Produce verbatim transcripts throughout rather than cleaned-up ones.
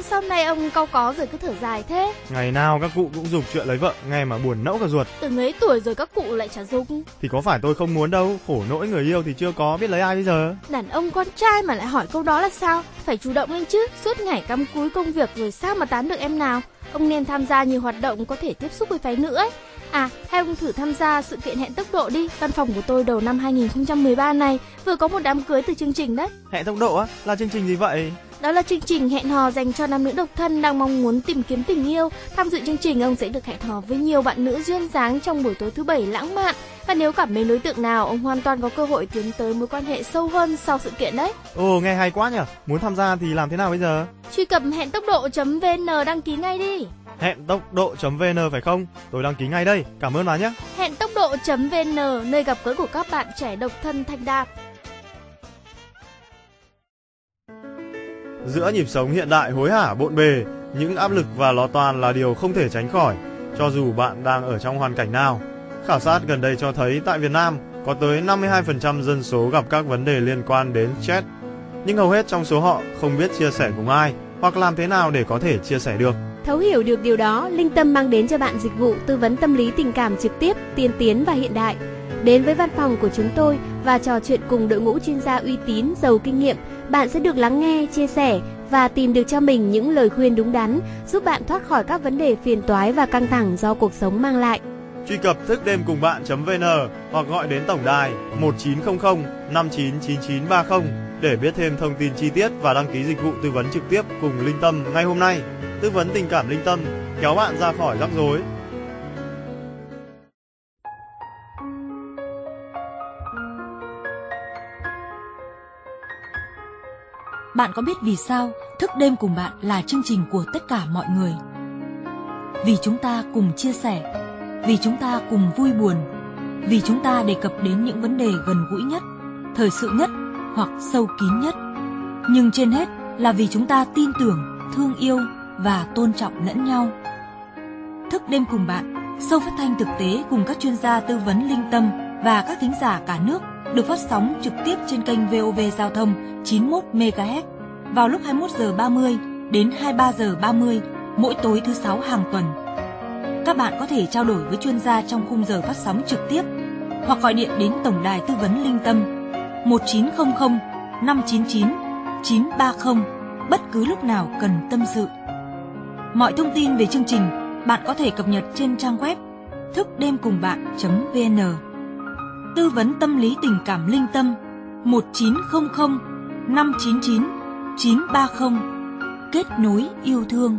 sau này ông cau có rồi cứ thở dài thế? Ngày nào các cụ cũng giục chuyện lấy vợ, nghe mà buồn nẫu cả ruột. Từng ấy tuổi rồi các cụ lại chả giục. Thì có phải tôi không muốn đâu, khổ nỗi người yêu thì chưa có, biết lấy ai bây giờ. Đàn ông con trai mà lại hỏi câu đó là sao? Phải chủ động lên chứ, suốt ngày cắm cúi công việc rồi sao mà tán được em nào. Ông nên tham gia nhiều hoạt động có thể tiếp xúc với phái nữ ấy. À, hay ông thử tham gia sự kiện hẹn tốc độ đi. Văn phòng của tôi đầu năm hai nghìn không trăm mười ba này vừa có một đám cưới từ chương trình đấy. Hẹn tốc độ á, là chương trình gì vậy? Đó là chương trình hẹn hò dành cho nam nữ độc thân đang mong muốn tìm kiếm tình yêu. Tham dự chương trình, ông sẽ được hẹn hò với nhiều bạn nữ duyên dáng trong buổi tối thứ bảy lãng mạn. Và nếu cảm mến đối tượng nào, ông hoàn toàn có cơ hội tiến tới mối quan hệ sâu hơn sau sự kiện đấy. Ồ, nghe hay quá nhỉ. Muốn tham gia thì làm thế nào bây giờ? Truy cập hẹn tốc độ chấm vn đăng ký ngay đi. Hẹn tốc độ chấm vn phải không? Tôi đăng ký ngay đây. Cảm ơn bà nhé. Hẹn tốc độ chấm vn, nơi gặp gỡ của các bạn trẻ độc thân thành đạt. Giữa nhịp sống hiện đại hối hả bộn bề, những áp lực và lo toan là điều không thể tránh khỏi, cho dù bạn đang ở trong hoàn cảnh nào. Khảo sát gần đây cho thấy tại Việt Nam có tới năm mươi hai phần trăm dân số gặp các vấn đề liên quan đến stress, nhưng hầu hết trong số họ không biết chia sẻ cùng ai hoặc làm thế nào để có thể chia sẻ được. Thấu hiểu được điều đó, Linh Tâm mang đến cho bạn dịch vụ tư vấn tâm lý tình cảm trực tiếp, tiên tiến và hiện đại. Đến với văn phòng của chúng tôi và trò chuyện cùng đội ngũ chuyên gia uy tín, giàu kinh nghiệm, bạn sẽ được lắng nghe, chia sẻ và tìm được cho mình những lời khuyên đúng đắn, giúp bạn thoát khỏi các vấn đề phiền toái và căng thẳng do cuộc sống mang lại. Truy cập thức đêm cùng bạn chấm vn hoặc gọi đến tổng đài một chín không không năm chín chín chín ba không để biết thêm thông tin chi tiết và đăng ký dịch vụ tư vấn trực tiếp cùng Linh Tâm ngay hôm nay. Tư vấn tình cảm Linh Tâm, kéo bạn ra khỏi rắc rối. Bạn có biết vì sao Thức đêm cùng bạn là chương trình của tất cả mọi người? Vì chúng ta cùng chia sẻ, vì chúng ta cùng vui buồn, vì chúng ta đề cập đến những vấn đề gần gũi nhất, thời sự nhất hoặc sâu kín nhất. Nhưng trên hết là vì chúng ta tin tưởng, thương yêu và tôn trọng lẫn nhau. Thức đêm cùng bạn, show phát thanh thực tế cùng các chuyên gia tư vấn Linh Tâm và các thính giả cả nước, được phát sóng trực tiếp trên kênh vê o vê Giao thông chín mươi mốt mê ga héc vào lúc hai mươi mốt giờ ba mươi đến hai mươi ba giờ ba mươi mỗi tối thứ sáu hàng tuần. Các bạn có thể trao đổi với chuyên gia trong khung giờ phát sóng trực tiếp hoặc gọi điện đến tổng đài tư vấn Linh Tâm một chín không không năm chín chín chín ba không bất cứ lúc nào cần tâm sự. Mọi thông tin về chương trình bạn có thể cập nhật trên trang web thức đêm cùng bạn chấm vn. Tư vấn tâm lý tình cảm Linh Tâm một chín không không năm chín chín chín ba không. Kết nối yêu thương.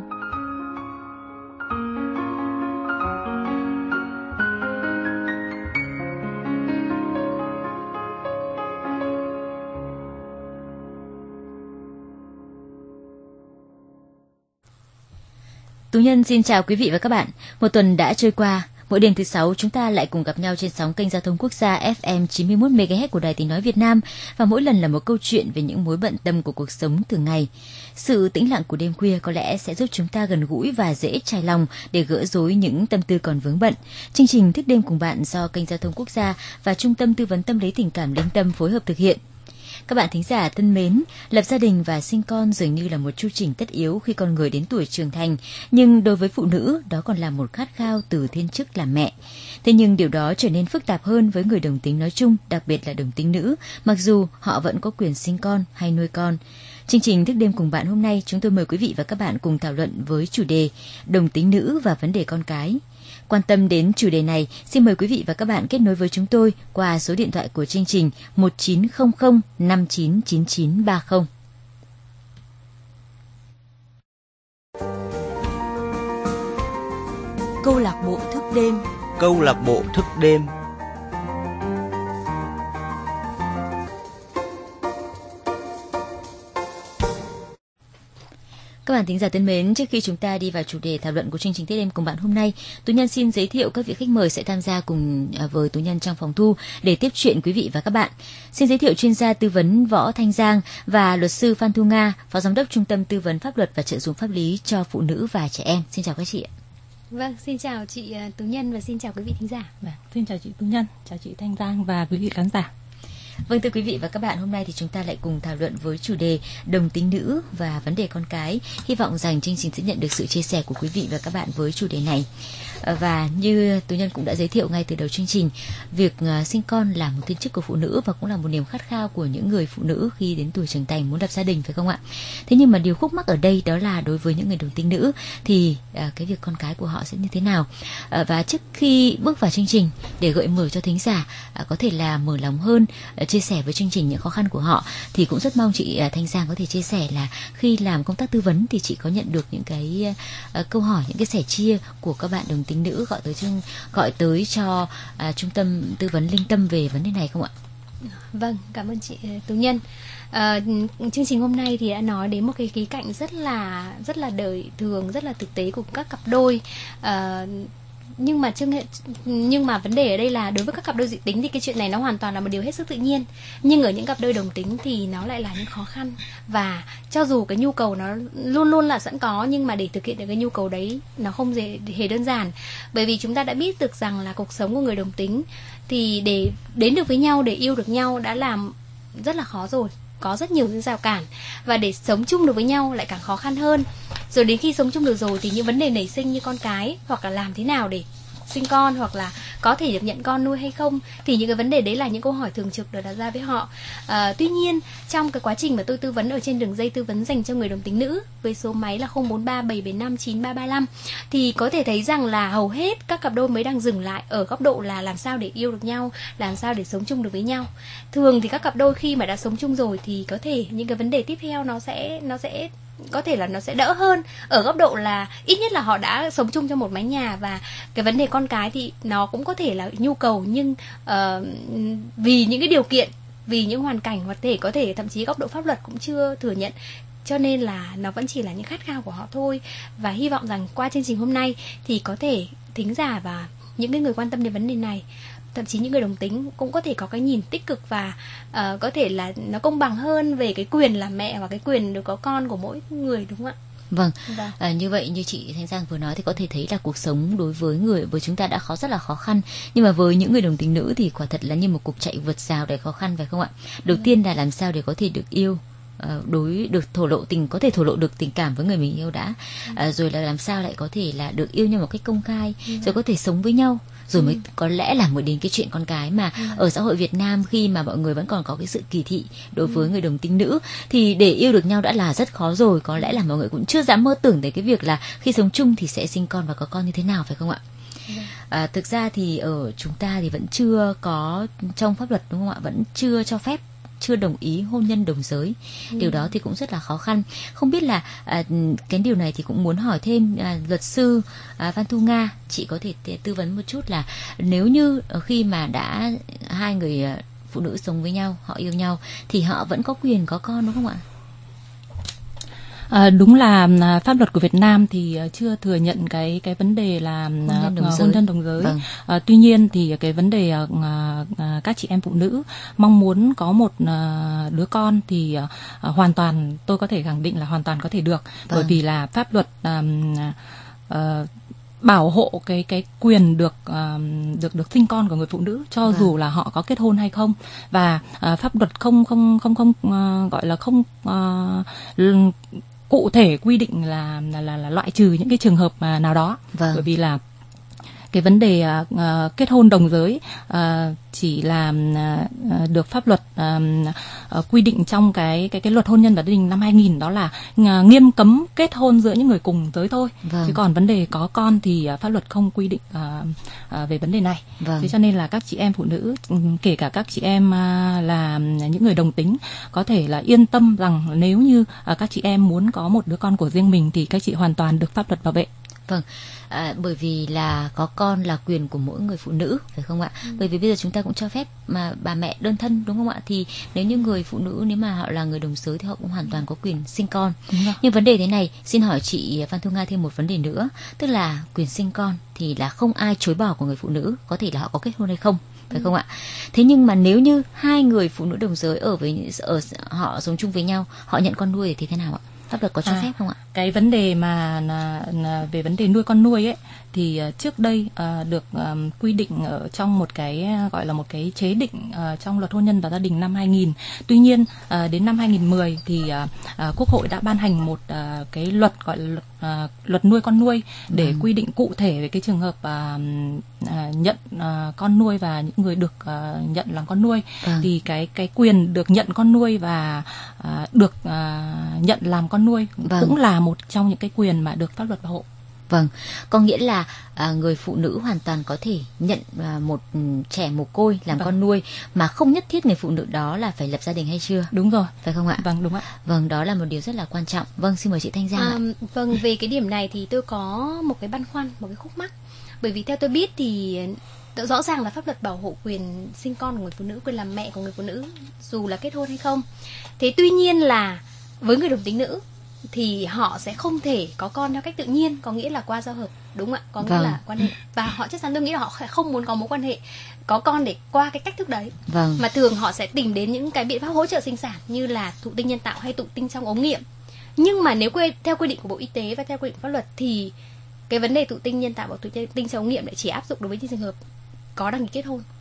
Tú Nhân xin chào quý vị và các bạn. Một tuần đã trôi qua, mỗi đêm thứ sáu chúng ta lại cùng gặp nhau trên sóng kênh Giao thông Quốc gia ép em chín mươi mốt mê ga héc của Đài Tiếng nói Việt Nam, và mỗi lần là một câu chuyện về những mối bận tâm của cuộc sống thường ngày. Sự tĩnh lặng của đêm khuya có lẽ sẽ giúp chúng ta gần gũi và dễ trải lòng để gỡ rối những tâm tư còn vướng bận. Chương trình Thức đêm cùng bạn do kênh Giao thông Quốc gia và Trung tâm Tư vấn Tâm lý Tình cảm Linh Tâm phối hợp thực hiện. Các bạn thính giả thân mến, lập gia đình và sinh con dường như là một chu trình tất yếu khi con người đến tuổi trưởng thành, nhưng đối với phụ nữ, đó còn là một khát khao từ thiên chức làm mẹ. Thế nhưng điều đó trở nên phức tạp hơn với người đồng tính nói chung, đặc biệt là đồng tính nữ, mặc dù họ vẫn có quyền sinh con hay nuôi con. Chương trình Thức đêm cùng bạn hôm nay, chúng tôi mời quý vị và các bạn cùng thảo luận với chủ đề đồng tính nữ và vấn đề con cái. Quan tâm đến chủ đề này, xin mời quý vị và các bạn kết nối với chúng tôi qua số điện thoại của chương trình một chín không không năm chín chín chín ba không. Câu lạc bộ thức đêm. Câu lạc bộ thức đêm. Các bạn thính giả thân mến, trước khi chúng ta đi vào chủ đề thảo luận của chương trình Thức đêm cùng bạn hôm nay, Tú Nhân xin giới thiệu các vị khách mời sẽ tham gia cùng với Tú Nhân trong phòng thu để tiếp chuyện quý vị và các bạn. Xin giới thiệu chuyên gia tư vấn Võ Thanh Giang và luật sư Phan Thu Nga, Phó Giám đốc Trung tâm Tư vấn Pháp luật và Trợ giúp pháp lý cho phụ nữ và trẻ em. Xin chào các chị ạ. Vâng, xin chào chị Tú Nhân và xin chào quý vị thính giả. Vâng, xin chào chị Tú Nhân, chào chị Thanh Giang và quý vị khán giả. Vâng, thưa quý vị và các bạn, hôm nay thì chúng ta lại cùng thảo luận với chủ đề đồng tính nữ và vấn đề con cái. Hy vọng rằng chương trình sẽ nhận được sự chia sẻ của quý vị và các bạn với chủ đề này. Và như Tú Nhân cũng đã giới thiệu ngay từ đầu chương trình, việc sinh con là một thiên chức của phụ nữ và cũng là một niềm khát khao của những người phụ nữ khi đến tuổi trưởng thành muốn lập gia đình, phải không ạ? Thế nhưng mà điều khúc mắc ở đây đó là đối với những người đồng tính nữ thì cái việc con cái của họ sẽ như thế nào? Và trước khi bước vào chương trình, để gợi mở cho thính giả có thể là mở lòng hơn, chia sẻ với chương trình những khó khăn của họ, thì cũng rất mong chị Thanh Giang có thể chia sẻ là khi làm công tác tư vấn thì chị có nhận được những cái uh, câu hỏi, những cái sẻ chia của các bạn đồng tính nữ gọi tới chương, gọi tới cho uh, trung tâm tư vấn Linh Tâm về vấn đề này không ạ? Vâng, cảm ơn chị Tú Nhân. À, chương trình hôm nay thì đã nói đến một cái khía cạnh rất là rất là đời thường, rất là thực tế của các cặp đôi. À, nhưng mà chương nhưng mà vấn đề ở đây là đối với các cặp đôi dị tính thì cái chuyện này nó hoàn toàn là một điều hết sức tự nhiên, nhưng ở những cặp đôi đồng tính thì nó lại là những khó khăn. Và cho dù cái nhu cầu nó luôn luôn là sẵn có, nhưng mà để thực hiện được cái nhu cầu đấy nó không dễ, hề đơn giản. Bởi vì chúng ta đã biết được rằng là cuộc sống của người đồng tính thì để đến được với nhau, để yêu được nhau đã làm rất là khó rồi, có rất nhiều những rào cản, và để sống chung được với nhau lại càng khó khăn hơn. Rồi đến khi sống chung được rồi thì những vấn đề nảy sinh như con cái, hoặc là làm thế nào để sinh con, hoặc là có thể được nhận con nuôi hay không, thì những cái vấn đề đấy là những câu hỏi thường trực được đặt ra với họ. À, tuy nhiên trong cái quá trình mà tôi tư vấn ở trên đường dây tư vấn dành cho người đồng tính nữ với số máy là không bốn ba bảy bảy năm chín ba ba năm, thì có thể thấy rằng là hầu hết các cặp đôi mới đang dừng lại ở góc độ là làm sao để yêu được nhau, làm sao để sống chung được với nhau. Thường thì các cặp đôi khi mà đã sống chung rồi thì có thể những cái vấn đề tiếp theo nó sẽ nó sẽ có thể là nó sẽ đỡ hơn, ở góc độ là ít nhất là họ đã sống chung trong một mái nhà. Và cái vấn đề con cái thì nó cũng có thể là nhu cầu, nhưng uh, vì những cái điều kiện, vì những hoàn cảnh, hoặc thể có thể thậm chí góc độ pháp luật cũng chưa thừa nhận, cho nên là nó vẫn chỉ là những khát khao của họ thôi. Và hy vọng rằng qua chương trình hôm nay thì có thể thính giả và những cái người quan tâm đến vấn đề này, thậm chí những người đồng tính cũng có thể có cái nhìn tích cực và uh, có thể là nó công bằng hơn về cái quyền làm mẹ và cái quyền được có con của mỗi người, đúng không ạ? Vâng, vâng. À, như vậy như chị Thanh Giang vừa nói thì có thể thấy là cuộc sống đối với người với chúng ta đã khó, rất là khó khăn. Nhưng mà với những người đồng tính nữ thì quả thật là như một cuộc chạy vượt rào đầy khó khăn, phải không ạ? Đầu vâng. tiên là làm sao để có thể được yêu, đối được thổ lộ tình, có thể thổ lộ được tình cảm với người mình yêu đã, à, rồi là làm sao lại có thể là được yêu nhau một cách công khai, ừ. rồi có thể sống với nhau, rồi mới có lẽ là mới đến cái chuyện con cái mà ừ. ở xã hội Việt Nam khi mà mọi người vẫn còn có cái sự kỳ thị đối với ừ. người đồng tính nữ thì để yêu được nhau đã là rất khó rồi, có lẽ là mọi người cũng chưa dám mơ tưởng tới cái việc là khi sống chung thì sẽ sinh con và có con như thế nào, phải không ạ? À, thực ra thì ở chúng ta thì vẫn chưa có trong pháp luật, đúng không ạ, vẫn chưa cho phép, chưa đồng ý hôn nhân đồng giới. ừ. Điều đó thì cũng rất là khó khăn. Không biết là à, cái điều này thì cũng muốn hỏi thêm à, luật sư à, Phan Thu Nga, chị có thể tư vấn một chút là nếu như khi mà đã hai người phụ nữ sống với nhau, họ yêu nhau thì họ vẫn có quyền có con, đúng không ạ? À, đúng là pháp luật của Việt Nam thì chưa thừa nhận cái cái vấn đề là hôn nhân đồng giới. Hôn nhân đồng giới. Vâng. À, tuy nhiên thì cái vấn đề à, à, các chị em phụ nữ mong muốn có một à, đứa con thì à, hoàn toàn, tôi có thể khẳng định là hoàn toàn có thể được. Vâng. Bởi vì là pháp luật à, à, bảo hộ cái cái quyền được uh, được được sinh con của người phụ nữ cho vâng. dù là họ có kết hôn hay không, và uh, pháp luật không không không không uh, gọi là không uh, cụ thể quy định là là, là là loại trừ những cái trường hợp uh, nào đó. Vâng. Bởi vì là cái vấn đề uh, kết hôn đồng giới uh, chỉ là uh, được pháp luật uh, uh, quy định trong cái cái cái luật hôn nhân và gia đình năm hai nghìn, đó là uh, nghiêm cấm kết hôn giữa những người cùng giới thôi. Vâng. Chứ còn vấn đề có con thì uh, pháp luật không quy định uh, uh, về vấn đề này. Vâng. Thế cho nên là các chị em phụ nữ, kể cả các chị em uh, là những người đồng tính, có thể là yên tâm rằng nếu như uh, các chị em muốn có một đứa con của riêng mình thì các chị hoàn toàn được pháp luật bảo vệ. Vâng, à, bởi vì là có con là quyền của mỗi người phụ nữ, phải không ạ? Ừ. Bởi vì bây giờ chúng ta cũng cho phép mà bà mẹ đơn thân, đúng không ạ? Thì nếu như người phụ nữ, nếu mà họ là người đồng giới thì họ cũng hoàn toàn có quyền sinh con. Nhưng vấn đề thế này, xin hỏi chị Phan Thu Nga thêm một vấn đề nữa, tức là quyền sinh con thì là không ai chối bỏ của người phụ nữ, có thể là họ có kết hôn hay không, phải ừ. không ạ? Thế nhưng mà nếu như hai người phụ nữ đồng giới ở với ở họ sống chung với nhau, họ nhận con nuôi thì thế nào ạ? pháp luật có cho à, phép không ạ? Cái vấn đề mà là, là về vấn đề nuôi con nuôi ấy thì uh, trước đây uh, được um, quy định ở trong một cái uh, gọi là một cái chế định uh, trong luật hôn nhân và gia đình năm hai nghìn. Tuy nhiên uh, đến năm hai nghìn không trăm mười thì uh, uh, Quốc hội đã ban hành một uh, cái luật gọi là luật, uh, luật nuôi con nuôi để ừ. quy định cụ thể về cái trường hợp uh, uh, nhận uh, con nuôi và những người được uh, nhận làm con nuôi. Ừ. Thì cái cái quyền được nhận con nuôi và uh, được uh, nhận làm con nuôi vâng. cũng là một trong những cái quyền mà được pháp luật bảo hộ. Vâng, có nghĩa là à, người phụ nữ hoàn toàn có thể nhận à, một trẻ mồ côi làm vâng. con nuôi mà không nhất thiết người phụ nữ đó là phải lập gia đình hay chưa? Đúng rồi, phải không ạ? Vâng, đúng ạ. Vâng, đó là một điều rất là quan trọng. Vâng, xin mời chị Thanh Giang à, ạ. Vâng, về cái điểm này thì tôi có một cái băn khoăn, một cái khúc mắc. Bởi vì theo tôi biết thì rõ ràng là pháp luật bảo hộ quyền sinh con của người phụ nữ, quyền làm mẹ của người phụ nữ dù là kết hôn hay không. Thế tuy nhiên là với người đồng tính nữ thì họ sẽ không thể có con theo cách tự nhiên, có nghĩa là qua giao hợp, đúng không ạ? Có nghĩa vâng. là quan hệ, và họ chắc chắn tôi nghĩ là họ không muốn có mối quan hệ có con để qua cái cách thức đấy. Vâng. Mà thường họ sẽ tìm đến những cái biện pháp hỗ trợ sinh sản như là thụ tinh nhân tạo hay thụ tinh trong ống nghiệm. Nhưng mà nếu quy, theo quy định của Bộ Y tế và theo quy định của pháp luật thì cái vấn đề thụ tinh nhân tạo và thụ tinh trong ống nghiệm lại chỉ áp dụng đối với những trường hợp có đăng ký kết hôn.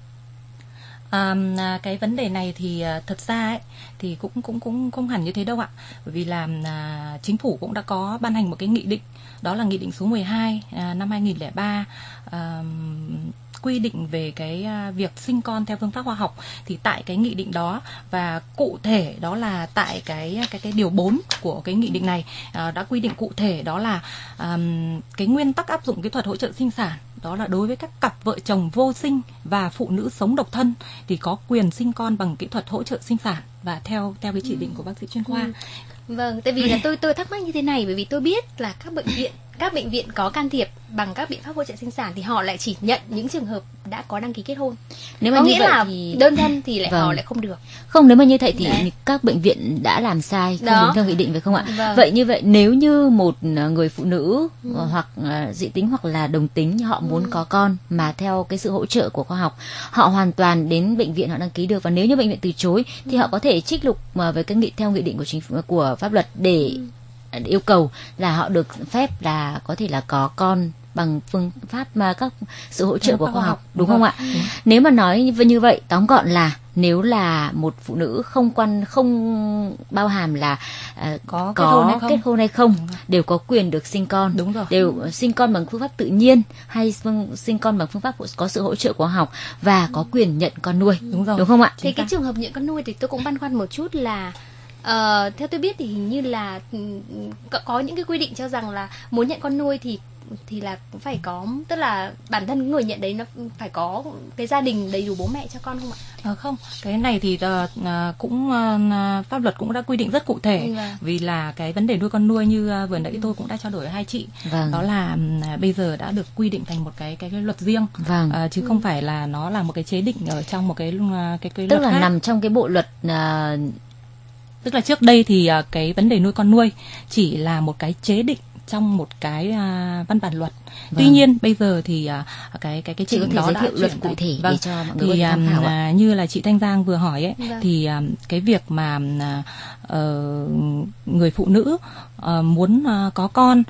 À, cái vấn đề này thì thật ra ấy, thì cũng cũng cũng không hẳn như thế đâu ạ, bởi vì là à, chính phủ cũng đã có ban hành một cái nghị định, đó là nghị định số mười hai à, năm hai nghìn không trăm lẻ ba à, quy định về cái à, việc sinh con theo phương pháp hóa học. Thì tại cái nghị định đó và cụ thể đó là tại cái cái cái điều bốn của cái nghị định này à, đã quy định cụ thể đó là à, cái nguyên tắc áp dụng kỹ thuật hỗ trợ sinh sản đó là đối với các cặp vợ chồng vô sinh và phụ nữ sống độc thân thì có quyền sinh con bằng kỹ thuật hỗ trợ sinh sản và theo theo cái chỉ định của bác sĩ chuyên khoa. Ừ. Vâng, tại vì là tôi tôi thắc mắc như thế này, bởi vì tôi biết là các bệnh viện các bệnh viện có can thiệp bằng các biện pháp hỗ trợ sinh sản thì họ lại chỉ nhận những trường hợp đã có đăng ký kết hôn. Nếu mà có như nghĩa vậy là thì đơn thân thì lại vâng. họ lại không được. Không, nếu mà như vậy thì Đấy. các bệnh viện đã làm sai, không Đó. đúng theo nghị định phải không ạ? Vâng. Vậy như vậy nếu như một người phụ nữ ừ. hoặc dị tính hoặc là đồng tính họ muốn ừ. có con mà theo cái sự hỗ trợ của khoa học, họ hoàn toàn đến bệnh viện họ đăng ký được, và nếu như bệnh viện từ chối thì ừ. họ có thể trích lục mà với cái nghị theo nghị định của chính phủ, của pháp luật để ừ. yêu cầu là họ được phép là có thể là có con bằng phương pháp mà các sự hỗ trợ của khoa học, đúng, đúng không ạ? Ừ. Nếu mà nói như vậy, tóm gọn là nếu là một phụ nữ không quan không bao hàm là uh, có, có kết hôn hay không, kết hôn hay không đều có quyền được sinh con, đúng rồi. đều sinh con bằng phương pháp tự nhiên hay sinh con bằng phương pháp có sự hỗ trợ của khoa học và có quyền nhận con nuôi, đúng rồi, đúng không ạ? Thế cái trường hợp nhận con nuôi thì tôi cũng băn khoăn một chút là Uh, theo tôi biết thì hình như là có, có những cái quy định cho rằng là muốn nhận con nuôi thì thì là cũng phải có, tức là bản thân người nhận đấy nó phải có cái gia đình đầy đủ bố mẹ cho con không ạ? À, không, cái này thì uh, cũng uh, pháp luật cũng đã quy định rất cụ thể. Vâng. Vì là cái vấn đề nuôi con nuôi như uh, vừa nãy tôi cũng đã trao đổi với hai chị, vâng. đó là uh, bây giờ đã được quy định thành một cái cái, cái luật riêng, vâng. uh, chứ ừ. không phải là nó là một cái chế định ở trong một cái uh, cái, cái tức luật là khác. Nằm trong cái bộ luật uh... Tức là trước đây thì uh, cái vấn đề nuôi con nuôi chỉ là một cái chế định trong một cái uh, văn bản luật. Vâng. Tuy nhiên bây giờ thì uh, cái cái cái chế định đó đã giới thiệu luật cụ thể vâng. để cho mọi người thì tham khảo ạ. Uh, như là chị Thanh Giang vừa hỏi ấy, vâng. thì uh, cái việc mà uh, người phụ nữ uh, muốn uh, có con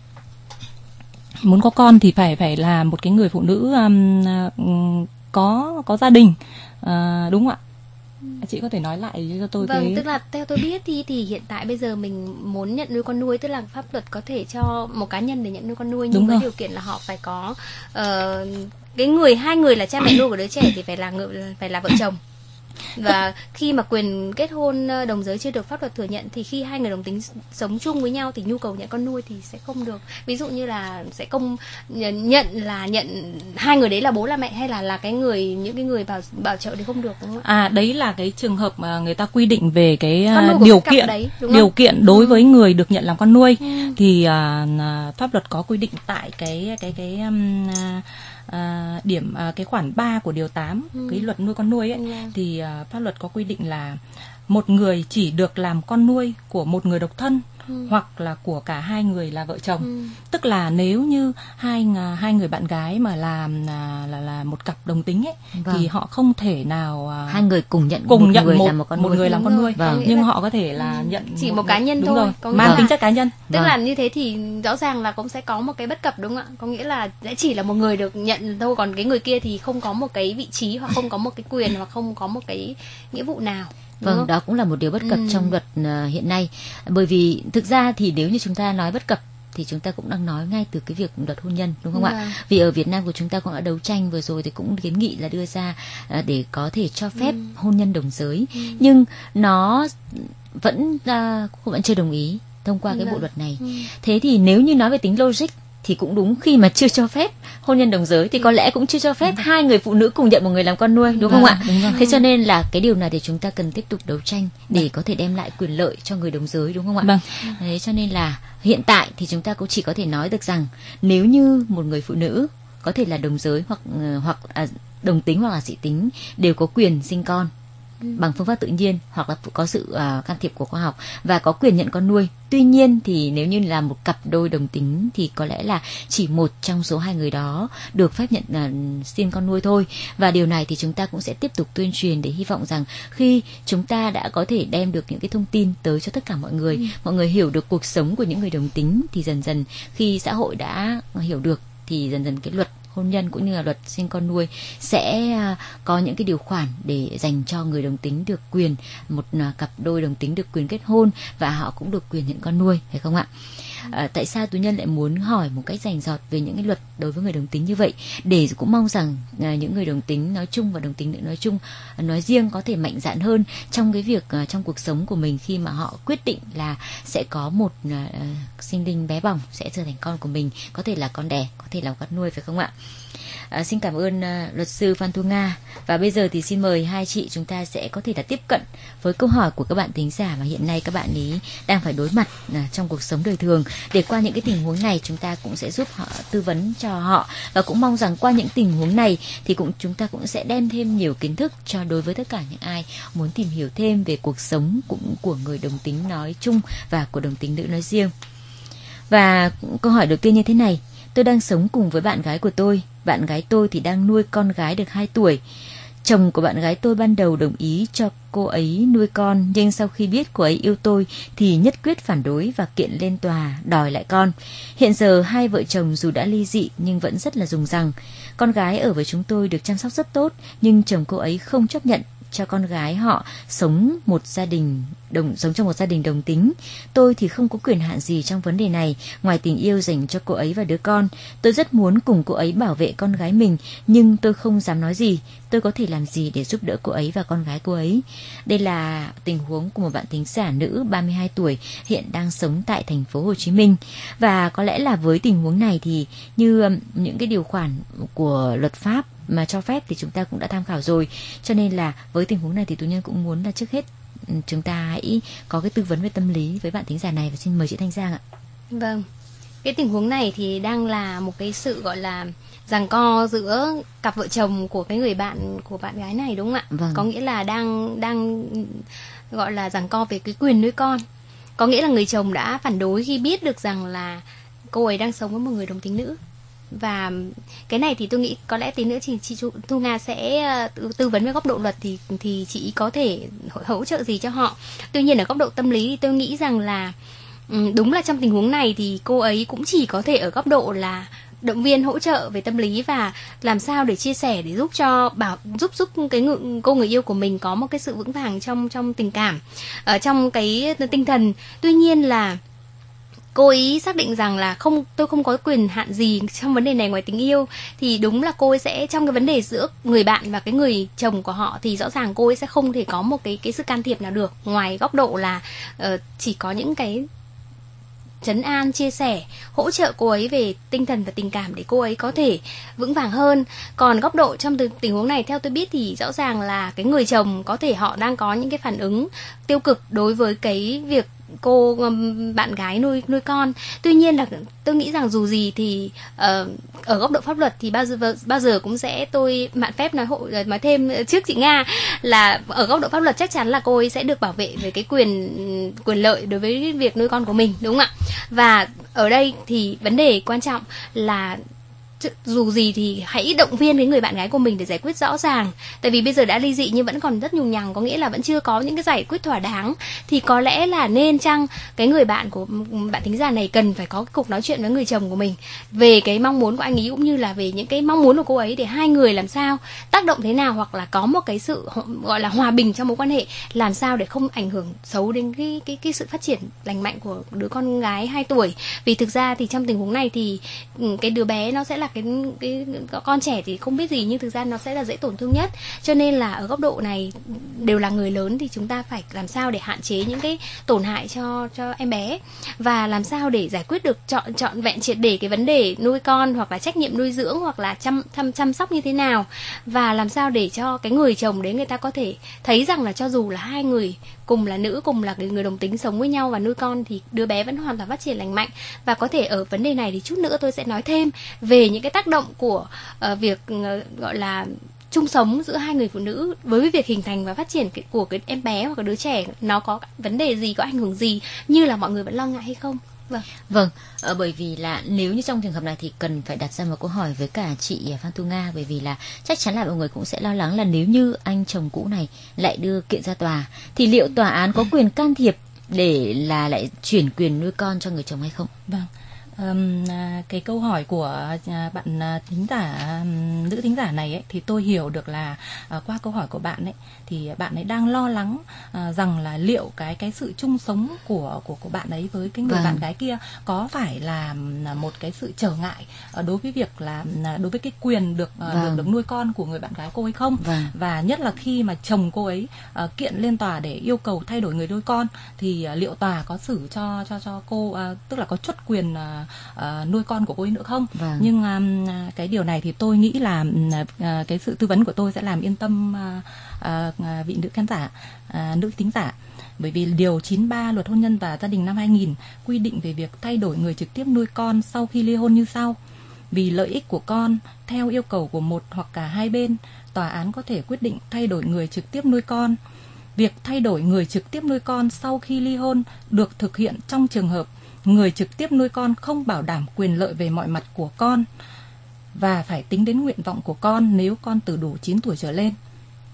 muốn có con thì phải phải là một cái người phụ nữ um, uh, có có gia đình, uh, đúng không ạ? Chị có thể nói lại cho tôi. Vâng, cái... tức là theo tôi biết thì thì hiện tại bây giờ mình muốn nhận nuôi con nuôi, tức là pháp luật có thể cho một cá nhân để nhận nuôi con nuôi, nhưng với điều kiện là họ phải có uh, cái người hai người là cha mẹ nuôi của đứa trẻ thì phải là người phải là vợ chồng. Và khi mà quyền kết hôn đồng giới chưa được pháp luật thừa nhận thì khi hai người đồng tính sống chung với nhau thì nhu cầu nhận con nuôi thì sẽ không được. Ví dụ như là sẽ không nhận là nhận hai người đấy là bố là mẹ, hay là là cái người những cái người bảo bảo trợ thì không được, đúng không? À, đấy là cái trường hợp mà người ta quy định về cái uh, điều kiện đấy, điều kiện đối ừ. với người được nhận làm con nuôi, ừ. thì uh, pháp luật có quy định tại cái cái cái um, uh, À, điểm à, cái khoản ba của điều tám ừ. cái luật nuôi con nuôi ấy, yeah. thì à, pháp luật có quy định là một người chỉ được làm con nuôi của một người độc thân ừ. hoặc là của cả hai người là vợ chồng. Ừ. Tức là nếu như hai hai người bạn gái mà làm là là, là một cặp đồng tính ấy, vâng. thì họ không thể nào hai người cùng nhận cùng một nhận người một, làm một con một nuôi, người làm con nuôi, vâng. nhưng họ có thể là ừ. nhận chỉ một, một cá nhân đúng thôi, rồi, mang tính chất cá nhân. Tức vâng. là như thế thì rõ ràng là cũng sẽ có một cái bất cập, đúng không ạ? Có nghĩa là sẽ chỉ là một người được nhận thôi, còn cái người kia thì không có một cái vị trí hoặc không có một cái quyền hoặc không có một cái nghĩa vụ nào. Vâng, không? Đó cũng là một điều bất cập ừ. trong luật uh, hiện nay. Bởi vì thực ra thì nếu như chúng ta nói bất cập thì chúng ta cũng đang nói ngay từ cái việc luật hôn nhân, đúng không ừ. ạ? Vì ở Việt Nam của chúng ta cũng đã đấu tranh vừa rồi thì cũng kiến nghị là đưa ra uh, để có thể cho phép ừ. hôn nhân đồng giới, ừ. nhưng nó vẫn uh, cũng vẫn chưa đồng ý thông qua cái ừ. bộ luật này. Ừ. Thế thì nếu như nói về tính logic thì cũng đúng, khi mà chưa cho phép hôn nhân đồng giới thì có lẽ cũng chưa cho phép ừ. hai người phụ nữ cùng nhận một người làm con nuôi, đúng không ạ? Đúng rồi. Thế cho nên là cái điều này thì chúng ta cần tiếp tục đấu tranh để có thể đem lại quyền lợi cho người đồng giới, đúng không ạ? Vâng. Thế cho nên là hiện tại thì chúng ta cũng chỉ có thể nói được rằng nếu như một người phụ nữ có thể là đồng giới hoặc hoặc à, đồng tính hoặc là dị tính đều có quyền sinh con bằng phương pháp tự nhiên hoặc là có sự uh, can thiệp của khoa học và có quyền nhận con nuôi. Tuy nhiên thì nếu như là một cặp đôi đồng tính thì có lẽ là chỉ một trong số hai người đó được phép nhận uh, sinh con nuôi thôi. Và điều này thì chúng ta cũng sẽ tiếp tục tuyên truyền để hy vọng rằng khi chúng ta đã có thể đem được những cái thông tin tới cho tất cả mọi người, ừ. mọi người hiểu được cuộc sống của những người đồng tính, thì dần dần khi xã hội đã hiểu được thì dần dần cái luật hôn nhân cũng như là luật sinh con nuôi sẽ có những cái điều khoản để dành cho người đồng tính được quyền, một cặp đôi đồng tính được quyền kết hôn và họ cũng được quyền nhận con nuôi, phải không ạ? À, tại sao Tú Nhân lại muốn hỏi một cách rành rọt về những cái luật đối với người đồng tính như vậy, để cũng mong rằng à, những người đồng tính nói chung và đồng tính nữ nói chung à, nói riêng có thể mạnh dạn hơn trong cái việc à, trong cuộc sống của mình khi mà họ quyết định là sẽ có một à, sinh linh bé bỏng sẽ trở thành con của mình, có thể là con đẻ, có thể là con nuôi, phải không ạ? À, xin cảm ơn uh, luật sư Phan Thu Nga. Và bây giờ thì xin mời hai chị chúng ta sẽ có thể là tiếp cận với câu hỏi của các bạn thính giả mà hiện nay các bạn ý đang phải đối mặt uh, trong cuộc sống đời thường. Để qua những cái tình huống này chúng ta cũng sẽ giúp họ tư vấn cho họ, và cũng mong rằng qua những tình huống này thì cũng chúng ta cũng sẽ đem thêm nhiều kiến thức cho đối với tất cả những ai muốn tìm hiểu thêm về cuộc sống cũng của người đồng tính nói chung và của đồng tính nữ nói riêng. Và câu hỏi đầu tiên như thế này: tôi đang sống cùng với bạn gái của tôi. Bạn gái tôi thì đang nuôi con gái được hai tuổi. Chồng của bạn gái tôi ban đầu đồng ý cho cô ấy nuôi con, nhưng sau khi biết cô ấy yêu tôi thì nhất quyết phản đối và kiện lên tòa đòi lại con. Hiện giờ hai vợ chồng dù đã ly dị nhưng vẫn rất là dùng rằng. Con gái ở với chúng tôi được chăm sóc rất tốt, nhưng chồng cô ấy không chấp nhận cho con gái họ sống một gia đình đồng sống trong một gia đình đồng tính. Tôi thì không có quyền hạn gì trong vấn đề này ngoài tình yêu dành cho cô ấy và đứa con. Tôi rất muốn cùng cô ấy bảo vệ con gái mình, nhưng tôi không dám nói gì. Tôi có thể làm gì để giúp đỡ cô ấy và con gái cô ấy? Đây là tình huống của một bạn thính giả nữ ba mươi hai tuổi hiện đang sống tại thành phố Hồ Chí Minh. Và có lẽ là với tình huống này thì như um, những cái điều khoản của luật pháp mà cho phép thì chúng ta cũng đã tham khảo rồi. Cho nên là với tình huống này thì Tú Nhân cũng muốn là trước hết chúng ta hãy có cái tư vấn về tâm lý với bạn thính giả này, và xin mời chị Thanh Giang ạ. Vâng, cái tình huống này thì đang là một cái sự gọi là giằng co giữa cặp vợ chồng của cái người bạn của bạn gái này, đúng không ạ? Vâng. Có nghĩa là đang đang gọi là giằng co về cái quyền nuôi con. Có nghĩa là người chồng đã phản đối khi biết được rằng là cô ấy đang sống với một người đồng tính nữ. Và cái này thì tôi nghĩ có lẽ tí nữa chị, chị Thu Nga sẽ tư, tư vấn về góc độ luật thì thì chị có thể hỗ, hỗ trợ gì cho họ. Tuy nhiên ở góc độ tâm lý thì tôi nghĩ rằng là đúng là trong tình huống này thì cô ấy cũng chỉ có thể ở góc độ là động viên, hỗ trợ về tâm lý và làm sao để chia sẻ để giúp cho bảo giúp giúp cái người, cô người yêu của mình có một cái sự vững vàng trong trong tình cảm, ở trong cái tinh thần. Tuy nhiên là cô ấy xác định rằng là không, tôi không có quyền hạn gì trong vấn đề này ngoài tình yêu, thì đúng là cô ấy sẽ trong cái vấn đề giữa người bạn và cái người chồng của họ thì rõ ràng cô ấy sẽ không thể có một cái cái sự can thiệp nào được, ngoài góc độ là uh, chỉ có những cái trấn an, chia sẻ, hỗ trợ cô ấy về tinh thần và tình cảm để cô ấy có thể vững vàng hơn. Còn góc độ trong tình huống này theo tôi biết thì rõ ràng là cái người chồng có thể họ đang có những cái phản ứng tiêu cực đối với cái việc cô bạn gái nuôi nuôi con. Tuy nhiên là tôi nghĩ rằng dù gì thì uh, ở góc độ pháp luật thì bao giờ bao giờ cũng sẽ, tôi mạn phép nói hộ nói thêm trước chị Nga là ở góc độ pháp luật chắc chắn là cô ấy sẽ được bảo vệ về cái quyền quyền lợi đối với việc nuôi con của mình, đúng không ạ? Và ở đây thì vấn đề quan trọng là dù gì thì hãy động viên cái người bạn gái của mình để giải quyết rõ ràng. Tại vì bây giờ đã ly dị nhưng vẫn còn rất nhùng nhằng, có nghĩa là vẫn chưa có những cái giải quyết thỏa đáng, thì có lẽ là nên chăng cái người bạn của bạn thính giả này cần phải có cái cuộc nói chuyện với người chồng của mình về cái mong muốn của anh ấy cũng như là về những cái mong muốn của cô ấy, để hai người làm sao tác động thế nào, hoặc là có một cái sự gọi là hòa bình trong mối quan hệ, làm sao để không ảnh hưởng xấu đến cái cái cái sự phát triển lành mạnh của đứa con gái hai tuổi. Vì thực ra thì trong tình huống này thì cái đứa bé nó sẽ là cái, cái con trẻ thì không biết gì, nhưng thực ra nó sẽ là dễ tổn thương nhất. Cho nên là ở góc độ này đều là người lớn thì chúng ta phải làm sao để hạn chế những cái tổn hại cho cho em bé, và làm sao để giải quyết được trọn trọn vẹn triệt để cái vấn đề nuôi con, hoặc là trách nhiệm nuôi dưỡng, hoặc là chăm chăm chăm sóc như thế nào, và làm sao để cho cái người chồng đấy người ta có thể thấy rằng là cho dù là hai người cùng là nữ, cùng là người đồng tính sống với nhau và nuôi con thì đứa bé vẫn hoàn toàn phát triển lành mạnh. Và có thể ở vấn đề này thì chút nữa tôi sẽ nói thêm về những cái tác động của uh, việc uh, gọi là chung sống giữa hai người phụ nữ với việc hình thành và phát triển cái, của cái em bé hoặc là đứa trẻ, nó có vấn đề gì, có ảnh hưởng gì như là mọi người vẫn lo ngại hay không. Vâng, vâng ờ, bởi vì là nếu như trong trường hợp này thì cần phải đặt ra một câu hỏi với cả chị Phan Thu Nga, bởi vì là chắc chắn là mọi người cũng sẽ lo lắng là nếu như anh chồng cũ này lại đưa kiện ra tòa thì liệu tòa án có quyền can thiệp để là lại chuyển quyền nuôi con cho người chồng hay không? Vâng. Um, cái câu hỏi của uh, bạn uh, thính giả um, nữ thính giả này ấy, thì tôi hiểu được là uh, qua câu hỏi của bạn ấy thì bạn ấy đang lo lắng uh, rằng là liệu cái cái sự chung sống của của của bạn ấy với cái người vâng. bạn gái kia có phải là một cái sự trở ngại uh, đối với việc là uh, đối với cái quyền được, uh, vâng. được được nuôi con của người bạn gái cô ấy không? Vâng. Và nhất là khi mà chồng cô ấy uh, kiện lên tòa để yêu cầu thay đổi người nuôi con thì uh, liệu tòa có xử cho cho cho cô uh, tức là có chuất quyền uh, Uh, nuôi con của cô ấy nữa không? Vâng. Nhưng um, cái điều này thì tôi nghĩ là uh, cái sự tư vấn của tôi sẽ làm yên tâm uh, uh, vị nữ khán giả, uh, nữ thính giả. Bởi vì điều chín mươi ba Luật Hôn nhân và Gia đình năm hai nghìn quy định về việc thay đổi người trực tiếp nuôi con sau khi ly hôn như sau. Vì lợi ích của con, theo yêu cầu của một hoặc cả hai bên, tòa án có thể quyết định thay đổi người trực tiếp nuôi con. Việc thay đổi người trực tiếp nuôi con sau khi ly hôn được thực hiện trong trường hợp người trực tiếp nuôi con không bảo đảm quyền lợi về mọi mặt của con và phải tính đến nguyện vọng của con nếu con từ đủ chín tuổi trở lên.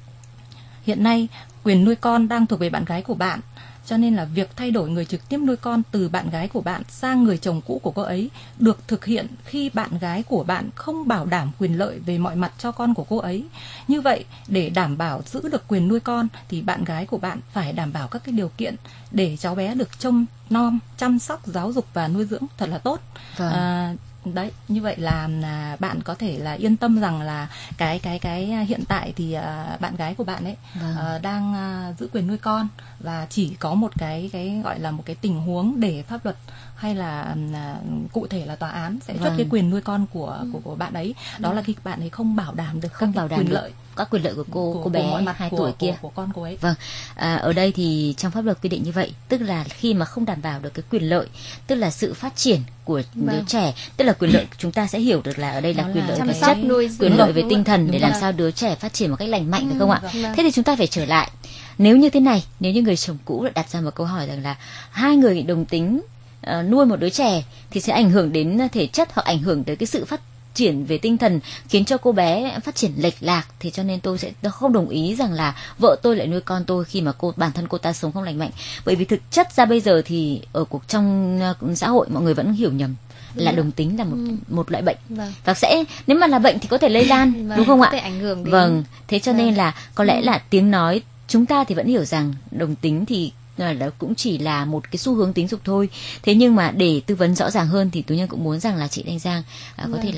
Hiện nay, quyền nuôi con đang thuộc về bạn gái của bạn, cho nên là việc thay đổi người trực tiếp nuôi con từ bạn gái của bạn sang người chồng cũ của cô ấy được thực hiện khi bạn gái của bạn không bảo đảm quyền lợi về mọi mặt cho con của cô ấy. Như vậy, để đảm bảo giữ được quyền nuôi con thì bạn gái của bạn phải đảm bảo các cái điều kiện để cháu bé được trông nom, chăm sóc, giáo dục và nuôi dưỡng thật là tốt. Vâng. À, đấy, như vậy là, là bạn có thể là yên tâm rằng là cái cái cái hiện tại thì uh, bạn gái của bạn ấy vâng. uh, đang uh, giữ quyền nuôi con, và chỉ có một cái cái gọi là một cái tình huống để pháp luật hay là uh, cụ thể là tòa án sẽ vâng. chốt cái quyền nuôi con của của của bạn ấy, đó vâng. là khi bạn ấy không bảo đảm được không các bảo đảm quyền được. lợi Các quyền lợi của cô của, cô bé hai tuổi của, kia của, của con cô ấy. Vâng, à, ở đây thì trong pháp luật quy định như vậy, tức là khi mà không đảm bảo được cái quyền lợi, tức là sự phát triển của vâng. đứa trẻ, tức là quyền lợi chúng ta sẽ hiểu được là ở đây là đó quyền lợi về chất, nuôi quyền lợi về tinh thần đúng để đúng làm sao đứa trẻ phát triển một cách lành mạnh, ừ, phải không ạ? Vâng. Thế thì chúng ta phải trở lại. Nếu như thế này, nếu như người chồng cũ lại đặt ra một câu hỏi rằng là hai người đồng tính uh, nuôi một đứa trẻ thì sẽ ảnh hưởng đến thể chất hoặc ảnh hưởng tới cái sự phát triển về tinh thần, khiến cho cô bé phát triển lệch lạc, thì cho nên tôi sẽ không đồng ý rằng là vợ tôi lại nuôi con tôi khi mà cô bản thân cô ta sống không lành mạnh. Bởi vì thực chất ra bây giờ thì ở cuộc trong xã hội mọi người vẫn hiểu nhầm đúng là rồi. Đồng tính là một ừ. một loại bệnh vâng. và sẽ nếu mà là bệnh thì có thể lây lan vâng, đúng không có ạ? Thể ảnh hưởng đến... Vâng, thế cho vâng. nên là có lẽ là tiếng nói chúng ta thì vẫn hiểu rằng đồng tính thì đó cũng chỉ là một cái xu hướng tính dục thôi. Thế nhưng mà để tư vấn rõ ràng hơn thì Tú Nhân cũng muốn rằng là chị Thanh Giang à, có vâng. thể là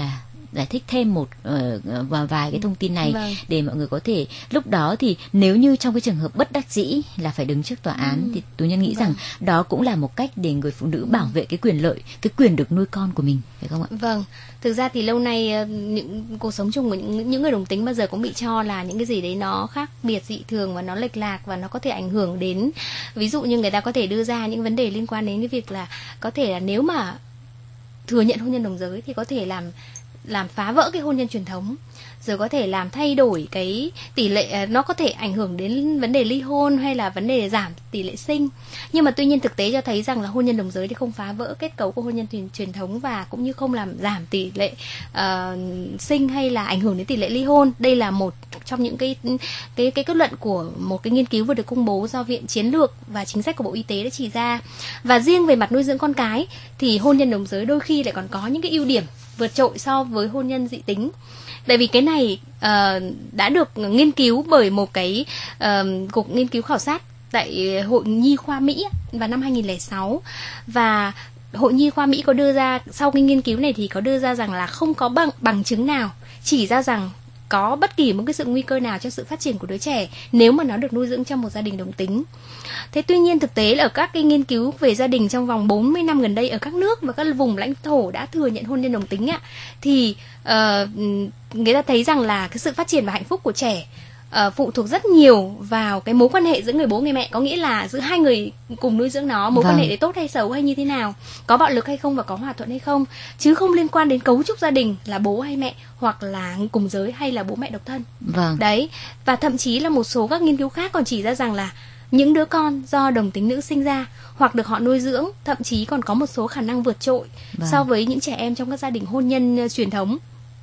giải thích thêm một uh, và vài cái thông tin này vâng. để mọi người có thể lúc đó thì nếu như trong cái trường hợp bất đắc dĩ là phải đứng trước tòa án ừ. thì Tú Nhân nghĩ vâng. rằng đó cũng là một cách để người phụ nữ bảo vệ cái quyền lợi, cái quyền được nuôi con của mình, phải không ạ? Vâng, thực ra thì lâu nay những cuộc sống chung của những, những người đồng tính bao giờ cũng bị cho là những cái gì đấy nó khác biệt dị thường và nó lệch lạc và nó có thể ảnh hưởng đến, ví dụ như người ta có thể đưa ra những vấn đề liên quan đến cái việc là có thể là nếu mà thừa nhận hôn nhân đồng giới thì có thể làm làm phá vỡ cái hôn nhân truyền thống, rồi có thể làm thay đổi cái tỷ lệ, nó có thể ảnh hưởng đến vấn đề ly hôn hay là vấn đề giảm tỷ lệ sinh. Nhưng mà tuy nhiên thực tế cho thấy rằng là hôn nhân đồng giới thì không phá vỡ kết cấu của hôn nhân truyền, truyền thống và cũng như không làm giảm tỷ lệ uh, sinh hay là ảnh hưởng đến tỷ lệ ly hôn. Đây là một trong những cái cái cái kết luận của một cái nghiên cứu vừa được công bố do Viện Chiến lược và Chính sách của Bộ Y tế đã chỉ ra. Và riêng về mặt nuôi dưỡng con cái thì hôn nhân đồng giới đôi khi lại còn có những cái ưu điểm vượt trội so với hôn nhân dị tính. Tại vì cái này uh, đã được nghiên cứu bởi một cái uh, cuộc nghiên cứu khảo sát tại Hội Nhi khoa Mỹ vào năm hai nghìn không trăm lẻ sáu. Và Hội Nhi khoa Mỹ có đưa ra, sau cái nghiên cứu này thì có đưa ra rằng là không có bằng, bằng chứng nào chỉ ra rằng có bất kỳ một cái sự nguy cơ nào cho sự phát triển của đứa trẻ nếu mà nó được nuôi dưỡng trong một gia đình đồng tính. Thế tuy nhiên thực tế là ở các cái nghiên cứu về gia đình trong vòng bốn mươi năm gần đây ở các nước và các vùng lãnh thổ đã thừa nhận hôn nhân đồng tính ạ, thì uh, người ta thấy rằng là cái sự phát triển và hạnh phúc của trẻ Uh, phụ thuộc rất nhiều vào cái mối quan hệ giữa người bố người mẹ, có nghĩa là giữa hai người cùng nuôi dưỡng nó, mối vâng. quan hệ đấy tốt hay xấu hay như thế nào, có bạo lực hay không và có hòa thuận hay không, chứ không liên quan đến cấu trúc gia đình là bố hay mẹ hoặc là cùng giới hay là bố mẹ độc thân. Vâng. Đấy, và thậm chí là một số các nghiên cứu khác còn chỉ ra rằng là những đứa con do đồng tính nữ sinh ra hoặc được họ nuôi dưỡng thậm chí còn có một số khả năng vượt trội vâng. so với những trẻ em trong các gia đình hôn nhân uh, truyền thống.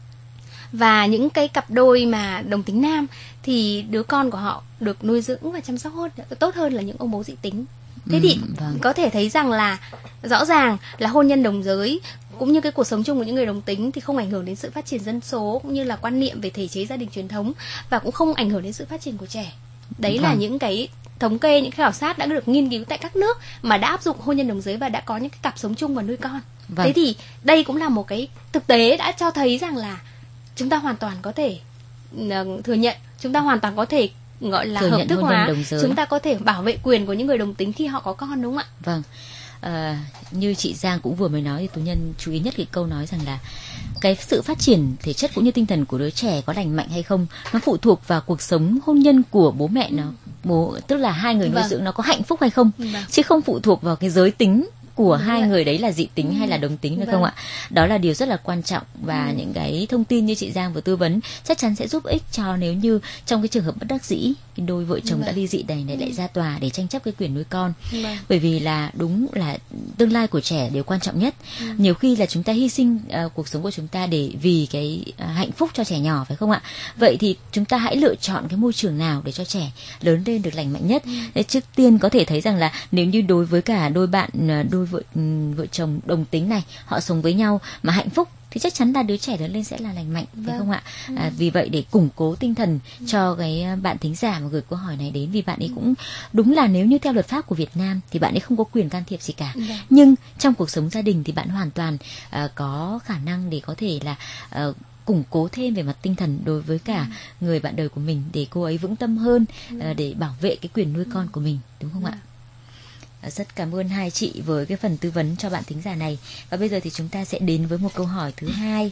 Và những cái cặp đôi mà đồng tính nam thì đứa con của họ được nuôi dưỡng và chăm sóc hơn, tốt hơn là những ông bố dị tính. Thế ừ, thì vâng. có thể thấy rằng là rõ ràng là hôn nhân đồng giới cũng như cái cuộc sống chung của những người đồng tính thì không ảnh hưởng đến sự phát triển dân số cũng như là quan niệm về thể chế gia đình truyền thống, và cũng không ảnh hưởng đến sự phát triển của trẻ. Đấy vâng. là những cái thống kê, những cái khảo sát đã được nghiên cứu tại các nước mà đã áp dụng hôn nhân đồng giới và đã có những cái cặp sống chung và nuôi con. Vâng. Thế thì đây cũng là một cái thực tế đã cho thấy rằng là chúng ta hoàn toàn có thể uh, thừa nhận, chúng ta hoàn toàn có thể gọi là hợp thức hóa, chúng ta có thể bảo vệ quyền của những người đồng tính khi họ có con, đúng không ạ? Vâng. À, như chị Giang cũng vừa mới nói thì Tú Nhân chú ý nhất cái câu nói rằng là cái sự phát triển thể chất cũng như tinh thần của đứa trẻ có lành mạnh hay không nó phụ thuộc vào cuộc sống hôn nhân của bố mẹ nó, bố tức là hai người nuôi vâng. dưỡng nó có hạnh phúc hay không, vâng. chứ không phụ thuộc vào cái giới tính của đúng hai vậy. Người đấy là dị tính ừ. hay là đồng tính phải vâng. không ạ? Đó là điều rất là quan trọng, và ừ. những cái thông tin như chị Giang vừa tư vấn chắc chắn sẽ giúp ích cho nếu như trong cái trường hợp bất đắc dĩ cái đôi vợ chồng vâng. đã ly dị này này ừ. lại ra tòa để tranh chấp cái quyền nuôi con. Vâng. Bởi vì là đúng là tương lai của trẻ đều quan trọng nhất. Ừ. Nhiều khi là chúng ta hy sinh uh, cuộc sống của chúng ta để vì cái uh, hạnh phúc cho trẻ nhỏ, phải không ạ? Vậy thì chúng ta hãy lựa chọn cái môi trường nào để cho trẻ lớn lên được lành mạnh nhất. Ừ. Trước tiên có thể thấy rằng là nếu như đối với cả đôi bạn uh, đôi vợ vợ chồng đồng tính này, họ sống với nhau mà hạnh phúc thì chắc chắn là đứa trẻ lớn lên sẽ là lành mạnh, vâng. phải không ạ? À, vì vậy để củng cố tinh thần cho cái bạn thính giả mà gửi câu hỏi này đến, vì bạn ấy cũng đúng là nếu như theo luật pháp của Việt Nam thì bạn ấy không có quyền can thiệp gì cả, vâng. nhưng trong cuộc sống gia đình thì bạn hoàn toàn uh, có khả năng để có thể là uh, củng cố thêm về mặt tinh thần đối với cả ừ. người bạn đời của mình để cô ấy vững tâm hơn, ừ. uh, để bảo vệ cái quyền nuôi con của mình, đúng không ừ. ạ? Rất cảm ơn hai chị với cái phần tư vấn cho bạn thính giả này. Và bây giờ thì chúng ta sẽ đến với một câu hỏi thứ hai.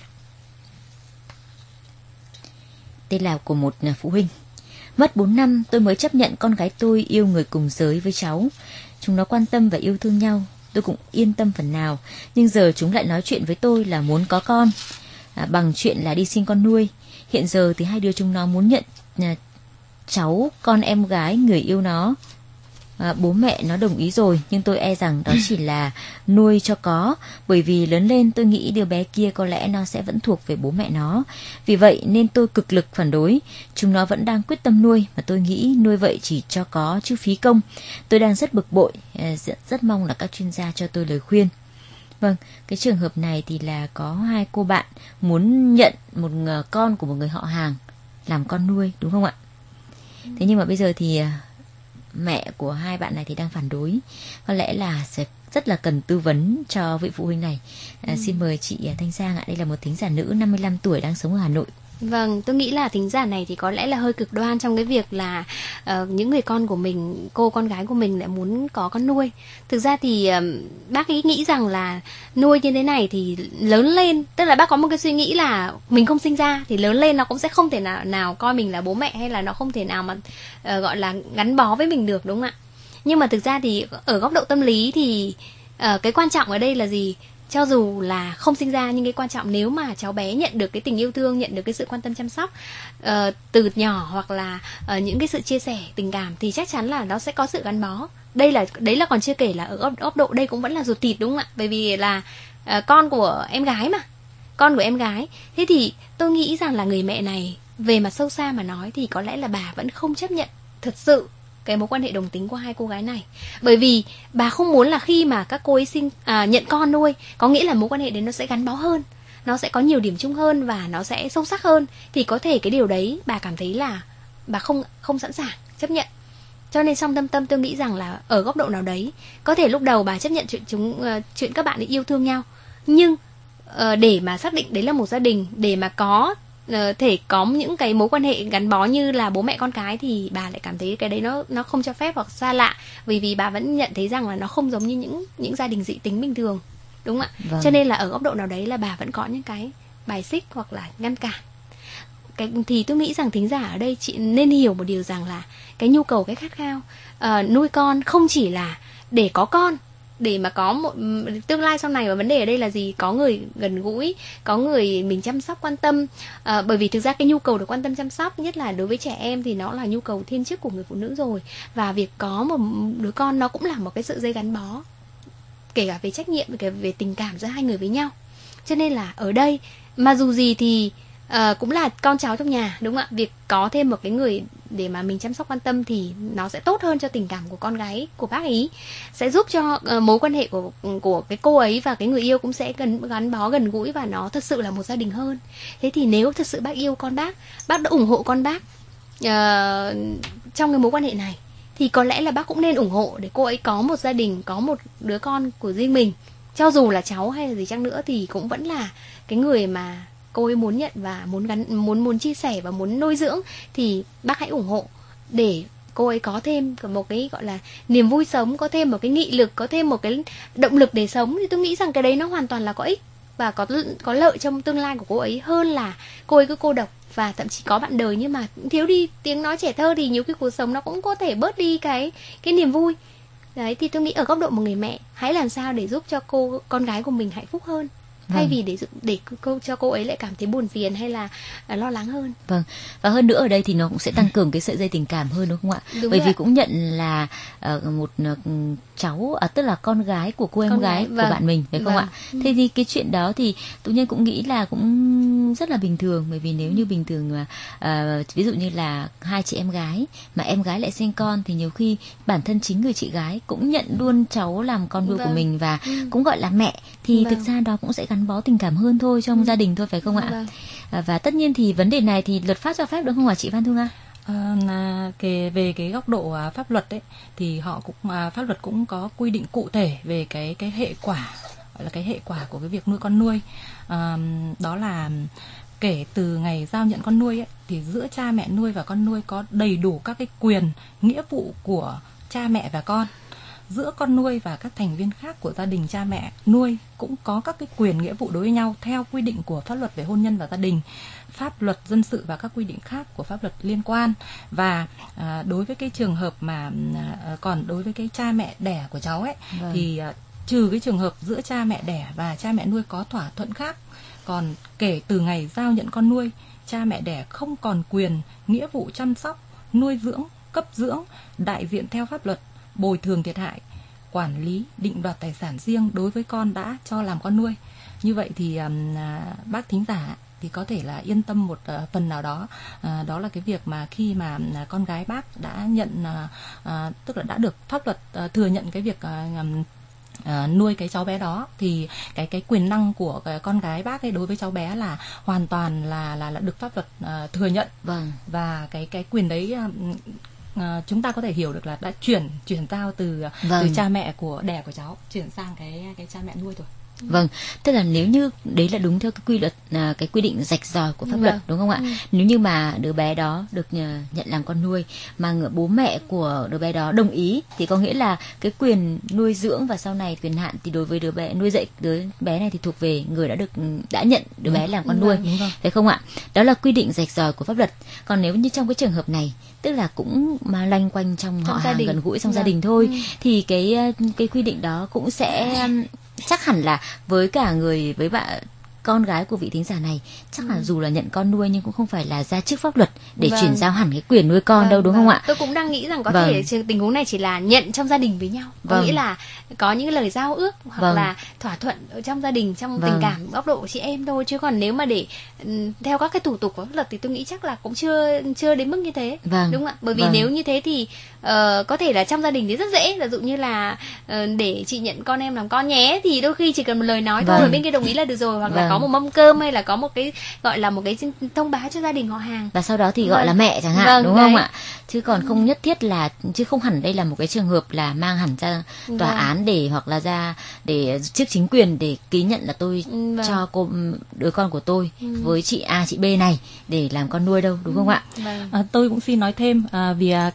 Tên là của một phụ huynh. Mất bốn năm tôi mới chấp nhận con gái tôi yêu người cùng giới với cháu. Chúng nó quan tâm và yêu thương nhau, tôi cũng yên tâm phần nào. Nhưng giờ chúng lại nói chuyện với tôi là muốn có con, à, bằng chuyện là đi sinh con nuôi. Hiện giờ thì hai đứa chúng nó muốn nhận à, cháu con em gái người yêu nó. À, bố mẹ nó đồng ý rồi, nhưng tôi e rằng đó chỉ là nuôi cho có, bởi vì lớn lên tôi nghĩ đứa bé kia có lẽ nó sẽ vẫn thuộc về bố mẹ nó. Vì vậy nên tôi cực lực phản đối. Chúng nó vẫn đang quyết tâm nuôi, mà tôi nghĩ nuôi vậy chỉ cho có chứ phí công. Tôi đang rất bực bội, rất, rất mong là các chuyên gia cho tôi lời khuyên. Vâng, cái trường hợp này thì là có hai cô bạn muốn nhận một con của một người họ hàng làm con nuôi, đúng không ạ? Thế nhưng mà bây giờ thì mẹ của hai bạn này thì đang phản đối, có lẽ là sẽ rất là cần tư vấn cho vị phụ huynh này. À, ừ. Xin mời chị Thanh Giang ạ, đây là một thính giả nữ năm mươi lăm tuổi đang sống ở Hà Nội. Vâng, tôi nghĩ là thính giả này thì có lẽ là hơi cực đoan trong cái việc là uh, những người con của mình, cô con gái của mình lại muốn có con nuôi. Thực ra thì uh, bác ấy nghĩ rằng là nuôi như thế này thì lớn lên, tức là bác có một cái suy nghĩ là mình không sinh ra thì lớn lên nó cũng sẽ không thể nào nào coi mình là bố mẹ, hay là nó không thể nào mà uh, gọi là gắn bó với mình được, đúng không ạ? Nhưng mà thực ra thì ở góc độ tâm lý thì uh, cái quan trọng ở đây là gì? Cho dù là không sinh ra, nhưng cái quan trọng nếu mà cháu bé nhận được cái tình yêu thương, nhận được cái sự quan tâm chăm sóc uh, từ nhỏ, hoặc là uh, những cái sự chia sẻ tình cảm, thì chắc chắn là nó sẽ có sự gắn bó. Đây là đấy là còn chưa kể là ở góc, góc độ đây cũng vẫn là ruột thịt, đúng không ạ? Bởi vì là uh, con của em gái mà, con của em gái. Thế thì tôi nghĩ rằng là người mẹ này về mặt sâu xa mà nói thì có lẽ là bà vẫn không chấp nhận thật sự cái mối quan hệ đồng tính của hai cô gái này. Bởi vì bà không muốn là khi mà các cô ấy sinh à, nhận con nuôi, có nghĩa là mối quan hệ đấy nó sẽ gắn bó hơn, nó sẽ có nhiều điểm chung hơn và nó sẽ sâu sắc hơn. Thì có thể cái điều đấy bà cảm thấy là bà không không sẵn sàng chấp nhận. Cho nên trong tâm tâm tôi nghĩ rằng là ở góc độ nào đấy, có thể lúc đầu bà chấp nhận chuyện chúng uh, chuyện các bạn ấy yêu thương nhau, nhưng uh, để mà xác định đấy là một gia đình, để mà có uh, thể có những cái mối quan hệ gắn bó như là bố mẹ con cái, thì bà lại cảm thấy cái đấy nó nó không cho phép hoặc xa lạ, vì vì bà vẫn nhận thấy rằng là nó không giống như những những gia đình dị tính bình thường, đúng không ạ? Vâng. Cho nên là ở góc độ nào đấy là bà vẫn có những cái bài xích hoặc là ngăn cản. Cái, thì tôi nghĩ rằng thính giả ở đây chị nên hiểu một điều rằng là cái nhu cầu, cái khát khao uh, nuôi con không chỉ là để có con, để mà có một tương lai sau này. Và vấn đề ở đây là gì? Có người gần gũi, có người mình chăm sóc quan tâm. à, Bởi vì thực ra cái nhu cầu được quan tâm chăm sóc, nhất là đối với trẻ em, thì nó là nhu cầu thiên chức của người phụ nữ rồi. Và việc có một đứa con nó cũng là một cái sợi dây gắn bó, kể cả về trách nhiệm, kể cả về tình cảm giữa hai người với nhau. Cho nên là ở đây mà dù gì thì Uh, cũng là con cháu trong nhà, đúng không ạ? Việc có thêm một cái người để mà mình chăm sóc quan tâm thì nó sẽ tốt hơn cho tình cảm của con gái của bác ấy, sẽ giúp cho uh, mối quan hệ của của cái cô ấy và cái người yêu cũng sẽ gần gắn bó, gần gũi, và nó thật sự là một gia đình hơn. Thế thì nếu thật sự bác yêu con bác, bác đã ủng hộ con bác uh, trong cái mối quan hệ này, thì có lẽ là bác cũng nên ủng hộ để cô ấy có một gia đình, có một đứa con của riêng mình. Cho dù là cháu hay là gì chăng nữa thì cũng vẫn là cái người mà cô ấy muốn nhận và muốn gắn muốn muốn chia sẻ và muốn nuôi dưỡng, thì bác hãy ủng hộ để cô ấy có thêm một cái gọi là niềm vui sống, có thêm một cái nghị lực, có thêm một cái động lực để sống. Thì tôi nghĩ rằng cái đấy nó hoàn toàn là có ích và có có lợi trong tương lai của cô ấy, hơn là cô ấy cứ cô độc và thậm chí có bạn đời nhưng mà thiếu đi tiếng nói trẻ thơ, thì nhiều khi cuộc sống nó cũng có thể bớt đi cái cái niềm vui. Đấy, thì tôi nghĩ ở góc độ một người mẹ, hãy làm sao để giúp cho cô con gái của mình hạnh phúc hơn, thay vâng. vì để để cô cho cô ấy lại cảm thấy buồn phiền hay là uh, lo lắng hơn. Vâng. Và hơn nữa ở đây thì nó cũng sẽ tăng cường cái sợi dây tình cảm hơn, đúng không ạ? Đúng Bởi vì ạ. Cũng nhận là uh, một uh, cháu, à, tức là con gái của cô em con gái, gái của vâng. bạn mình, phải không vâng. ạ? Thế thì cái chuyện đó thì Tú Nhân cũng nghĩ là cũng rất là bình thường, bởi vì nếu như bình thường mà uh, ví dụ như là hai chị em gái mà em gái lại sinh con, thì nhiều khi bản thân chính người chị gái cũng nhận luôn cháu làm con nuôi vâng. của mình và ừ. cũng gọi là mẹ, thì vâng. thực ra đó cũng sẽ gắn bó tình cảm hơn thôi trong ừ. gia đình thôi, phải không ạ? Vâng. À, và tất nhiên thì vấn đề này thì luật pháp cho phép được không hả chị Văn Thu Nga? À, cái, về cái góc độ à, pháp luật ấy, thì họ cũng à, pháp luật cũng có quy định cụ thể về cái cái hệ quả, gọi là cái hệ quả của cái việc nuôi con nuôi. À, đó là kể từ ngày giao nhận con nuôi ấy, thì giữa cha mẹ nuôi và con nuôi có đầy đủ các cái quyền, nghĩa vụ của cha mẹ và con. Giữa con nuôi và các thành viên khác của gia đình cha mẹ nuôi cũng có các cái quyền nghĩa vụ đối với nhau theo quy định của pháp luật về hôn nhân và gia đình, pháp luật dân sự và các quy định khác của pháp luật liên quan. Và à, đối với cái trường hợp mà à, còn đối với cái cha mẹ đẻ của cháu ấy vâng. thì à, trừ cái trường hợp giữa cha mẹ đẻ và cha mẹ nuôi có thỏa thuận khác, còn kể từ ngày giao nhận con nuôi, cha mẹ đẻ không còn quyền nghĩa vụ chăm sóc, nuôi dưỡng, cấp dưỡng, đại diện theo pháp luật, bồi thường thiệt hại, quản lý, định đoạt tài sản riêng đối với con đã cho làm con nuôi. Như vậy thì um, bác thính giả thì có thể là yên tâm một uh, phần nào đó, uh, đó là cái việc mà khi mà uh, con gái bác đã nhận uh, uh, tức là đã được pháp luật uh, thừa nhận cái việc uh, um, Uh, nuôi cái cháu bé đó, thì cái cái quyền năng của cái con gái bác ấy đối với cháu bé là hoàn toàn là là là được pháp luật uh, thừa nhận. Vâng. Và cái cái quyền đấy uh, à, chúng ta có thể hiểu được là đã chuyển chuyển giao từ vâng. từ cha mẹ của đẻ của cháu chuyển sang cái cái cha mẹ nuôi rồi. Vâng, tức là nếu như đấy là đúng theo cái quy luật, à, cái quy định rạch ròi của pháp vâng. luật, đúng không ạ? Ừ. Nếu như mà đứa bé đó được nhận làm con nuôi mà bố mẹ của đứa bé đó đồng ý thì có nghĩa là cái quyền nuôi dưỡng và sau này quyền hạn thì đối với đứa bé nuôi dạy đứa bé này thì thuộc về người đã được đã nhận đứa bé làm con nuôi, đúng phải không ạ? Đó là quy định rạch ròi của pháp luật. Còn nếu như trong cái trường hợp này, tức là cũng mà loanh quanh trong, trong họ hàng gần gũi trong vâng. gia đình thôi, ừ. thì cái cái quy định đó cũng sẽ chắc hẳn là với cả người với bạn con gái của vị thính giả này chắc là ừ. dù là nhận con nuôi nhưng cũng không phải là ra trước pháp luật để vâng. chuyển giao hẳn cái quyền nuôi con vâng, đâu, đúng vâng. không ạ? Tôi cũng đang nghĩ rằng có vâng. thể tình huống này chỉ là nhận trong gia đình với nhau, có vâng. nghĩa là có những lời giao ước hoặc vâng. là thỏa thuận ở trong gia đình, trong vâng. tình cảm góc độ chị em thôi, chứ còn nếu mà để theo các cái thủ tục của pháp luật thì tôi nghĩ chắc là cũng chưa chưa đến mức như thế, vâng. đúng không ạ? Bởi vì vâng. nếu như thế thì uh, có thể là trong gia đình thì rất dễ, ví dụ như là uh, để chị nhận con em làm con nhé, thì đôi khi chỉ cần một lời nói vâng. thôi bên kia đồng ý là được rồi, hoặc vâng. là có một mâm cơm hay là có một cái gọi là một cái thông báo cho gia đình họ hàng và sau đó thì gọi vâng. là mẹ chẳng hạn, vâng, đúng đấy. không ạ? Chứ còn không nhất thiết là, chứ không hẳn đây là một cái trường hợp là mang hẳn ra tòa vâng. án để hoặc là ra để trước chính quyền để ký nhận là tôi vâng. cho cô đứa con của tôi ừ. với chị A chị B này để làm con nuôi đâu, đúng ừ. không ạ? Vâng. À, tôi cũng xin nói thêm à, vì à,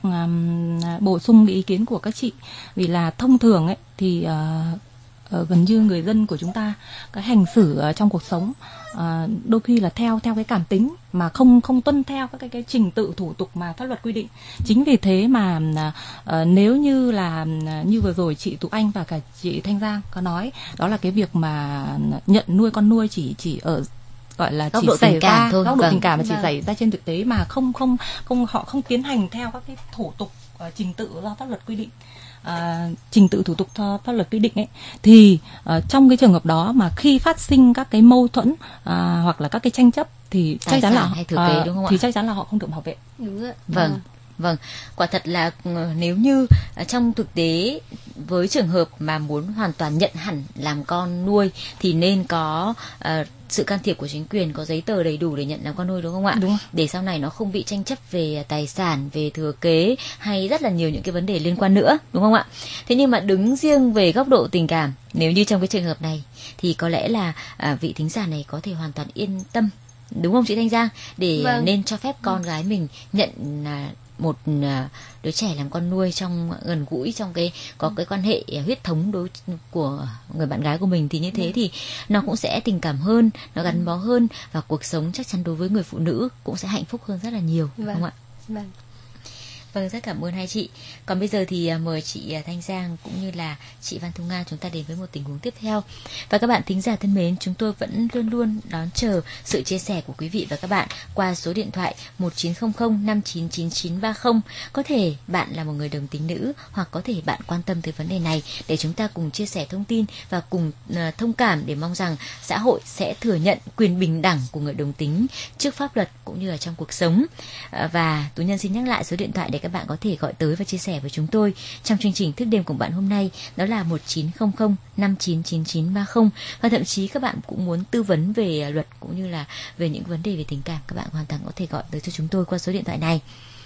bổ sung ý kiến của các chị, vì là thông thường ấy thì à, Uh, gần như người dân của chúng ta cái hành xử uh, trong cuộc sống uh, đôi khi là theo theo cái cảm tính mà không không tuân theo các cái cái trình tự thủ tục mà pháp luật quy định. Chính vì thế mà uh, nếu như là uh, như vừa rồi chị Tú Anh và cả chị Thanh Giang có nói, đó là cái việc mà nhận nuôi con nuôi chỉ chỉ ở gọi là góc chỉ độ xảy tình cảm ra thôi, góc độ vâng. tình cảm mà chỉ vâng. xảy ra trên thực tế mà không không không họ không tiến hành theo các cái thủ tục uh, trình tự do pháp luật quy định. À, trình tự thủ tục cho pháp luật quy định ấy, thì uh, trong cái trường hợp đó mà khi phát sinh các cái mâu thuẫn uh, hoặc là các cái tranh chấp thì tài chắc chắn là hay thừa kế, uh, đúng không thì ạ? chắc chắn là họ không được bảo vệ. Đúng rồi. Vâng. Ừ. Vâng, quả thật là nếu như trong thực tế với trường hợp mà muốn hoàn toàn nhận hẳn làm con nuôi thì nên có uh, sự can thiệp của chính quyền, có giấy tờ đầy đủ để nhận làm con nuôi, đúng không ạ? Đúng. Để sau này nó không bị tranh chấp về tài sản, về thừa kế hay rất là nhiều những cái vấn đề liên quan nữa, đúng không ạ? Thế nhưng mà đứng riêng về góc độ tình cảm, nếu như trong cái trường hợp này thì có lẽ là uh, vị thính giả này có thể hoàn toàn yên tâm, đúng không chị Thanh Giang? Để vâng. nên cho phép con gái mình nhận uh, một đứa trẻ làm con nuôi trong gần gũi, trong cái có cái quan hệ huyết thống đối của người bạn gái của mình, thì như thế thì nó cũng sẽ tình cảm hơn, nó gắn bó hơn và cuộc sống chắc chắn đối với người phụ nữ cũng sẽ hạnh phúc hơn rất là nhiều, vâng. không ạ? Vâng. Vâng, rất cảm ơn hai chị. Còn bây giờ thì mời chị Thanh Giang cũng như là chị Văn Thu Nga chúng ta đến với một tình huống tiếp theo. Và các bạn thính giả thân mến, chúng tôi vẫn luôn luôn đón chờ sự chia sẻ của quý vị và các bạn qua số điện thoại một chín không không năm chín chín chín ba không. Có thể bạn là một người đồng tính nữ, hoặc có thể bạn quan tâm tới vấn đề này để chúng ta cùng chia sẻ thông tin và cùng uh, thông cảm để mong rằng xã hội sẽ thừa nhận quyền bình đẳng của người đồng tính trước pháp luật cũng như là trong cuộc sống. Uh, và Tú Nhân xin nhắc lại số điện thoại để các bạn có thể gọi tới và chia sẻ với chúng tôi trong chương trình Thức đêm cùng bạn hôm nay, đó là một chín không không năm chín chín chín ba không. Và thậm chí các bạn cũng muốn tư vấn về luật cũng như là về những vấn đề về tình cảm, các bạn hoàn toàn có thể gọi tới cho chúng tôi qua số điện thoại này.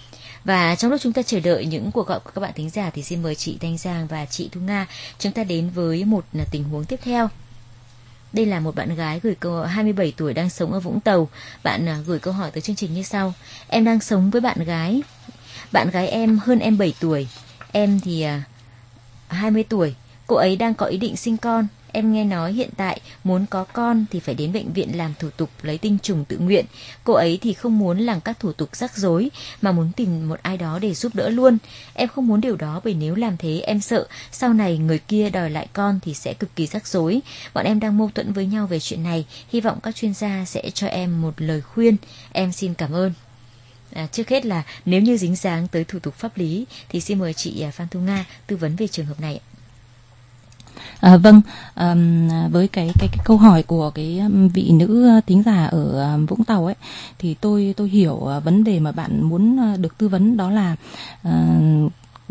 Và trong lúc chúng ta chờ đợi những cuộc gọi của các bạn thính giả thì xin mời chị Thanh Giang và chị Thu Nga chúng ta đến với một tình huống tiếp theo. Đây là một bạn gái gửi câu hai mươi bảy tuổi đang sống ở Vũng Tàu. Bạn gửi câu hỏi tới chương trình như sau: em đang sống với bạn gái. Bạn gái em hơn em bảy tuổi. Em thì uh, hai mươi tuổi. Cô ấy đang có ý định sinh con. Em nghe nói hiện tại muốn có con thì phải đến bệnh viện làm thủ tục lấy tinh trùng tự nguyện. Cô ấy thì không muốn làm các thủ tục rắc rối mà muốn tìm một ai đó để giúp đỡ luôn. Em không muốn điều đó, bởi nếu làm thế em sợ sau này người kia đòi lại con thì sẽ cực kỳ rắc rối. Bọn em đang mâu thuẫn với nhau về chuyện này. Hy vọng các chuyên gia sẽ cho em một lời khuyên. Em xin cảm ơn. À, trước hết là nếu như dính dáng tới thủ tục pháp lý thì xin mời chị Phan Thu Nga tư vấn về trường hợp này. À, vâng, à, với cái, cái cái câu hỏi của cái vị nữ thính giả ở Vũng Tàu ấy, thì tôi tôi hiểu vấn đề mà bạn muốn được tư vấn, đó là à,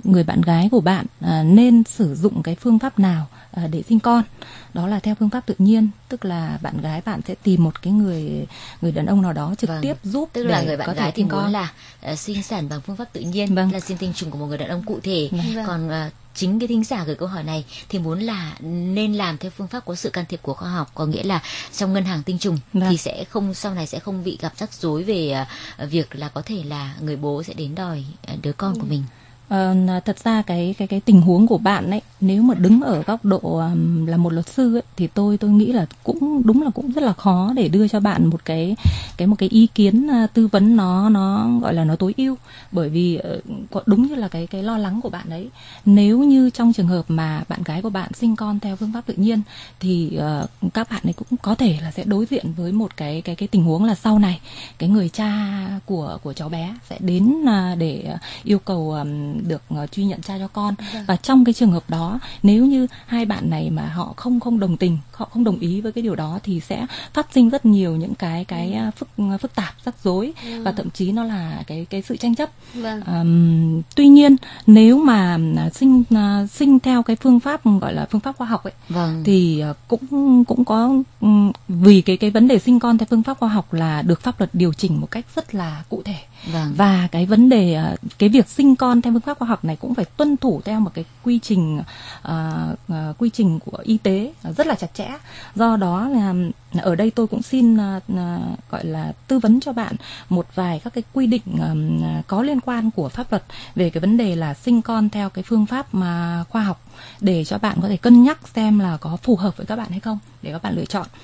người bạn gái của bạn à, nên sử dụng cái phương pháp nào à, để sinh con. Đó là theo phương pháp tự nhiên, tức là bạn gái bạn sẽ tìm một cái người người đàn ông nào đó trực vâng. tiếp giúp, tức để là người bạn có gái thì muốn con. là uh, sinh sản bằng phương pháp tự nhiên, vâng. là xin tinh trùng của một người đàn ông cụ thể. Vâng. Còn uh, chính cái thính giả gửi câu hỏi này thì muốn là nên làm theo phương pháp có sự can thiệp của khoa học, có nghĩa là trong ngân hàng tinh trùng vâng. thì sẽ không, sau này sẽ không bị gặp rắc rối về uh, việc là có thể là người bố sẽ đến đòi uh, đứa con ừ. của mình. Ờ, thật ra cái cái cái tình huống của bạn ấy, nếu mà đứng ở góc độ um, là một luật sư ấy, thì tôi tôi nghĩ là cũng đúng là cũng rất là khó để đưa cho bạn một cái cái một cái ý kiến uh, tư vấn nó nó gọi là nó tối ưu, bởi vì uh, đúng như là cái cái lo lắng của bạn ấy. Nếu như trong trường hợp mà bạn gái của bạn sinh con theo phương pháp tự nhiên thì uh, các bạn ấy cũng có thể là sẽ đối diện với một cái cái cái tình huống là sau này cái người cha của của cháu bé sẽ đến uh, để uh, yêu cầu um, được uh, truy nhận cha cho con. Dạ. Và trong cái trường hợp đó, nếu như hai bạn này mà họ không không đồng tình, họ không đồng ý với cái điều đó thì sẽ phát sinh rất nhiều những cái cái uh, phức phức tạp, rắc rối ừ. và thậm chí nó là cái cái sự tranh chấp. Vâng. Um, tuy nhiên nếu mà uh, sinh uh, sinh theo cái phương pháp gọi là phương pháp khoa học ấy, vâng. thì uh, cũng cũng có um, vì cái cái vấn đề sinh con theo phương pháp khoa học là được pháp luật điều chỉnh một cách rất là cụ thể. Vâng. Và cái vấn đề uh, cái việc sinh con theo phương pháp khoa học này cũng phải tuân thủ theo một cái quy trình uh, uh, quy trình của y tế uh, rất là chặt chẽ. Do đó là ở đây tôi cũng xin uh, uh, gọi là tư vấn cho bạn một vài các cái quy định um, có liên quan của pháp luật về cái vấn đề là sinh con theo cái phương pháp mà khoa học, để cho bạn có thể cân nhắc xem là có phù hợp với các bạn hay không để các bạn lựa chọn.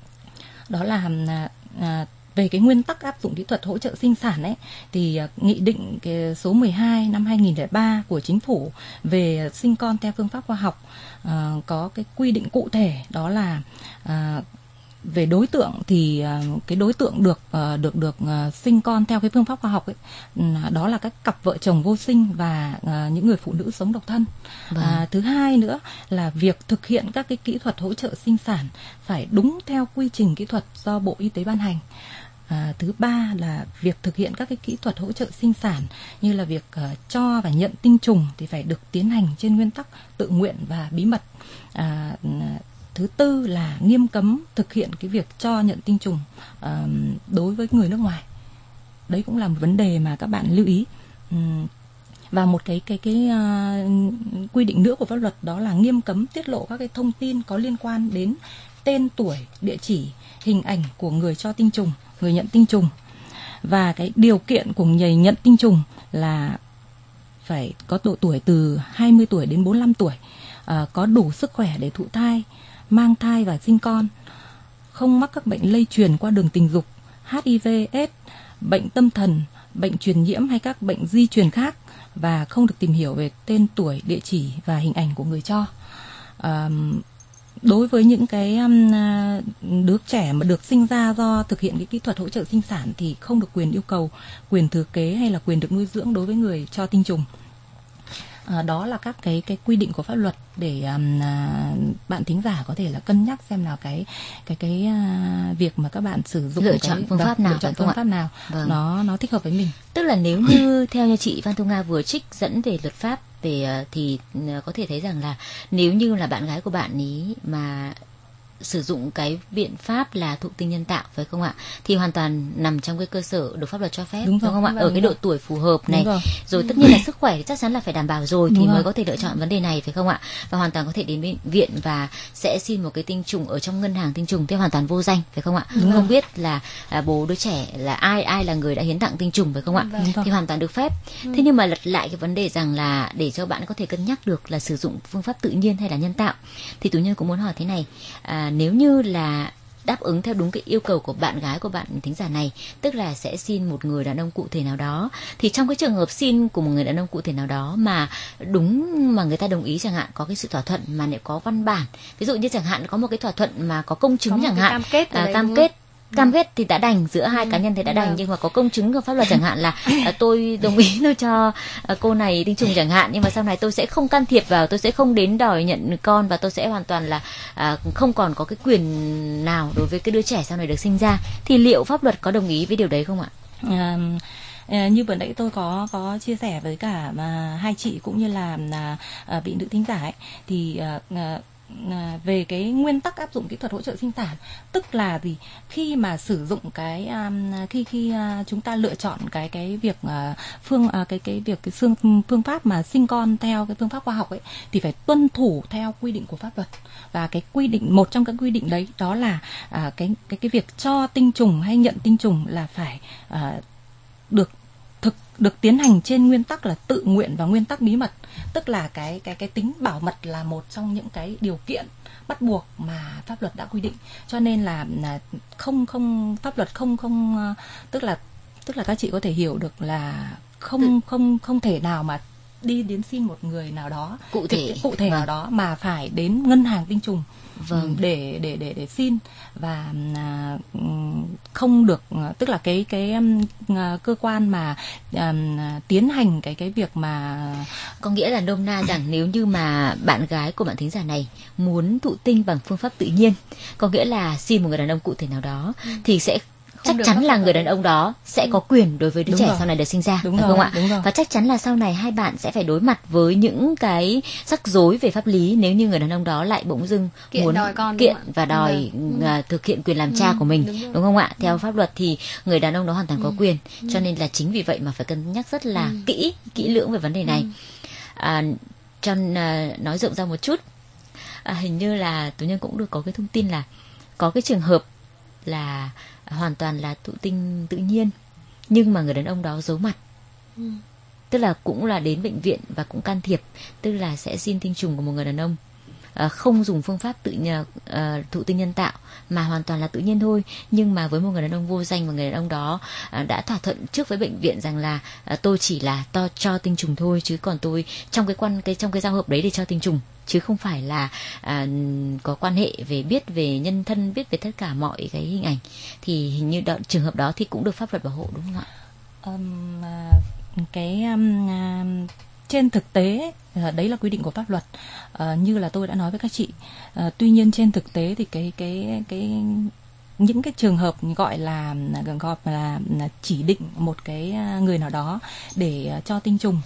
Đó là uh, uh, về cái nguyên tắc áp dụng kỹ thuật hỗ trợ sinh sản ấy, thì uh, nghị định cái số mười hai năm hai nghìn không trăm lẻ ba của chính phủ về sinh con theo phương pháp khoa học uh, có cái quy định cụ thể, đó là uh, về đối tượng thì uh, cái đối tượng được uh, được được uh, sinh con theo cái phương pháp khoa học ấy, uh, đó là các cặp vợ chồng vô sinh và uh, những người phụ nữ sống độc thân. Vâng. Uh, thứ hai nữa là việc thực hiện các cái kỹ thuật hỗ trợ sinh sản phải đúng theo quy trình kỹ thuật do Bộ Y tế ban hành. À, thứ ba là việc thực hiện các cái kỹ thuật hỗ trợ sinh sản như là việc uh, cho và nhận tinh trùng thì phải được tiến hành trên nguyên tắc tự nguyện và bí mật. À, thứ tư là nghiêm cấm thực hiện cái việc cho nhận tinh trùng uh, đối với người nước ngoài. Đấy cũng là một vấn đề mà các bạn lưu ý. Um, và một cái cái cái uh, quy định nữa của pháp luật, đó là nghiêm cấm tiết lộ các cái thông tin có liên quan đến tên tuổi, địa chỉ, hình ảnh của người cho tinh trùng, người nhận tinh trùng. Và cái điều kiện của người nhận tinh trùng là phải có độ tuổi từ hai mươi tuổi đến bốn mươi lăm tuổi, à, có đủ sức khỏe để thụ thai, mang thai và sinh con, không mắc các bệnh lây truyền qua đường tình dục, H I V, AIDS, bệnh tâm thần, bệnh truyền nhiễm hay các bệnh di truyền khác, và không được tìm hiểu về tên tuổi, địa chỉ và hình ảnh của người cho. À, đối với những cái um, đứa trẻ mà được sinh ra do thực hiện cái kỹ thuật hỗ trợ sinh sản thì không được quyền yêu cầu quyền thừa kế hay là quyền được nuôi dưỡng đối với người cho tinh trùng. À, đó là các cái cái quy định của pháp luật để um, à, bạn thính giả có thể là cân nhắc xem nào cái cái cái uh, việc mà các bạn sử dụng lựa chọn cái, phương pháp vâng, nào, lựa chọn phương pháp nào vâng. nó nó thích hợp với mình. Tức là nếu như theo như chị Phan Thu Nga vừa trích dẫn về luật pháp về thì có thể thấy rằng là nếu như là bạn gái của bạn ý mà sử dụng cái biện pháp là thụ tinh nhân tạo, phải không ạ, thì hoàn toàn nằm trong cái cơ sở được pháp luật cho phép, đúng, đúng không ạ? Ở cái độ tuổi phù hợp này, rồi. rồi tất nhiên là sức khỏe thì chắc chắn là phải đảm bảo rồi thì đúng mới rồi. Có thể lựa chọn vấn đề này, phải không ạ? Và hoàn toàn có thể đến bệnh viện và sẽ xin một cái tinh trùng ở trong ngân hàng tinh trùng theo hoàn toàn vô danh, phải không ạ? Đúng không rồi. Biết là à, bố đứa trẻ là ai ai là người đã hiến tặng tinh trùng, phải không ạ? Thì hoàn toàn được phép. Ừ. Thế nhưng mà lật lại cái vấn đề rằng là để cho bạn có thể cân nhắc được là sử dụng phương pháp tự nhiên hay là nhân tạo, thì Tú Nhân cũng muốn hỏi thế này. À, nếu như là đáp ứng theo đúng cái yêu cầu của bạn gái của bạn thính giả này, tức là sẽ xin một người đàn ông cụ thể nào đó, thì trong cái trường hợp xin của một người đàn ông cụ thể nào đó mà đúng mà người ta đồng ý chẳng hạn, có cái sự thỏa thuận mà nếu có văn bản, ví dụ như chẳng hạn có một cái thỏa thuận mà có công chứng chẳng hạn, cam kết, à, cam kết cam kết thì đã đành giữa hai ừ, cá nhân thì đã đành, ừ. nhưng mà có công chứng của pháp luật chẳng hạn là à, tôi đồng ý tôi cho à, cô này tinh trùng chẳng hạn, nhưng mà sau này tôi sẽ không can thiệp vào, tôi sẽ không đến đòi nhận con và tôi sẽ hoàn toàn là à, không còn có cái quyền nào đối với cái đứa trẻ sau này được sinh ra, thì liệu pháp luật có đồng ý với điều đấy không ạ? À, À, như vừa nãy tôi có có chia sẻ với cả mà hai chị cũng như là à, à, vị nữ thính giả ấy, thì à, à, À, về cái nguyên tắc áp dụng kỹ thuật hỗ trợ sinh sản, tức là gì, khi mà sử dụng cái um, khi khi uh, chúng ta lựa chọn cái cái việc uh, phương uh, cái cái việc cái phương phương pháp mà sinh con theo cái phương pháp khoa học ấy, thì phải tuân thủ theo quy định của pháp luật. Và cái quy định, một trong các quy định đấy đó là uh, cái cái cái việc cho tinh trùng hay nhận tinh trùng là phải uh, được thực được tiến hành trên nguyên tắc là tự nguyện và nguyên tắc bí mật. Tức là cái cái cái tính bảo mật là một trong những cái điều kiện bắt buộc mà pháp luật đã quy định. Cho nên là không không pháp luật không không tức là tức là các chị có thể hiểu được là không không không thể nào mà đi đến xin một người nào đó cụ thể cụ thể vâng. nào đó, mà phải đến ngân hàng tinh trùng vâng. để để để để xin. Và à, không được, tức là cái cái um, cơ quan mà um, tiến hành cái cái việc mà, có nghĩa là nôm na rằng nếu như mà bạn gái của bạn thính giả này muốn thụ tinh bằng phương pháp tự nhiên, có nghĩa là xin một người đàn ông cụ thể nào đó, ừ. thì sẽ chắc chắn là người đàn ông đó sẽ có quyền đối với đứa đúng trẻ rồi. Sau này được sinh ra, đúng, đúng không ạ? Đúng rồi. Và chắc chắn là sau này hai bạn sẽ phải đối mặt với những cái rắc rối về pháp lý nếu như người đàn ông đó lại bỗng dưng kiện muốn con, kiện và đòi ừ. thực hiện quyền làm ừ. cha của mình, đúng, đúng không ạ? Theo ừ. pháp luật thì người đàn ông đó hoàn toàn ừ. có quyền, ừ. cho nên là chính vì vậy mà phải cân nhắc rất là ừ. kỹ kỹ lưỡng về vấn đề này. Ừ. À, Trân à, nói rộng ra một chút, à, hình như là Tú Nhân cũng được có cái thông tin là có cái trường hợp là hoàn toàn là thụ tinh tự nhiên nhưng mà người đàn ông đó giấu mặt, ừ. tức là cũng là đến bệnh viện và cũng can thiệp, tức là sẽ xin tinh trùng của một người đàn ông, à, không dùng phương pháp tự nhờ, à, thụ tinh nhân tạo mà hoàn toàn là tự nhiên thôi, nhưng mà với một người đàn ông vô danh, và người đàn ông đó à, đã thỏa thuận trước với bệnh viện rằng là à, tôi chỉ là to cho tinh trùng thôi, chứ còn tôi trong cái quan cái trong cái giao hợp đấy để cho tinh trùng, chứ không phải là à, có quan hệ về biết về nhân thân, biết về tất cả mọi cái hình ảnh. Thì hình như đó, trường hợp đó thì cũng được pháp luật bảo hộ, đúng không ạ? Um, cái um, uh, trên thực tế đấy là quy định của pháp luật, uh, như là tôi đã nói với các chị. Uh, tuy nhiên trên thực tế thì cái cái cái những cái trường hợp gọi là gọi là chỉ định một cái người nào đó để cho tinh trùng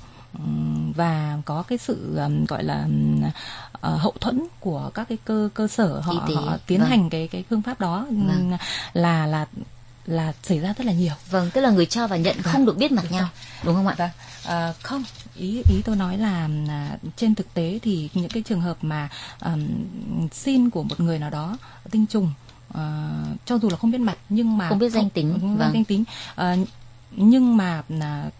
và có cái sự um, gọi là uh, hậu thuẫn của các cái cơ cơ sở họ, họ tiến vâng. hành cái cái phương pháp đó, vâng. là là là xảy ra rất là nhiều. Vâng, tức là người cho và nhận vâng. không được biết mặt đúng nhau, rồi. Đúng không ạ? Vâng. À, không, ý ý tôi nói là à, trên thực tế thì những cái trường hợp mà um, xin của một người nào đó tinh trùng, uh, cho dù là không biết mặt nhưng mà không biết danh tính, không, vâng. danh tính, uh, nhưng mà uh,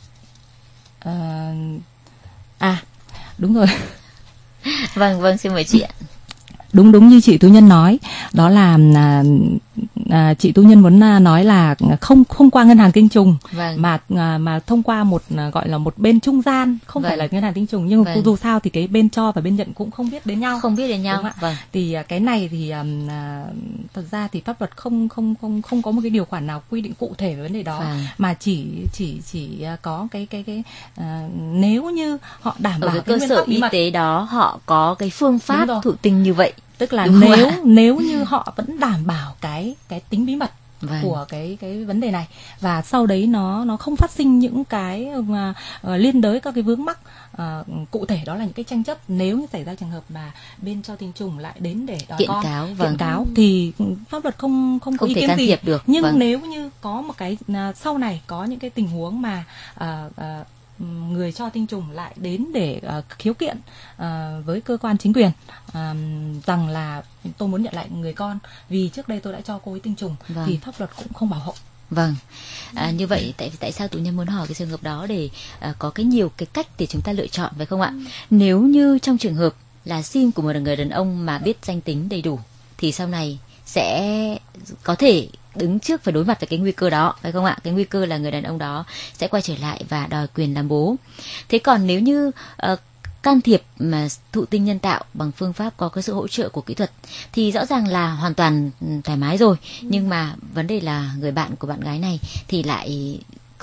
uh, à đúng rồi. Vâng vâng, xin mời chị ạ. Đúng đúng như chị Tú Nhân nói, đó là à, à, chị Tú Nhân muốn à, nói là không không qua ngân hàng tinh trùng, vâng. mà à, mà thông qua một à, gọi là một bên trung gian, không vâng. phải là ngân hàng tinh trùng, nhưng vâng. dù sao thì cái bên cho và bên nhận cũng không biết đến nhau, không biết đến nhau. Vâng. Thì à, cái này thì à, thật ra thì pháp luật không không không không có một cái điều khoản nào quy định cụ thể về vấn đề đó, vâng. mà chỉ chỉ chỉ có cái cái cái à, nếu như họ đảm bảo ở cái cơ cái sở y tế đó họ có cái phương pháp thụ tinh như vậy. Tức là đúng nếu nếu như họ vẫn đảm bảo cái cái tính bí mật vâng. của cái cái vấn đề này, và sau đấy nó nó không phát sinh những cái mà uh, liên đới các cái vướng mắc uh, cụ thể, đó là những cái tranh chấp. Nếu như xảy ra trường hợp mà bên cho tinh trùng lại đến để đòi kiện con cáo, kiện vâng. cáo thì pháp luật không không, không có ý kiến gì được. Nhưng vâng. nếu như có một cái uh, sau này có những cái tình huống mà uh, uh, người cho tinh trùng lại đến để uh, khiếu kiện uh, với cơ quan chính quyền uh, rằng là tôi muốn nhận lại người con vì trước đây tôi đã cho cô ấy tinh trùng, vâng. thì pháp luật cũng không bảo hộ. Vâng, à, như vậy tại tại sao Tú Nhân muốn hỏi cái trường hợp đó để à, có cái nhiều cái cách để chúng ta lựa chọn, phải không ạ? Ừ. Nếu như trong trường hợp là sim của một người đàn ông mà biết danh tính đầy đủ thì sau này sẽ có thể đứng trước phải đối mặt với cái nguy cơ đó, phải không ạ? Cái nguy cơ là người đàn ông đó sẽ quay trở lại và đòi quyền làm bố. Thế còn nếu như uh, can thiệp mà thụ tinh nhân tạo bằng phương pháp có cái sự hỗ trợ của kỹ thuật thì rõ ràng là hoàn toàn thoải mái rồi, ừ. nhưng mà vấn đề là người bạn của bạn gái này thì lại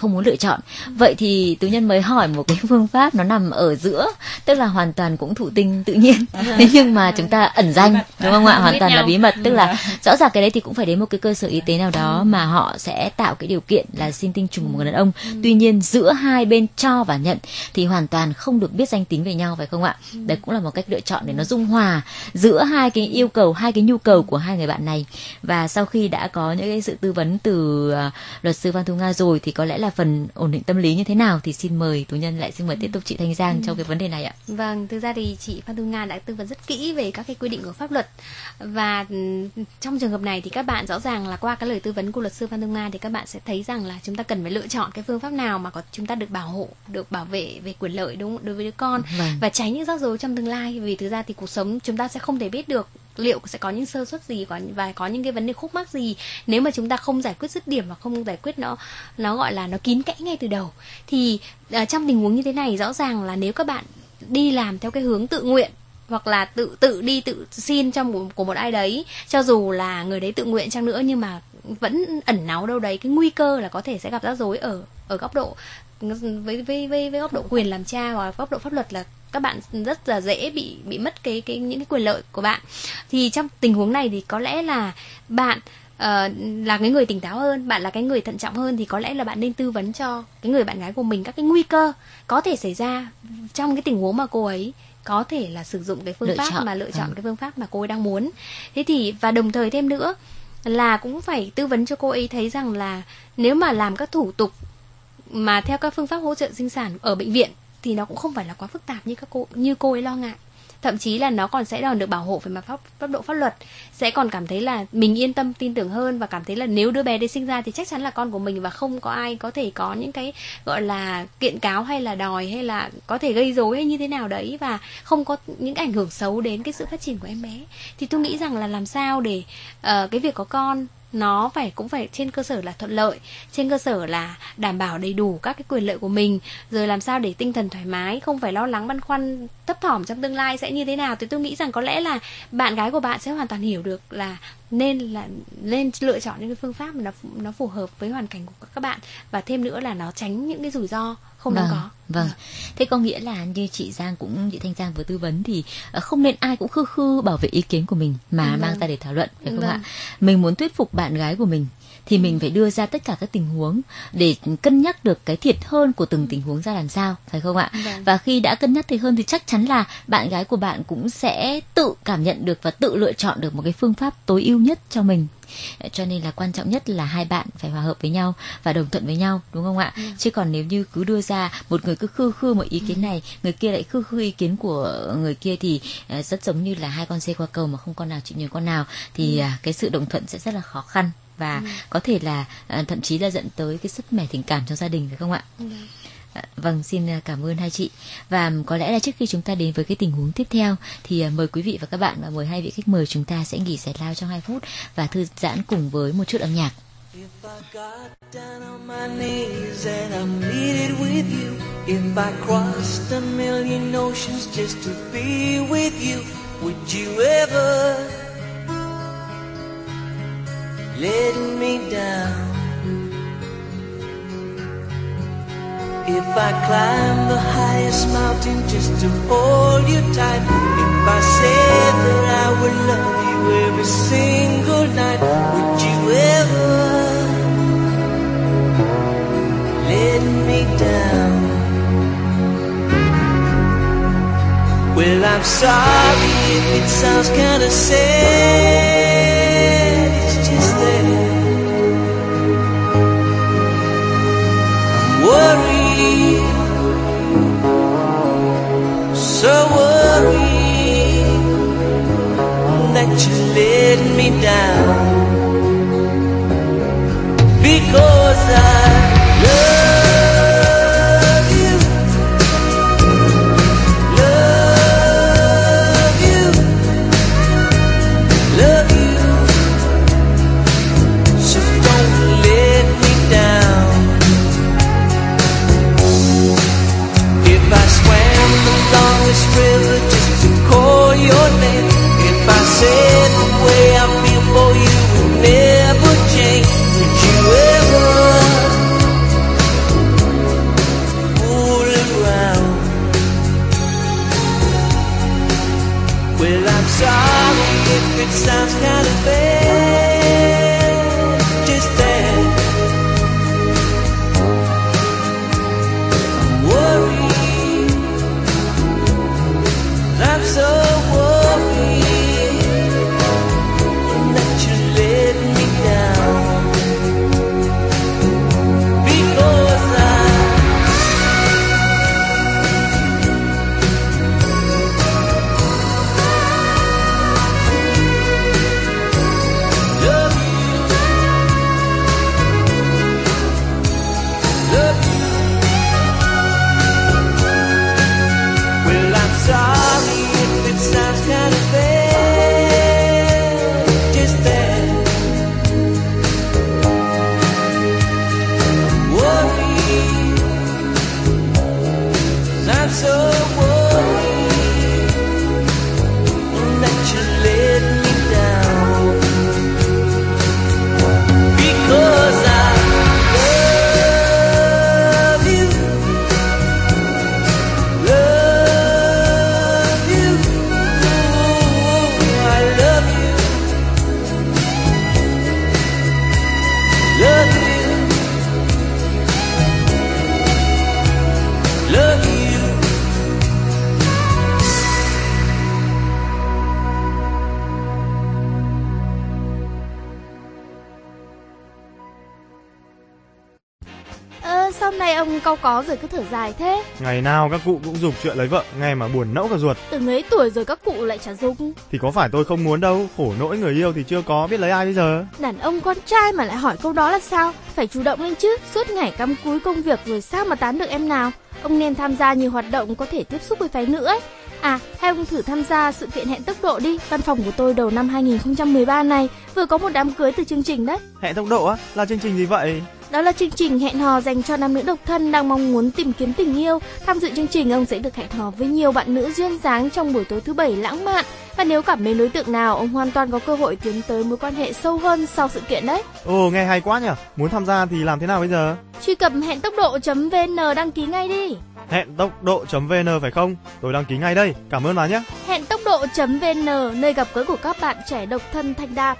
không muốn lựa chọn. Vậy thì Tú Nhân mới hỏi một cái phương pháp nó nằm ở giữa, tức là hoàn toàn cũng thụ tinh tự nhiên, thế nhưng mà chúng ta ẩn danh, đúng không ạ? Hoàn toàn là bí mật, tức là rõ ràng cái đấy thì cũng phải đến một cái cơ sở y tế nào đó mà họ sẽ tạo cái điều kiện là xin tinh trùng của một người đàn ông. Tuy nhiên giữa hai bên cho và nhận thì hoàn toàn không được biết danh tính về nhau, phải không ạ? Đấy cũng là một cách lựa chọn để nó dung hòa giữa hai cái yêu cầu, hai cái nhu cầu của hai người bạn này. Và sau khi đã có những cái sự tư vấn từ uh, luật sư Phan Thu Nga rồi thì có lẽ là phần ổn định tâm lý như thế nào thì xin mời Tú Nhân lại xin mời tiếp tục chị Thanh Giang ừ. trong cái vấn đề này ạ. Vâng, thực ra thì chị Phan Thu Nga đã tư vấn rất kỹ về các cái quy định của pháp luật, và trong trường hợp này thì các bạn rõ ràng là qua cái lời tư vấn của luật sư Phan Thu Nga thì các bạn sẽ thấy rằng là chúng ta cần phải lựa chọn cái phương pháp nào mà có chúng ta được bảo hộ, được bảo vệ về quyền lợi đúng đối với đứa con, vâng. và tránh những rắc rối trong tương lai. Vì thực ra thì cuộc sống chúng ta sẽ không thể biết được liệu sẽ có những sơ suất gì và có những cái vấn đề khúc mắc gì nếu mà chúng ta không giải quyết dứt điểm và không giải quyết nó nó gọi là nó kín kẽ ngay từ đầu. Thì uh, trong tình huống như thế này rõ ràng là nếu các bạn đi làm theo cái hướng tự nguyện hoặc là tự tự đi tự xin trong một, của một ai đấy, cho dù là người đấy tự nguyện chăng nữa nhưng mà vẫn ẩn náu đâu đấy cái nguy cơ là có thể sẽ gặp rắc rối ở ở góc độ với với với với góc độ quyền làm cha hoặc góc độ pháp luật, là các bạn rất là dễ bị bị mất cái cái những cái quyền lợi của bạn. Thì trong tình huống này thì có lẽ là bạn uh, là cái người tỉnh táo hơn, bạn là cái người thận trọng hơn, thì có lẽ là bạn nên tư vấn cho cái người bạn gái của mình các cái nguy cơ có thể xảy ra trong cái tình huống mà cô ấy có thể là sử dụng cái phương lựa pháp chọn. mà lựa chọn ừ. cái phương pháp mà cô ấy đang muốn. Thế thì và đồng thời thêm nữa là cũng phải tư vấn cho cô ấy thấy rằng là nếu mà làm các thủ tục mà theo các phương pháp hỗ trợ sinh sản ở bệnh viện thì nó cũng không phải là quá phức tạp như các cô như cô ấy lo ngại. Thậm chí là nó còn sẽ còn được bảo hộ về mặt pháp, pháp độ pháp luật, sẽ còn cảm thấy là mình yên tâm tin tưởng hơn, và cảm thấy là nếu đứa bé đấy sinh ra thì chắc chắn là con của mình và không có ai có thể có những cái gọi là kiện cáo hay là đòi hay là có thể gây rối hay như thế nào đấy, và không có những ảnh hưởng xấu đến cái sự phát triển của em bé. Thì tôi nghĩ rằng là làm sao để uh, cái việc có con nó phải cũng phải trên cơ sở là thuận lợi, trên cơ sở là đảm bảo đầy đủ các cái quyền lợi của mình, rồi làm sao để tinh thần thoải mái, không phải lo lắng băn khoăn thấp thỏm trong tương lai sẽ như thế nào. Thì tôi nghĩ rằng có lẽ là bạn gái của bạn sẽ hoàn toàn hiểu được là nên là nên lựa chọn những cái phương pháp mà nó nó phù hợp với hoàn cảnh của các bạn, và thêm nữa là nó tránh những cái rủi ro không đáng vâng, có. Vâng. Thế có nghĩa là như chị Giang cũng chị Thanh Giang vừa tư vấn thì không nên ai cũng khư khư bảo vệ ý kiến của mình mà vâng. mang ra để thảo luận, phải không vâng. ạ? Mình muốn thuyết phục bạn gái của mình thì mình phải đưa ra tất cả các tình huống để cân nhắc được cái thiệt hơn của từng tình huống ra làm sao, phải không ạ? Vâng. Và khi đã cân nhắc thiệt hơn thì chắc chắn là bạn gái của bạn cũng sẽ tự cảm nhận được và tự lựa chọn được một cái phương pháp tối ưu nhất cho mình. Cho nên là quan trọng nhất là hai bạn phải hòa hợp với nhau và đồng thuận với nhau, đúng không ạ? Ừ. Chứ còn nếu như cứ đưa ra một người cứ khư khư một ý kiến này, người kia lại khư khư ý kiến của người kia thì rất giống như là hai con xe qua cầu mà không con nào chịu nhường con nào, thì ừ. cái sự đồng thuận sẽ rất là khó khăn và ừ. có thể là thậm chí là dẫn tới cái sức mẻ tình cảm trong gia đình, phải không ạ? Ừ. Vâng, xin cảm ơn hai chị. Và có lẽ là trước khi chúng ta đến với cái tình huống tiếp theo thì mời quý vị và các bạn và mời hai vị khách mời chúng ta sẽ nghỉ giải lao trong hai phút và thư giãn cùng với một chút âm nhạc. If I got down on my knees and I pleaded with you, if I crossed a million oceans just to be with you, would you ever let me down? If I climb the highest mountain just to hold you tight, if I said that I would love you every single night, would you ever let me down? Well, I'm sorry if it sounds kinda sad, it's just that I'm worried, so worried that you let me down, because I love you, love you, love Sao hôm nay ông cau có rồi cứ thở dài thế? Ngày nào các cụ cũng giục chuyện lấy vợ, nghe mà buồn nẫu cả ruột. Từng ấy tuổi rồi các cụ lại chả giục. Thì có phải tôi không muốn đâu, khổ nỗi người yêu thì chưa có, biết lấy ai bây giờ. Đàn ông con trai mà lại hỏi câu đó là sao? Phải chủ động lên chứ, suốt ngày cắm cúi công việc rồi sao mà tán được em nào? Ông nên tham gia nhiều hoạt động có thể tiếp xúc với phái nữ ấy. À, hay ông thử tham gia sự kiện hẹn tốc độ đi. Văn phòng của tôi đầu năm hai không một ba này vừa có một đám cưới từ chương trình đấy. Hẹn tốc độ á? Là chương trình gì vậy? Đó là chương trình hẹn hò dành cho nam nữ độc thân đang mong muốn tìm kiếm tình yêu. Tham dự chương trình, ông sẽ được hẹn hò với nhiều bạn nữ duyên dáng trong buổi tối thứ bảy lãng mạn. Và nếu cảm mến đối tượng nào, ông hoàn toàn có cơ hội tiến tới mối quan hệ sâu hơn sau sự kiện đấy. Ồ, nghe hay quá nhỉ. Muốn tham gia thì làm thế nào bây giờ? Truy cập hẹn tốc độ chấm vn đăng ký ngay đi. Hẹn tốc độ chấm vn phải không? Tôi đăng ký ngay đây. Cảm ơn bà nhé. Hẹn tốc độ chấm vn, nơi gặp gỡ của các bạn trẻ độc thân thành đạt.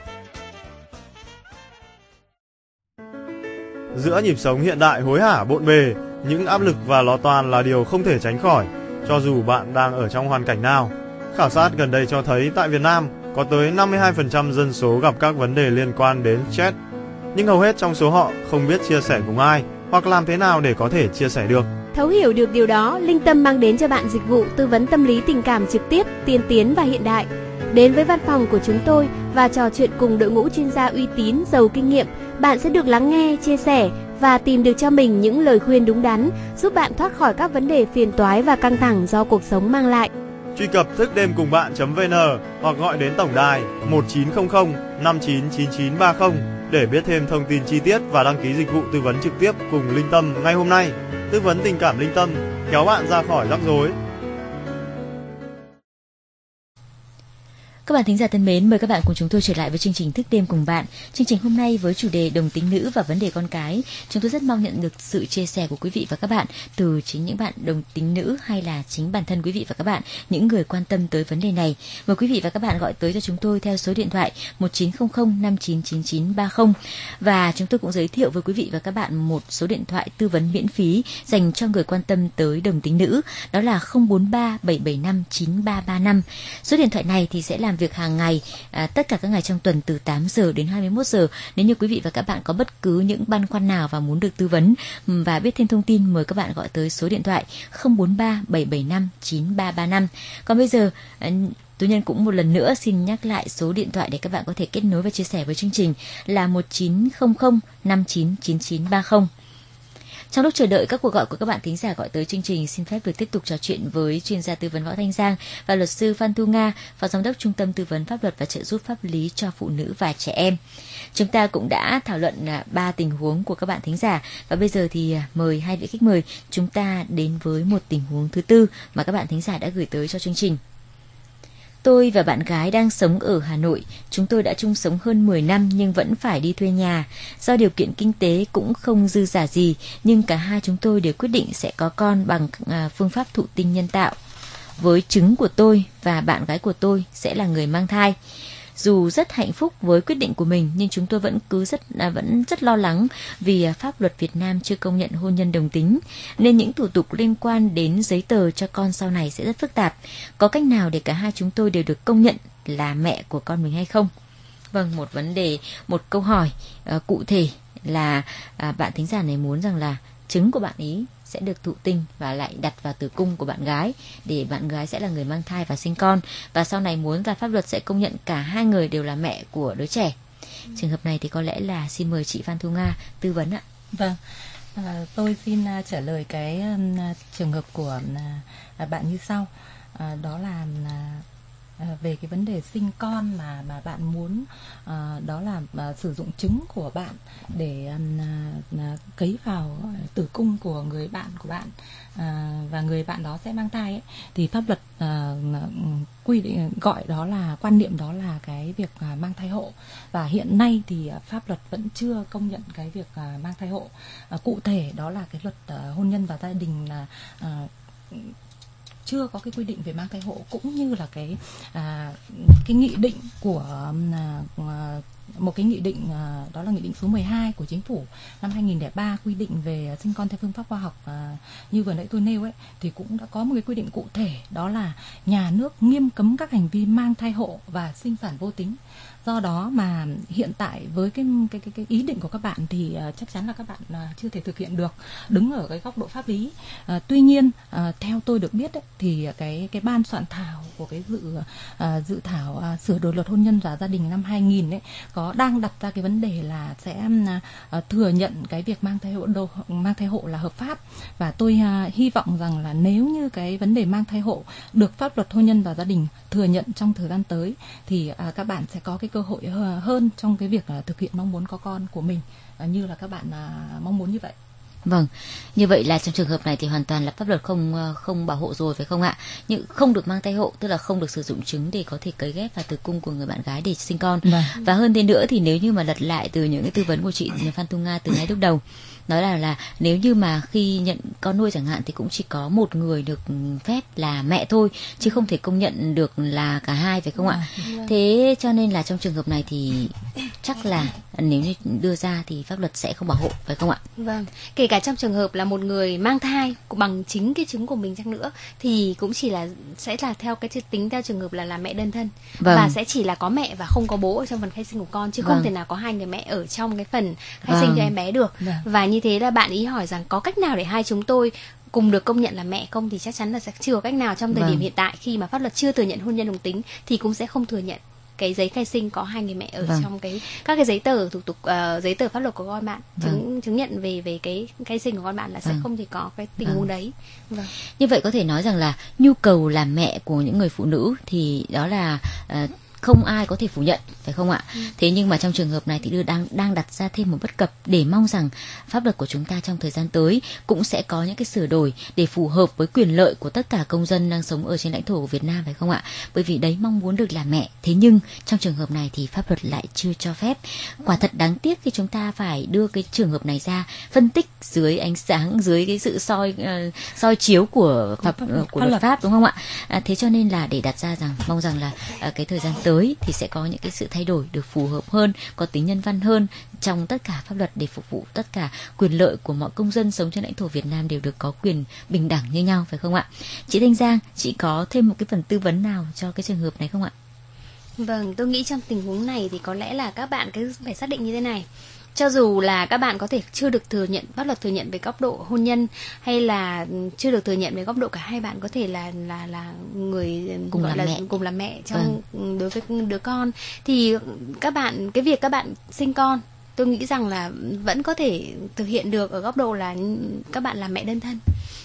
Giữa nhịp sống hiện đại hối hả bộn bề, những áp lực và lo toan là điều không thể tránh khỏi, cho dù bạn đang ở trong hoàn cảnh nào. Khảo sát gần đây cho thấy tại Việt Nam có tới năm mươi hai phần trăm dân số gặp các vấn đề liên quan đến stress, nhưng hầu hết trong số họ không biết chia sẻ cùng ai hoặc làm thế nào để có thể chia sẻ được. Thấu hiểu được điều đó, Linh Tâm mang đến cho bạn dịch vụ tư vấn tâm lý tình cảm trực tiếp, tiên tiến và hiện đại. Đến với văn phòng của chúng tôi và trò chuyện cùng đội ngũ chuyên gia uy tín, giàu kinh nghiệm, bạn sẽ được lắng nghe, chia sẻ và tìm được cho mình những lời khuyên đúng đắn, giúp bạn thoát khỏi các vấn đề phiền toái và căng thẳng do cuộc sống mang lại. Truy cập thức đêm cùng bạn chấm vn hoặc gọi đến tổng đài một chín không không năm chín chín chín ba không để biết thêm thông tin chi tiết và đăng ký dịch vụ tư vấn trực tiếp cùng Linh Tâm ngay hôm nay. Tư vấn tình cảm Linh Tâm, kéo bạn ra khỏi rắc rối. Các bạn thính giả thân mến, mời các bạn cùng chúng tôi trở lại với chương trình Thức đêm cùng bạn. Chương trình hôm nay với chủ đề đồng tính nữ và vấn đề con cái. Chúng tôi rất mong nhận được sự chia sẻ của quý vị và các bạn từ chính những bạn đồng tính nữ hay là chính bản thân quý vị và các bạn, những người quan tâm tới vấn đề này. Mời quý vị và các bạn gọi tới cho chúng tôi theo số điện thoại một chín không không năm chín chín chín ba không. Và chúng tôi cũng giới thiệu với quý vị và các bạn một số điện thoại tư vấn miễn phí dành cho người quan tâm tới đồng tính nữ. Đó là không bốn ba bảy bảy năm chín ba ba năm. Số điện thoại này thì sẽ làm việc hàng ngày, à, tất cả các ngày trong tuần từ tám giờ đến hai mươi mốt giờ. Nếu như quý vị và các bạn có bất cứ những băn khoăn nào và muốn được tư vấn và biết thêm thông tin, mời các bạn gọi tới số điện thoại không bốn ba bảy bảy năm chín ba ba năm. Còn bây giờ, à, Tú Nhân cũng một lần nữa xin nhắc lại số điện thoại để các bạn có thể kết nối và chia sẻ với chương trình là một chín không không năm chín chín chín ba không. Trong lúc chờ đợi các cuộc gọi của các bạn thính giả gọi tới chương trình, xin phép được tiếp tục trò chuyện với chuyên gia tư vấn Võ Thanh Giang và luật sư Phan Thu Nga, phó giám đốc Trung tâm tư vấn pháp luật và trợ giúp pháp lý cho phụ nữ và trẻ em. Chúng ta cũng đã thảo luận ba tình huống của các bạn thính giả và bây giờ thì mời hai vị khách mời chúng ta đến với một tình huống thứ tư mà các bạn thính giả đã gửi tới cho chương trình. Tôi và bạn gái đang sống ở Hà Nội. Chúng tôi đã chung sống hơn mười năm nhưng vẫn phải đi thuê nhà. Do điều kiện kinh tế cũng không dư giả gì, nhưng cả hai chúng tôi đều quyết định sẽ có con bằng à, phương pháp thụ tinh nhân tạo. Với trứng của tôi và bạn gái của tôi sẽ là người mang thai. Dù rất hạnh phúc với quyết định của mình nhưng chúng tôi vẫn cứ rất à, vẫn rất lo lắng vì à, pháp luật Việt Nam chưa công nhận hôn nhân đồng tính, nên những thủ tục liên quan đến giấy tờ cho con sau này sẽ rất phức tạp. Có cách nào để cả hai chúng tôi đều được công nhận là mẹ của con mình hay không? Vâng, một vấn đề, một câu hỏi à, cụ thể là à, bạn thính giả này muốn rằng là trứng của bạn ý sẽ được thụ tinh và lại đặt vào tử cung của bạn gái để bạn gái sẽ là người mang thai và sinh con, và sau này muốn là pháp luật sẽ công nhận cả hai người đều là mẹ của đứa trẻ. Ừ. Trường hợp này thì có lẽ là xin mời chị Phan Thu Nga tư vấn ạ. Vâng, à, tôi xin uh, trả lời cái uh, trường hợp của uh, bạn như sau. Uh, đó là uh, về cái vấn đề sinh con mà mà bạn muốn, uh, đó là uh, sử dụng trứng của bạn để uh, uh, cấy vào tử cung của người bạn của bạn, uh, và người bạn đó sẽ mang thai ấy, thì pháp luật uh, quy định gọi đó là quan niệm đó là cái việc uh, mang thai hộ, và hiện nay thì uh, pháp luật vẫn chưa công nhận cái việc uh, mang thai hộ. Uh, cụ thể đó là cái luật uh, hôn nhân và gia đình là uh, chưa có cái quy định về mang thai hộ, cũng như là cái à, cái nghị định của à, một cái nghị định à, đó là nghị định số mười hai của chính phủ năm hai nghìn lẻ ba quy định về sinh con theo phương pháp khoa học, à, như vừa nãy tôi nêu ấy, thì cũng đã có một cái quy định cụ thể, đó là nhà nước nghiêm cấm các hành vi mang thai hộ và sinh sản vô tính. Do đó mà hiện tại với cái cái cái, cái ý định của các bạn thì uh, chắc chắn là các bạn uh, chưa thể thực hiện được đứng ở cái góc độ pháp lý. Uh, tuy nhiên uh, theo tôi được biết ấy, thì cái cái ban soạn thảo của cái dự uh, dự thảo uh, sửa đổi luật hôn nhân và gia đình năm hai nghìn ấy có đang đặt ra cái vấn đề là sẽ uh, thừa nhận cái việc mang thai hộ đồ, mang thai hộ là hợp pháp, và tôi uh, hy vọng rằng là nếu như cái vấn đề mang thai hộ được pháp luật hôn nhân và gia đình thừa nhận trong thời gian tới thì uh, các bạn sẽ có cái cơ hội hơn trong cái việc uh, thực hiện mong muốn có con của mình uh, như là các bạn uh, mong muốn như vậy. Vâng, như vậy là trong trường hợp này thì hoàn toàn là pháp luật không không bảo hộ rồi phải không ạ? Nhưng không được mang thai hộ tức là không được sử dụng trứng để có thể cấy ghép vào tử cung của người bạn gái để sinh con. Vâng. Và hơn thế nữa thì nếu như mà lật lại từ những cái tư vấn của chị Phan Thu Nga từ ngay lúc đầu, nói là là nếu như mà khi nhận con nuôi chẳng hạn thì cũng chỉ có một người được phép là mẹ thôi, chứ không thể công nhận được là cả hai phải không ạ? Thế cho nên là trong trường hợp này thì chắc là nếu như đưa ra thì pháp luật sẽ không bảo hộ phải không ạ? Vâng, kể cả trong trường hợp là một người mang thai bằng chính cái trứng của mình chăng nữa thì cũng chỉ là sẽ là theo cái tính theo trường hợp là là mẹ đơn thân. Vâng. Và sẽ chỉ là có mẹ và không có bố ở trong phần khai sinh của con, chứ vâng. không thể nào có hai người mẹ ở trong cái phần khai vâng. sinh cho em bé được. Vâng. Và như thế là bạn ý hỏi rằng có cách nào để hai chúng tôi cùng được công nhận là mẹ không, thì chắc chắn là sẽ chưa có cách nào trong thời vâng. điểm hiện tại khi mà pháp luật chưa thừa nhận hôn nhân đồng tính thì cũng sẽ không thừa nhận cái giấy khai sinh có hai người mẹ ở vâng. trong cái các cái giấy tờ thủ tục uh, giấy tờ pháp luật của con bạn, vâng. chứng chứng nhận về về cái khai sinh của con bạn là vâng. sẽ không thể có cái tình huống vâng. đấy. Vâng. Như vậy có thể nói rằng là nhu cầu làm mẹ của những người phụ nữ thì đó là uh, không ai có thể phủ nhận phải không ạ? Ừ. Thế nhưng mà trong trường hợp này thì đưa đang đang đặt ra thêm một bất cập để mong rằng pháp luật của chúng ta trong thời gian tới cũng sẽ có những cái sửa đổi để phù hợp với quyền lợi của tất cả công dân đang sống ở trên lãnh thổ của Việt Nam phải không ạ? Bởi vì đấy mong muốn được làm mẹ, thế nhưng trong trường hợp này thì pháp luật lại chưa cho phép. Quả thật đáng tiếc khi chúng ta phải đưa cái trường hợp này ra phân tích dưới ánh sáng, dưới cái sự soi uh, soi chiếu của pháp uh, của luật pháp đúng không ạ? À, thế cho nên là để đặt ra rằng mong rằng là uh, cái thời gian tới thì sẽ có những cái sự thay đổi được phù hợp hơn, có tính nhân văn hơn trong tất cả pháp luật để phục vụ tất cả quyền lợi của mọi công dân sống trên lãnh thổ Việt Nam đều được có quyền bình đẳng như nhau phải không ạ? Chị Thanh Giang, chị có thêm một cái phần tư vấn nào cho cái trường hợp này không ạ? Vâng, tôi nghĩ trong tình huống này thì có lẽ là các bạn cứ phải xác định như thế này. Cho dù là các bạn có thể chưa được thừa nhận, pháp luật thừa nhận về góc độ hôn nhân, hay là chưa được thừa nhận về góc độ cả hai bạn có thể là là là người cùng gọi làm là mẹ. cùng làm mẹ trong vâng. đối với đứa con, thì các bạn cái việc các bạn sinh con tôi nghĩ rằng là vẫn có thể thực hiện được ở góc độ là các bạn làm mẹ đơn thân.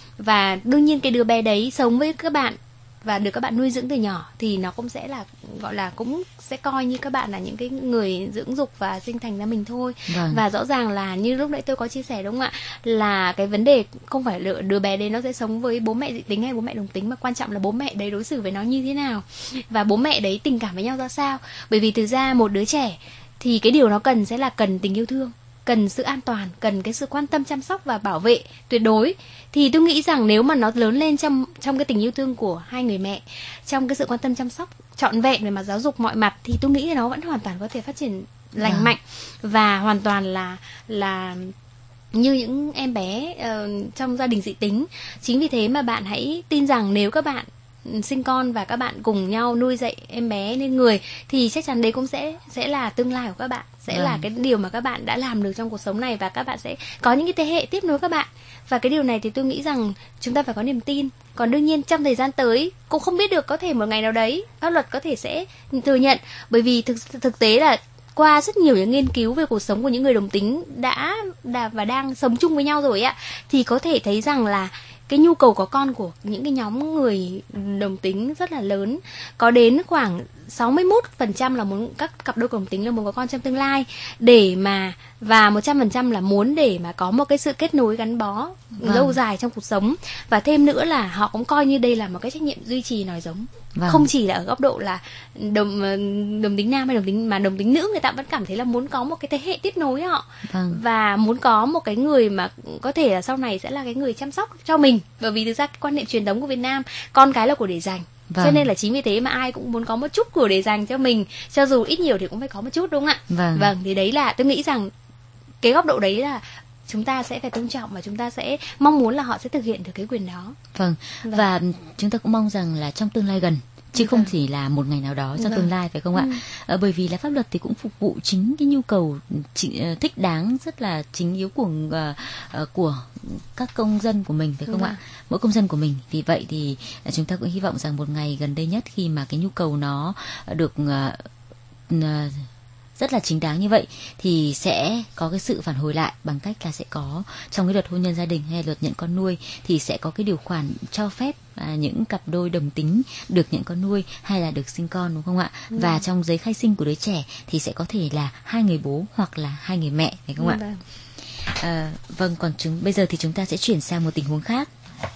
Và đương nhiên cái đứa bé đấy sống với các bạn và được các bạn nuôi dưỡng từ nhỏ thì nó cũng sẽ là gọi là cũng sẽ coi như các bạn là những cái người dưỡng dục và sinh thành ra mình thôi. Vâng. Và rõ ràng là như lúc nãy tôi có chia sẻ đúng không ạ, là cái vấn đề không phải là đứa bé đấy nó sẽ sống với bố mẹ dị tính hay bố mẹ đồng tính, mà quan trọng là bố mẹ đấy đối xử với nó như thế nào và bố mẹ đấy tình cảm với nhau ra sao. Bởi vì thực ra một đứa trẻ thì cái điều nó cần sẽ là cần tình yêu thương, cần sự an toàn, cần cái sự quan tâm chăm sóc và bảo vệ tuyệt đối. Thì tôi nghĩ rằng nếu mà nó lớn lên trong trong cái tình yêu thương của hai người mẹ, trong cái sự quan tâm chăm sóc trọn vẹn về mặt giáo dục mọi mặt, thì tôi nghĩ là nó vẫn hoàn toàn có thể phát triển lành à. mạnh và hoàn toàn là là như những em bé uh, trong gia đình dị tính. Chính vì thế mà bạn hãy tin rằng nếu các bạn sinh con và các bạn cùng nhau nuôi dạy em bé nên người thì chắc chắn đấy cũng sẽ sẽ là tương lai của các bạn, sẽ ừ. là cái điều mà các bạn đã làm được trong cuộc sống này, và các bạn sẽ có những cái thế hệ tiếp nối các bạn. Và cái điều này thì tôi nghĩ rằng chúng ta phải có niềm tin. Còn đương nhiên trong thời gian tới cũng không biết được, có thể một ngày nào đấy pháp luật có thể sẽ thừa nhận, bởi vì thực thực tế là qua rất nhiều những nghiên cứu về cuộc sống của những người đồng tính đã, đã và đang sống chung với nhau rồi ạ, thì có thể thấy rằng là cái nhu cầu có con của những cái nhóm người đồng tính rất là lớn, có đến khoảng sáu mươi mốt phần trăm là muốn các cặp đôi đồng tính là muốn có con trong tương lai, để mà và một trăm phần trăm là muốn để mà có một cái sự kết nối gắn bó vâng. lâu dài trong cuộc sống. Và thêm nữa là họ cũng coi như đây là một cái trách nhiệm duy trì nói giống. Vâng. Không chỉ là ở góc độ là đồng đồng tính nam hay đồng tính mà đồng tính nữ, người ta vẫn cảm thấy là muốn có một cái thế hệ tiếp nối họ vâng. và muốn có một cái người mà có thể là sau này sẽ là cái người chăm sóc cho mình. Bởi vì thực ra cái quan niệm truyền thống của Việt Nam, con cái là của để dành. Vâng. Cho nên là chính vì thế mà ai cũng muốn có một chút của để dành cho mình, cho dù ít nhiều thì cũng phải có một chút, đúng không ạ? Vâng. Vâng, thì đấy là tôi nghĩ rằng cái góc độ đấy là chúng ta sẽ phải tôn trọng và chúng ta sẽ mong muốn là họ sẽ thực hiện được cái quyền đó. Vâng. Vâng. Và chúng ta cũng mong rằng là trong tương lai gần chứ không chỉ là một ngày nào đó trong tương lai, phải không ạ? Ừ. Bởi vì là pháp luật thì cũng phục vụ chính cái nhu cầu thích đáng rất là chính yếu của uh, của các công dân của mình, phải không ạ? Mỗi công dân của mình. Vì vậy thì chúng ta cũng hy vọng rằng một ngày gần đây nhất khi mà cái nhu cầu nó được uh, uh, rất là chính đáng như vậy thì sẽ có cái sự phản hồi lại bằng cách là sẽ có trong cái luật hôn nhân gia đình hay luật nhận con nuôi thì sẽ có cái điều khoản cho phép à, những cặp đôi đồng tính được nhận con nuôi hay là được sinh con, đúng không ạ? Ừ. Và trong giấy khai sinh của đứa trẻ thì sẽ có thể là hai người bố hoặc là hai người mẹ, phải không ừ. ạ? À, vâng, còn chúng bây giờ thì chúng ta sẽ chuyển sang một tình huống khác.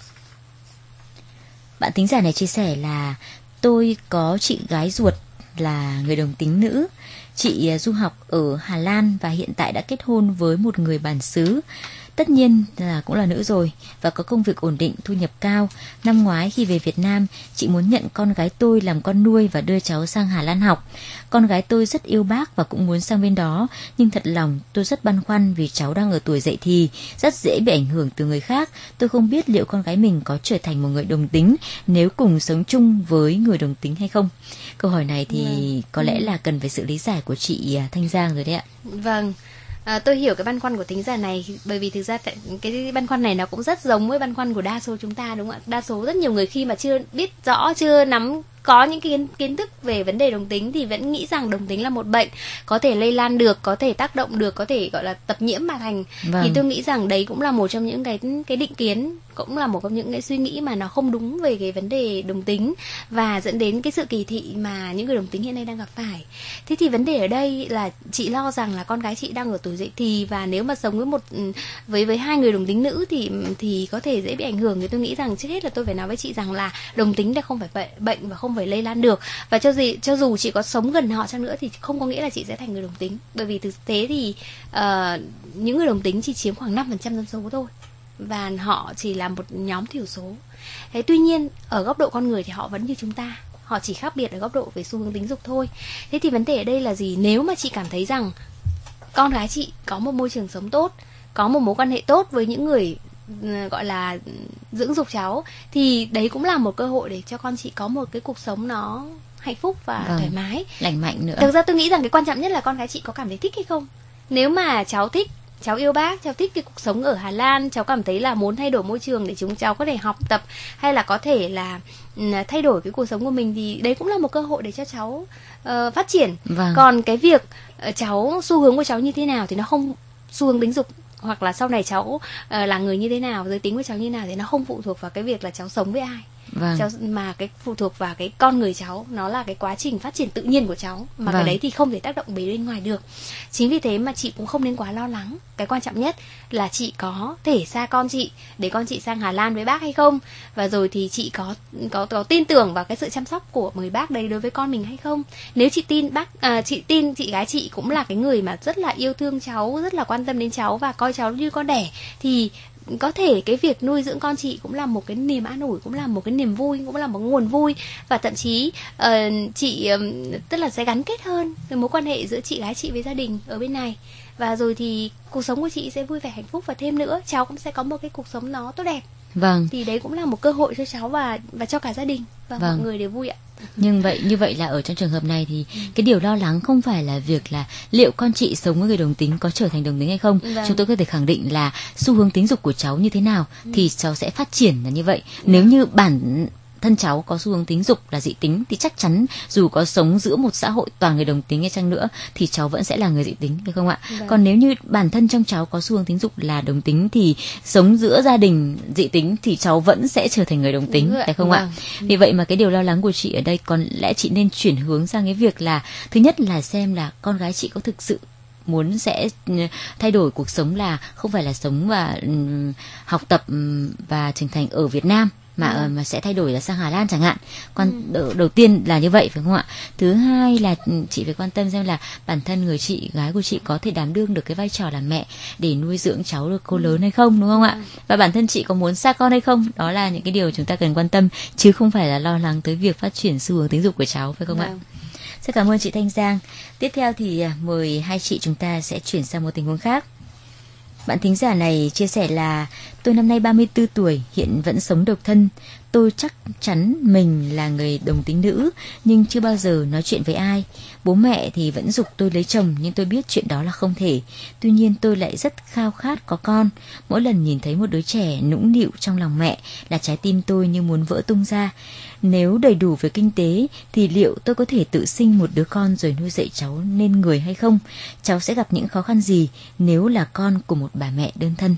Bạn thính giả này chia sẻ là tôi có chị gái ruột là người đồng tính nữ. Chị du học ở Hà Lan và hiện tại đã kết hôn với một người bản xứ. Tất nhiên là cũng là nữ rồi và có công việc ổn định, thu nhập cao. Năm ngoái khi về Việt Nam, chị muốn nhận con gái tôi làm con nuôi và đưa cháu sang Hà Lan học. Con gái tôi rất yêu bác và cũng muốn sang bên đó, nhưng thật lòng tôi rất băn khoăn vì cháu đang ở tuổi dậy thì, rất dễ bị ảnh hưởng từ người khác. Tôi không biết liệu con gái mình có trở thành một người đồng tính nếu cùng sống chung với người đồng tính hay không. Câu hỏi này thì vâng. có lẽ là cần phải sự lý giải của chị Thanh Giang rồi đấy ạ. Vâng. À, tôi hiểu cái băn khoăn của thính giả này, bởi vì thực ra cái băn khoăn này nó cũng rất giống với băn khoăn của đa số chúng ta, đúng không ạ? Đa số rất nhiều người khi mà chưa biết rõ, chưa nắm có những cái kiến, kiến thức về vấn đề đồng tính thì vẫn nghĩ rằng đồng tính là một bệnh có thể lây lan được, có thể tác động được, có thể gọi là tập nhiễm mà thành. Vâng. Thì tôi nghĩ rằng đấy cũng là một trong những cái cái định kiến, cũng là một trong những cái suy nghĩ mà nó không đúng về cái vấn đề đồng tính và dẫn đến cái sự kỳ thị mà những người đồng tính hiện nay đang gặp phải. Thế thì vấn đề ở đây là chị lo rằng là con gái chị đang ở tuổi dậy thì và nếu mà sống với một với với hai người đồng tính nữ thì thì có thể dễ bị ảnh hưởng. Thì tôi nghĩ rằng trước hết là tôi phải nói với chị rằng là đồng tính là không phải bệnh và không phải lây lan được, và cho gì cho dù chị có sống gần họ chăng nữa thì không có nghĩa là chị sẽ thành người đồng tính, bởi vì thực tế thì uh, những người đồng tính chỉ chiếm khoảng năm phần trăm dân số thôi và họ chỉ là một nhóm thiểu số. Thế tuy nhiên ở góc độ con người thì họ vẫn như chúng ta, họ chỉ khác biệt ở góc độ về xu hướng tính dục thôi. Thế thì vấn đề ở đây là gì? Nếu mà chị cảm thấy rằng con gái chị có một môi trường sống tốt, có một mối quan hệ tốt với những người gọi là dưỡng dục cháu, thì đấy cũng là một cơ hội để cho con chị có một cái cuộc sống nó hạnh phúc và vâng, thoải mái, lành mạnh nữa. Thực ra tôi nghĩ rằng cái quan trọng nhất là con gái chị có cảm thấy thích hay không. Nếu mà cháu thích, cháu yêu bác, cháu thích cái cuộc sống ở Hà Lan, cháu cảm thấy là muốn thay đổi môi trường để chúng cháu có thể học tập hay là có thể là thay đổi cái cuộc sống của mình, thì đấy cũng là một cơ hội để cho cháu uh, phát triển. Vâng. Còn cái việc uh, cháu xu hướng của cháu như thế nào thì nó không, xu hướng tính dục hoặc là sau này cháu uh, là người như thế nào, giới tính của cháu như thế nào thì nó không phụ thuộc vào cái việc là cháu sống với ai. Vâng. Cháu, mà cái phụ thuộc vào cái con người cháu, nó là cái quá trình phát triển tự nhiên của cháu, mà vâng, cái đấy thì không thể tác động bề bên ngoài được. Chính vì thế mà chị cũng không nên quá lo lắng. Cái quan trọng nhất là chị có thể xa con chị để con chị sang Hà Lan với bác hay không, và rồi thì chị có có có tin tưởng vào cái sự chăm sóc của người bác đấy đối với con mình hay không. Nếu chị tin bác à, chị tin chị gái chị cũng là cái người mà rất là yêu thương cháu, rất là quan tâm đến cháu và coi cháu như con đẻ, thì có thể cái việc nuôi dưỡng con chị cũng là một cái niềm an ủi, cũng là một cái niềm vui, cũng là một nguồn vui, và thậm chí uh, chị um, tức là sẽ gắn kết hơn cái mối quan hệ giữa chị gái chị với gia đình ở bên này, và rồi thì cuộc sống của chị sẽ vui vẻ hạnh phúc, và thêm nữa cháu cũng sẽ có một cái cuộc sống nó tốt đẹp. Vâng. Thì đấy cũng là một cơ hội cho cháu và và cho cả gia đình và vâng, mọi người đều vui ạ. Nhưng vậy như vậy là ở trong trường hợp này thì cái điều lo lắng không phải là việc là liệu con chị sống với người đồng tính có trở thành đồng tính hay không. Vâng. Chúng tôi có thể khẳng định là xu hướng tính dục của cháu như thế nào thì cháu sẽ phát triển là như vậy. Vâng. Nếu như bản thân cháu có xu hướng tính dục là dị tính thì chắc chắn dù có sống giữa một xã hội toàn người đồng tính hay chăng nữa thì cháu vẫn sẽ là người dị tính, phải không ạ? Vâng. Còn nếu như bản thân trong cháu có xu hướng tính dục là đồng tính thì sống giữa gia đình dị tính thì cháu vẫn sẽ trở thành người đồng tính, vâng, phải không vâng, ạ? Vì vậy mà cái điều lo lắng của chị ở đây có lẽ chị nên chuyển hướng sang cái việc là thứ nhất là xem là con gái chị có thực sự muốn sẽ thay đổi cuộc sống, là không phải là sống và um, học tập um, và trưởng thành ở Việt Nam mà ừ. mà sẽ thay đổi là sang Hà Lan chẳng hạn. Còn ừ. đầu, đầu tiên là như vậy, phải không ạ? Thứ hai là chị phải quan tâm xem là bản thân người chị gái của chị có thể đảm đương được cái vai trò là mẹ để nuôi dưỡng cháu được cô ừ. lớn hay không, đúng không ạ? Và bản thân chị có muốn xa con hay không? Đó là những cái điều chúng ta cần quan tâm, chứ không phải là lo lắng tới việc phát triển xu hướng tính dục của cháu, phải không ừ. ạ? Rất cảm ơn chị Thanh Giang. Tiếp theo thì mời hai chị chúng ta sẽ chuyển sang một tình huống khác. Bạn thính giả này chia sẻ là tôi năm nay ba mươi tư tuổi, hiện vẫn sống độc thân. Tôi chắc chắn mình là người đồng tính nữ, nhưng chưa bao giờ nói chuyện với ai. Bố mẹ thì vẫn giục tôi lấy chồng, nhưng tôi biết chuyện đó là không thể. Tuy nhiên tôi lại rất khao khát có con. Mỗi lần nhìn thấy một đứa trẻ nũng nịu trong lòng mẹ là trái tim tôi như muốn vỡ tung ra. Nếu đầy đủ về kinh tế thì liệu tôi có thể tự sinh một đứa con rồi nuôi dạy cháu nên người hay không? Cháu sẽ gặp những khó khăn gì nếu là con của một bà mẹ đơn thân?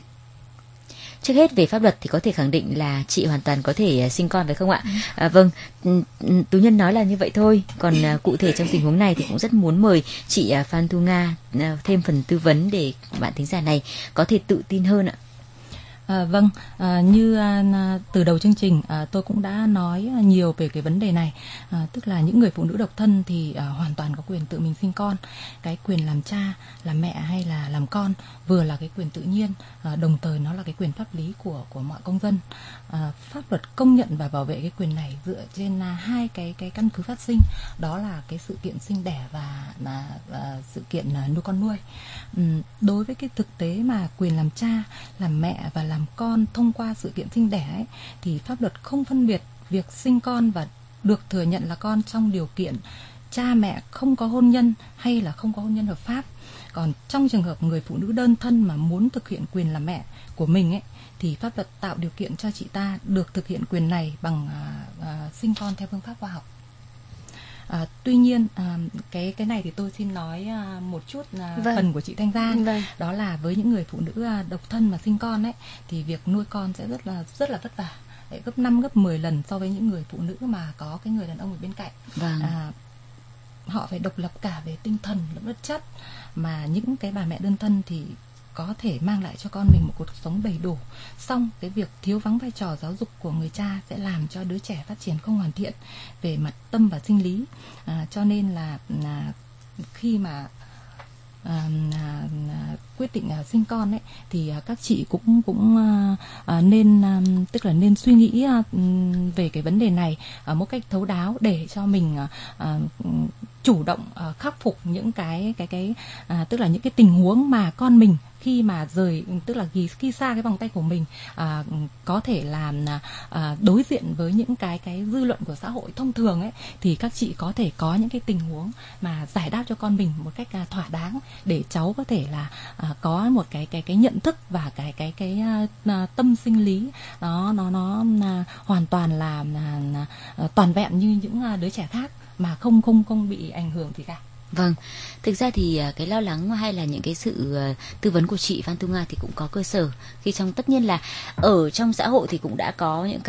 Trước hết về pháp luật thì có thể khẳng định là chị hoàn toàn có thể sinh con phải không ạ? À, vâng, Tú Nhân nói là như vậy thôi. Còn cụ thể trong tình huống này thì cũng rất muốn mời chị Phan Thu Nga thêm phần tư vấn để bạn thính giả này có thể tự tin hơn ạ. À, vâng, à, như à, từ đầu chương trình à, tôi cũng đã nói nhiều về cái vấn đề này, à, tức là những người phụ nữ độc thân thì à, hoàn toàn có quyền tự mình sinh con. Cái quyền làm cha, làm mẹ hay là làm con vừa là cái quyền tự nhiên, à, đồng thời nó là cái quyền pháp lý của của mọi công dân. À, pháp luật công nhận và bảo vệ cái quyền này dựa trên à, hai cái cái căn cứ phát sinh, đó là cái sự kiện sinh đẻ và là à, sự kiện à, nuôi con nuôi. Uhm, đối với cái thực tế mà quyền làm cha, làm mẹ và làm con thông qua sự kiện sinh đẻ ấy, thì pháp luật không phân biệt việc sinh con và được thừa nhận là con trong điều kiện cha mẹ không có hôn nhân hay là không có hôn nhân hợp pháp. Còn trong trường hợp người phụ nữ đơn thân mà muốn thực hiện quyền làm mẹ của mình ấy, thì pháp luật tạo điều kiện cho chị ta được thực hiện quyền này bằng à, à, sinh con theo phương pháp khoa học. À, tuy nhiên à, cái cái này thì tôi xin nói à, một chút à, vâng. phần của chị Thanh Giang, vâng. Đó là với những người phụ nữ à, độc thân mà sinh con ấy, thì việc nuôi con sẽ rất là rất là vất vả, để gấp năm gấp mười lần so với những người phụ nữ mà có cái người đàn ông ở bên cạnh. Vâng. À, họ phải độc lập cả về tinh thần lẫn vật chất, mà những cái bà mẹ đơn thân thì có thể mang lại cho con mình một cuộc sống đầy đủ. Song cái việc thiếu vắng vai trò giáo dục của người cha sẽ làm cho đứa trẻ phát triển không hoàn thiện về mặt tâm và sinh lý. À, cho nên là, là khi mà À, à, quyết định à, sinh con ấy, thì à, các chị cũng cũng à, à, nên à, tức là nên suy nghĩ à, về cái vấn đề này à, một cách thấu đáo để cho mình à, à, chủ động à, khắc phục những cái cái cái à, tức là những cái tình huống mà con mình khi mà rời, tức là khi, khi xa cái vòng tay của mình à, có thể làm à, đối diện với những cái cái dư luận của xã hội thông thường ấy, thì các chị có thể có những cái tình huống mà giải đáp cho con mình một cách à, thỏa đáng, để cháu có thể là à, có một cái cái cái nhận thức và cái cái cái à, tâm sinh lý nó nó nó à, hoàn toàn là à, à, toàn vẹn như những à, đứa trẻ khác, mà không không không bị ảnh hưởng gì cả. Vâng, thực ra thì cái lo lắng hay là những cái sự tư vấn của chị Phan Thu Nga thì cũng có cơ sở, khi trong tất nhiên là ở trong xã hội thì cũng đã có những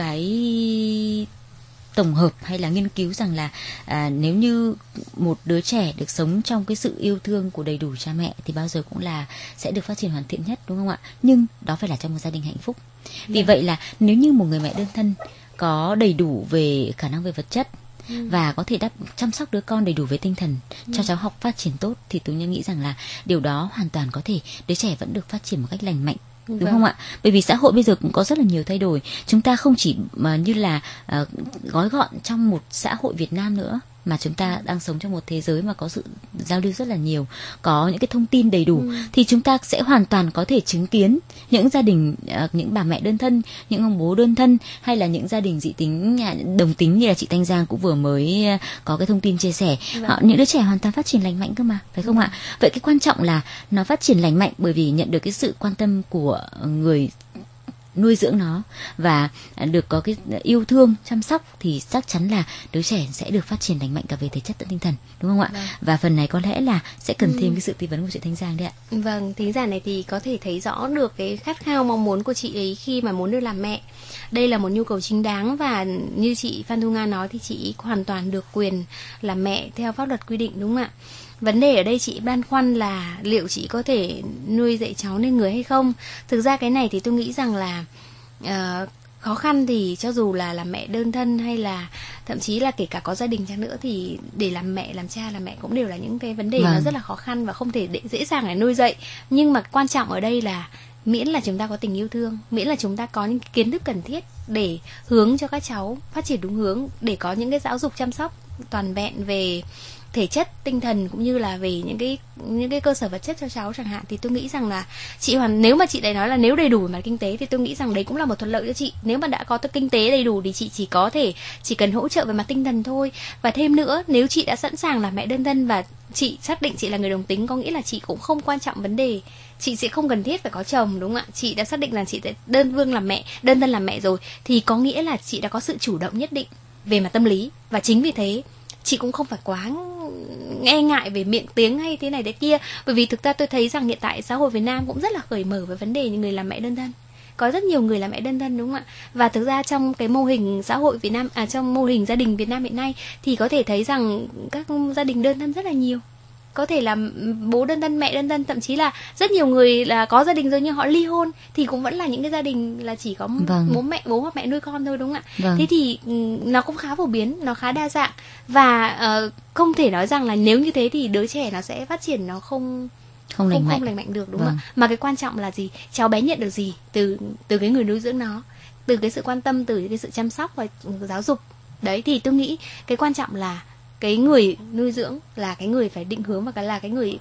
cái tổng hợp hay là nghiên cứu rằng là à, nếu như một đứa trẻ được sống trong cái sự yêu thương của đầy đủ cha mẹ thì bao giờ cũng là sẽ được phát triển hoàn thiện nhất, đúng không ạ? Nhưng đó phải là trong một gia đình hạnh phúc. Vì vậy là nếu như một người mẹ đơn thân có đầy đủ về khả năng về vật chất và có thể đáp chăm sóc đứa con đầy đủ về tinh thần cho cháu học phát triển tốt, thì tôi nghĩ rằng là điều đó hoàn toàn có thể đứa trẻ vẫn được phát triển một cách lành mạnh, đúng vâng. không ạ? Bởi vì xã hội bây giờ cũng có rất là nhiều thay đổi, chúng ta không chỉ mà như là uh, gói gọn trong một xã hội Việt Nam nữa, mà chúng ta đang sống trong một thế giới mà có sự giao lưu rất là nhiều, có những cái thông tin đầy đủ, ừ. thì chúng ta sẽ hoàn toàn có thể chứng kiến những gia đình, những bà mẹ đơn thân, những ông bố đơn thân, hay là những gia đình dị tính, đồng tính như là chị Thanh Giang cũng vừa mới có cái thông tin chia sẻ. Vâng. Họ, những đứa trẻ hoàn toàn phát triển lành mạnh cơ mà, phải không ạ? Vậy cái quan trọng là nó phát triển lành mạnh bởi vì nhận được cái sự quan tâm của người nuôi dưỡng nó và được có cái yêu thương chăm sóc, thì chắc chắn là đứa trẻ sẽ được phát triển lành mạnh cả về thể chất lẫn tinh thần, đúng không ạ? Vâng. Và phần này có lẽ là sẽ cần thêm ừ. cái sự tư vấn của chị Thanh Giang đấy ạ. Vâng, thính giả này thì có thể thấy rõ được cái khát khao mong muốn của chị ấy khi mà muốn được làm mẹ. Đây là một nhu cầu chính đáng, và như chị Phan Thu Nga nói thì chị hoàn toàn được quyền làm mẹ theo pháp luật quy định, đúng không ạ? Vấn đề ở đây chị băn khoăn là liệu chị có thể nuôi dạy cháu nên người hay không. Thực ra cái này thì tôi nghĩ rằng là uh, khó khăn thì cho dù là làm mẹ đơn thân hay là thậm chí là kể cả có gia đình chăng nữa, thì để làm mẹ, làm cha, làm mẹ cũng đều là những cái vấn đề vâng. nó rất là khó khăn và không thể để dễ dàng để nuôi dạy. Nhưng mà quan trọng ở đây là miễn là chúng ta có tình yêu thương, miễn là chúng ta có những kiến thức cần thiết để hướng cho các cháu phát triển đúng hướng, để có những cái giáo dục chăm sóc toàn vẹn về thể chất, tinh thần cũng như là về những cái những cái cơ sở vật chất cho cháu chẳng hạn, thì tôi nghĩ rằng là chị hoàn nếu mà chị đấy nói là nếu đầy đủ về mặt kinh tế thì tôi nghĩ rằng đấy cũng là một thuận lợi cho chị. Nếu mà đã có kinh tế đầy đủ thì chị chỉ có thể chỉ cần hỗ trợ về mặt tinh thần thôi. Và thêm nữa, nếu chị đã sẵn sàng là mẹ đơn thân và chị xác định chị là người đồng tính, có nghĩa là chị cũng không quan trọng vấn đề, chị sẽ không cần thiết phải có chồng, đúng không ạ? Chị đã xác định là chị sẽ đơn vương làm mẹ, đơn thân làm mẹ rồi, thì có nghĩa là chị đã có sự chủ động nhất định về mặt tâm lý. Và chính vì thế chị cũng không phải quá e ngại về miệng tiếng hay thế này thế kia. Bởi vì thực ra tôi thấy rằng hiện tại xã hội Việt Nam cũng rất là cởi mở với vấn đề những người làm mẹ đơn thân. Có rất nhiều người làm mẹ đơn thân, đúng không ạ? Và thực ra trong cái mô hình xã hội Việt Nam, à trong mô hình gia đình Việt Nam hiện nay thì có thể thấy rằng các gia đình đơn thân rất là nhiều. Có thể là bố đơn thân, mẹ đơn thân, thậm chí là rất nhiều người là có gia đình rồi nhưng họ ly hôn thì cũng vẫn là những cái gia đình là chỉ có vâng. bố mẹ bố hoặc mẹ nuôi con thôi, đúng không ạ? Vâng. Thế thì nó cũng khá phổ biến, nó khá đa dạng. Và uh, không thể nói rằng là nếu như thế thì đứa trẻ nó sẽ phát triển nó không không lành không, mạnh. không lành mạnh được, đúng vâng. không ạ? Mà cái quan trọng là gì? Cháu bé nhận được gì từ từ cái người nuôi dưỡng nó, từ cái sự quan tâm, từ cái sự chăm sóc và giáo dục. Đấy thì tôi nghĩ cái quan trọng là cái người nuôi dưỡng là cái người phải định hướng và cái là cái người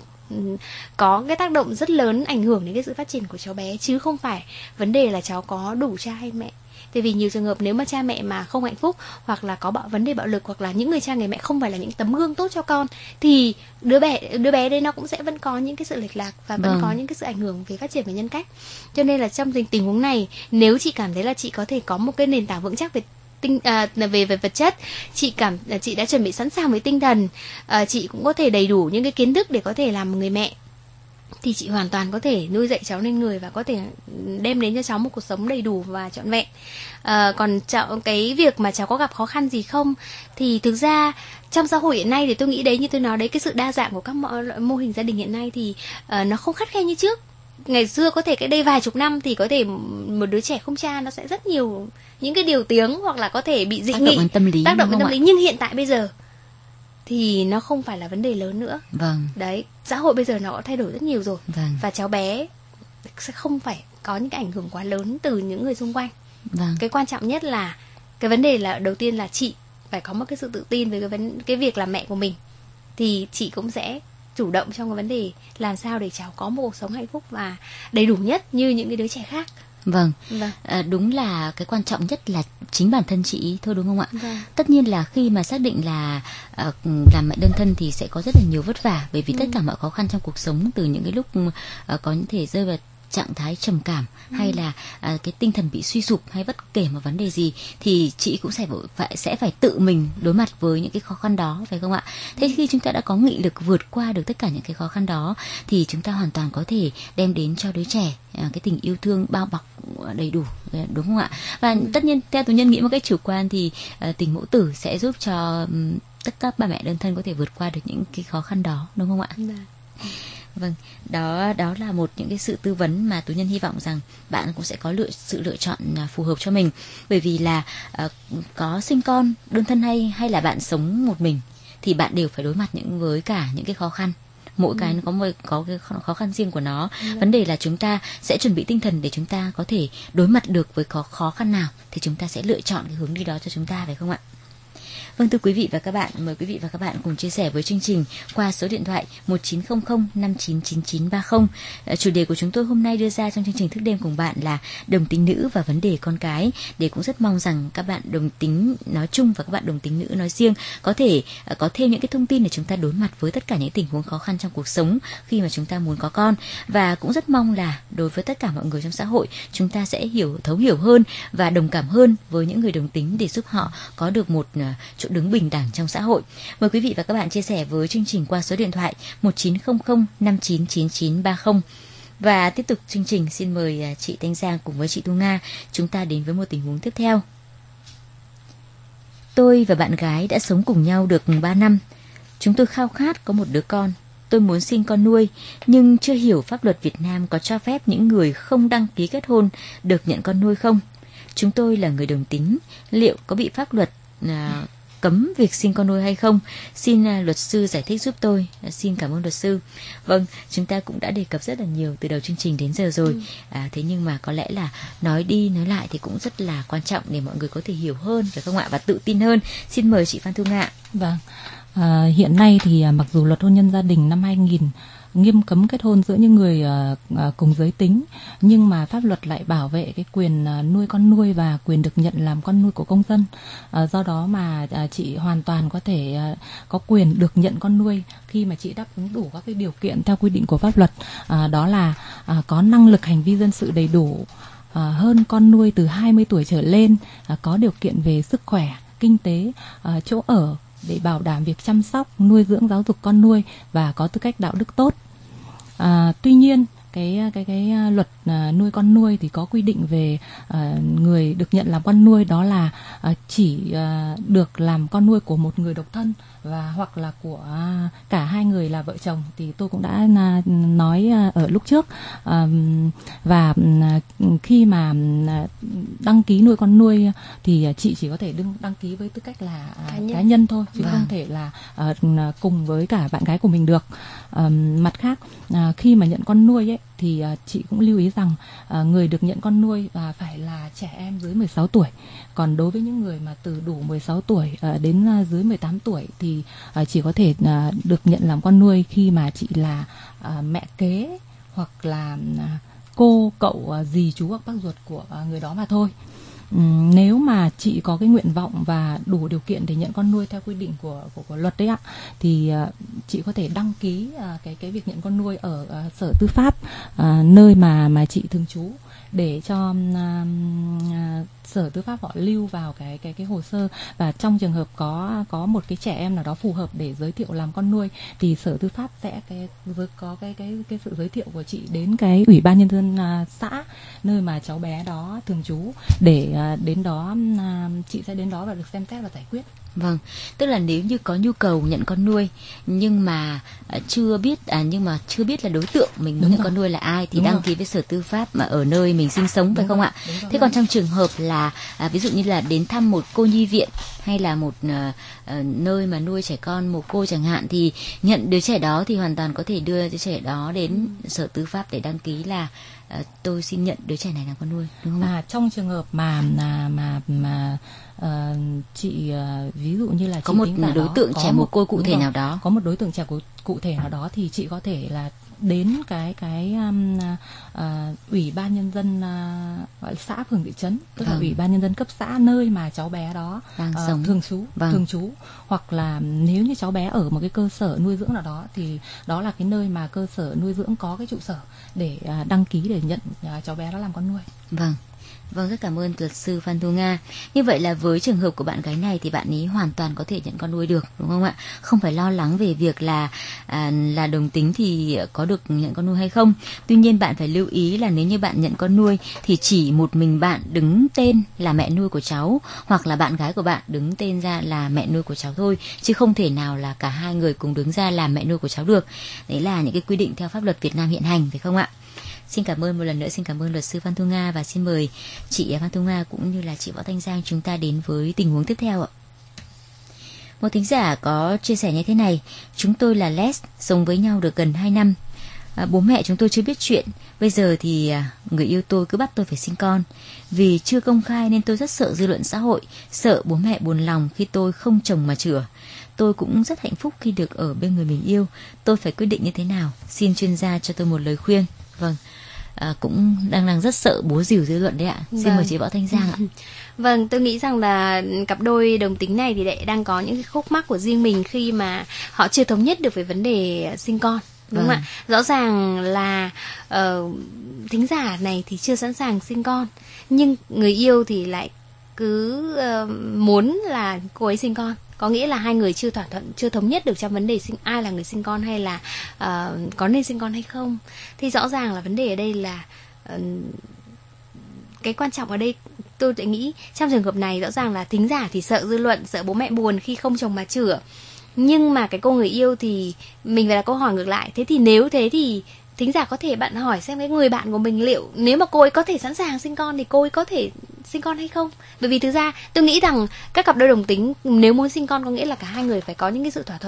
có cái tác động rất lớn ảnh hưởng đến cái sự phát triển của cháu bé, chứ không phải vấn đề là cháu có đủ cha hay mẹ. Tại vì nhiều trường hợp nếu mà cha mẹ mà không hạnh phúc, hoặc là có bạo vấn đề bạo lực, hoặc là những người cha người mẹ không phải là những tấm gương tốt cho con, thì đứa bé đứa bé đây nó cũng sẽ vẫn có những cái sự lệch lạc và vẫn vâng. có những cái sự ảnh hưởng về phát triển về nhân cách. Cho nên là trong tình tình huống này, nếu chị cảm thấy là chị có thể có một cái nền tảng vững chắc về tinh à, về về vật chất, chị cảm chị đã chuẩn bị sẵn sàng với tinh thần, à, chị cũng có thể đầy đủ những cái kiến thức để có thể làm một người mẹ, thì chị hoàn toàn có thể nuôi dạy cháu nên người và có thể đem đến cho cháu một cuộc sống đầy đủ và trọn vẹn. À, còn cháu, cái việc mà cháu có gặp khó khăn gì không thì thực ra trong xã hội hiện nay thì tôi nghĩ đấy, như tôi nói đấy, cái sự đa dạng của các mô hình gia đình hiện nay thì uh, nó không khắt khe như trước. Ngày xưa có thể cái đây vài chục năm thì có thể một đứa trẻ không cha nó sẽ rất nhiều những cái điều tiếng, hoặc là có thể bị dị nghị, tác động đến tâm lý, tác động đến tâm lý. Nhưng hiện tại bây giờ thì nó không phải là vấn đề lớn nữa. Vâng. Đấy, xã hội bây giờ nó đã thay đổi rất nhiều rồi. Vâng. Và cháu bé sẽ không phải có những cái ảnh hưởng quá lớn từ những người xung quanh. Vâng. Cái quan trọng nhất là cái vấn đề là đầu tiên là chị phải có một cái sự tự tin về cái vấn cái việc làm mẹ của mình, thì chị cũng sẽ chủ động trong cái vấn đề làm sao để cháu có một cuộc sống hạnh phúc và đầy đủ nhất như những cái đứa trẻ khác. Vâng, vâng. À, đúng là cái quan trọng nhất là chính bản thân chị thôi, đúng không ạ? Vâng. Tất nhiên là khi mà xác định là uh, làm mẹ đơn thân thì sẽ có rất là nhiều vất vả, bởi vì ừ. tất cả mọi khó khăn trong cuộc sống, từ những cái lúc uh, có những thể rơi vào trạng thái trầm cảm, ừ. hay là à, cái tinh thần bị suy sụp, hay bất kể một vấn đề gì thì chị cũng sẽ phải sẽ phải tự mình đối mặt với những cái khó khăn đó, phải không ạ? Thế khi chúng ta đã có nghị lực vượt qua được tất cả những cái khó khăn đó thì chúng ta hoàn toàn có thể đem đến cho đứa trẻ à, cái tình yêu thương bao bọc đầy đủ, đúng không ạ? Và ừ. tất nhiên theo tôi nhân nghĩ một cách chủ quan thì à, tình mẫu tử sẽ giúp cho um, tất cả bà mẹ đơn thân có thể vượt qua được những cái khó khăn đó, đúng không ạ? Ừ. Vâng, đó đó là một những cái sự tư vấn mà Tú Nhân hy vọng rằng bạn cũng sẽ có lựa sự lựa chọn phù hợp cho mình. Bởi vì là uh, có sinh con đơn thân hay hay là bạn sống một mình thì bạn đều phải đối mặt những với cả những cái khó khăn. Mỗi ừ. cái nó có một có cái khó khăn riêng của nó. Ừ. Vấn đề là chúng ta sẽ chuẩn bị tinh thần để chúng ta có thể đối mặt được với khó khó khăn nào thì chúng ta sẽ lựa chọn cái hướng đi đó cho chúng ta, phải không ạ? Vâng, thưa quý vị và các bạn, mời quý vị và các bạn cùng chia sẻ với chương trình qua số điện thoại một chín không không năm chín chín chín ba không. Chủ đề của chúng tôi hôm nay đưa ra trong chương trình Thức đêm cùng bạn là đồng tính nữ và vấn đề con cái. Để cũng rất mong rằng các bạn đồng tính nói chung và các bạn đồng tính nữ nói riêng có thể có thêm những cái thông tin để chúng ta đối mặt với tất cả những tình huống khó khăn trong cuộc sống khi mà chúng ta muốn có con. Và cũng rất mong là đối với tất cả mọi người trong xã hội, chúng ta sẽ hiểu thấu hiểu hơn và đồng cảm hơn với những người đồng tính để giúp họ có được một chỗ đứng bình đẳng trong xã hội. Mời quý vị và các bạn chia sẻ với chương trình qua số điện thoại một chín không không năm chín chín chín ba không. Và tiếp tục chương trình, xin mời chị Thanh Giang cùng với chị Thu Nga chúng ta đến với một tình huống tiếp theo. Tôi và bạn gái đã sống cùng nhau được ba năm. Chúng tôi khao khát có một đứa con. Tôi muốn sinh con nuôi, nhưng chưa hiểu pháp luật Việt Nam có cho phép những người không đăng ký kết hôn được nhận con nuôi không. Chúng tôi là người đồng tính, liệu có bị pháp luật à, cấm việc sinh con nuôi hay không? Xin uh, luật sư giải thích giúp tôi. Uh, xin cảm ơn luật sư. Vâng, chúng ta cũng đã đề cập rất là nhiều từ đầu chương trình đến giờ rồi. Ừ. À, thế nhưng mà có lẽ là nói đi nói lại thì cũng rất là quan trọng để mọi người có thể hiểu hơn, phải không ạ? Và tự tin hơn. Xin mời chị Phan Thu Nga. Vâng. À, hiện nay thì mặc dù luật hôn nhân gia đình năm hai nghìn nghiêm cấm kết hôn giữa những người uh, uh, cùng giới tính, nhưng mà pháp luật lại bảo vệ cái quyền uh, nuôi con nuôi và quyền được nhận làm con nuôi của công dân. Uh, do đó mà uh, chị hoàn toàn có thể uh, có quyền được nhận con nuôi khi mà chị đáp ứng đủ các cái điều kiện theo quy định của pháp luật. Uh, đó là uh, có năng lực hành vi dân sự đầy đủ, uh, hơn con nuôi từ hai mươi tuổi trở lên, uh, có điều kiện về sức khỏe, kinh tế, uh, chỗ ở để bảo đảm việc chăm sóc, nuôi dưỡng, giáo dục con nuôi và có tư cách đạo đức tốt. À, tuy nhiên cái cái cái luật à, nuôi con nuôi thì có quy định về à, người được nhận làm con nuôi, đó là à, chỉ à, được làm con nuôi của một người độc thân và hoặc là của à, cả hai người là vợ chồng, thì tôi cũng đã à, nói à, ở lúc trước. À, và à, khi mà à, đăng ký nuôi con nuôi thì chị chỉ có thể đăng, đăng ký với tư cách là à, cá, nhân. cá nhân thôi, chứ vâng. không thể là à, cùng với cả bạn gái của mình được. À, mặt khác, à, khi mà nhận con nuôi ấy, thì uh, chị cũng lưu ý rằng uh, người được nhận con nuôi uh, phải là trẻ em dưới mười sáu tuổi. Còn đối với những người mà từ đủ mười sáu tuổi uh, đến uh, dưới mười tám tuổi thì uh, chỉ có thể uh, được nhận làm con nuôi khi mà chị là uh, mẹ kế hoặc là uh, cô, cậu, uh, dì, chú hoặc bác ruột của uh, người đó mà thôi. Um, nếu mà chị có cái nguyện vọng và đủ điều kiện để nhận con nuôi theo quy định của của, của luật đấy ạ, thì uh, chị có thể đăng ký uh, cái cái việc nhận con nuôi ở uh, Sở Tư pháp, uh, nơi mà mà chị thường trú, để cho uh, uh, Sở Tư pháp họ lưu vào cái cái cái hồ sơ. Và trong trường hợp có có một cái trẻ em nào đó phù hợp để giới thiệu làm con nuôi thì Sở Tư pháp sẽ cái có cái cái cái sự giới thiệu của chị đến cái Ủy ban nhân dân uh, xã nơi mà cháu bé đó thường trú, để uh, đến đó uh, chị sẽ đến đó và được xem xét và giải quyết. Vâng, tức là nếu như có nhu cầu nhận con nuôi nhưng mà uh, chưa biết à, nhưng mà chưa biết là đối tượng mình muốn nhận con nuôi là ai thì Đúng đăng rồi. ký với Sở Tư pháp mà ở nơi mình sinh sống. Đúng phải không rồi. ạ? Thế rồi. Còn trong trường hợp là à, ví dụ như là đến thăm một cô nhi viện hay là một uh, uh, nơi mà nuôi trẻ con mồ côi chẳng hạn, thì nhận đứa trẻ đó thì hoàn toàn có thể đưa đứa trẻ đó đến Sở Tư pháp để đăng ký là uh, tôi xin nhận đứa trẻ này làm con nuôi, đúng không ạ? À, trong trường hợp mà mà mà, mà Uh, chị uh, ví dụ như là có chị một đối tượng trẻ mồ côi cụ thể rồi, nào đó có một đối tượng trẻ cụ, cụ thể nào đó thì chị có thể là đến cái cái um, uh, ủy ban nhân dân uh, gọi là xã phường thị trấn, tức vâng. là ủy ban nhân dân cấp xã nơi mà cháu bé đó uh, thường trú vâng. thường trú hoặc là nếu như cháu bé ở một cái cơ sở nuôi dưỡng nào đó thì đó là cái nơi mà cơ sở nuôi dưỡng có cái trụ sở để uh, đăng ký để nhận uh, cháu bé đó làm con nuôi. Vâng. Vâng, rất cảm ơn luật sư Phan Thu Nga. Như vậy là với trường hợp của bạn gái này thì bạn ấy hoàn toàn có thể nhận con nuôi được, đúng không ạ? Không phải lo lắng về việc là à, là đồng tính thì có được nhận con nuôi hay không. Tuy nhiên bạn phải lưu ý là nếu như bạn nhận con nuôi thì chỉ một mình bạn đứng tên là mẹ nuôi của cháu, hoặc là bạn gái của bạn đứng tên ra là mẹ nuôi của cháu thôi, chứ không thể nào là cả hai người cùng đứng ra làm mẹ nuôi của cháu được. Đấy là những cái quy định theo pháp luật Việt Nam hiện hành, phải không ạ? Xin cảm ơn một lần nữa, xin cảm ơn luật sư Phan Thu Nga, và xin mời chị Phan Thu Nga cũng như là chị Võ Thanh Giang chúng ta đến với tình huống tiếp theo ạ. Một thính giả có chia sẻ như thế này: chúng tôi là Les, sống với nhau được gần hai năm. À, bố mẹ chúng tôi chưa biết chuyện. Bây giờ thì à, người yêu tôi cứ bắt tôi phải sinh con. Vì chưa công khai nên tôi rất sợ dư luận xã hội, sợ bố mẹ buồn lòng khi tôi không chồng mà chửa. Tôi cũng rất hạnh phúc khi được ở bên người mình yêu. Tôi phải quyết định như thế nào? Xin chuyên gia cho tôi một lời khuyên. Vâng, à, cũng đang đang rất sợ bố rìu dư luận đấy ạ. Xin vâng. mời chị Võ Thanh Giang ạ. Vâng, tôi nghĩ rằng là cặp đôi đồng tính này thì lại đang có những cái khúc mắc của riêng mình khi mà họ chưa thống nhất được về vấn đề sinh con. Đúng vâng. không ạ? Rõ ràng là uh, thính giả này thì chưa sẵn sàng sinh con, nhưng người yêu thì lại cứ uh, muốn là cô ấy sinh con. Có nghĩa là hai người chưa thỏa thuận, chưa thống nhất được trong vấn đề sinh ai là người sinh con hay là uh, có nên sinh con hay không. Thì rõ ràng là vấn đề ở đây là uh, cái quan trọng ở đây, tôi lại nghĩ trong trường hợp này rõ ràng là thính giả thì sợ dư luận, sợ bố mẹ buồn khi không chồng mà chửa. Nhưng mà cái cô người yêu thì mình phải là câu hỏi ngược lại. Thế thì nếu thế thì thính giả có thể bạn hỏi xem cái người bạn của mình liệu nếu mà cô ấy có thể sẵn sàng sinh con thì cô ấy có thể sinh con hay không. Bởi vì thực ra tôi nghĩ rằng các cặp đôi đồng tính nếu muốn sinh con có nghĩa là cả hai người phải có những cái sự thỏa thuận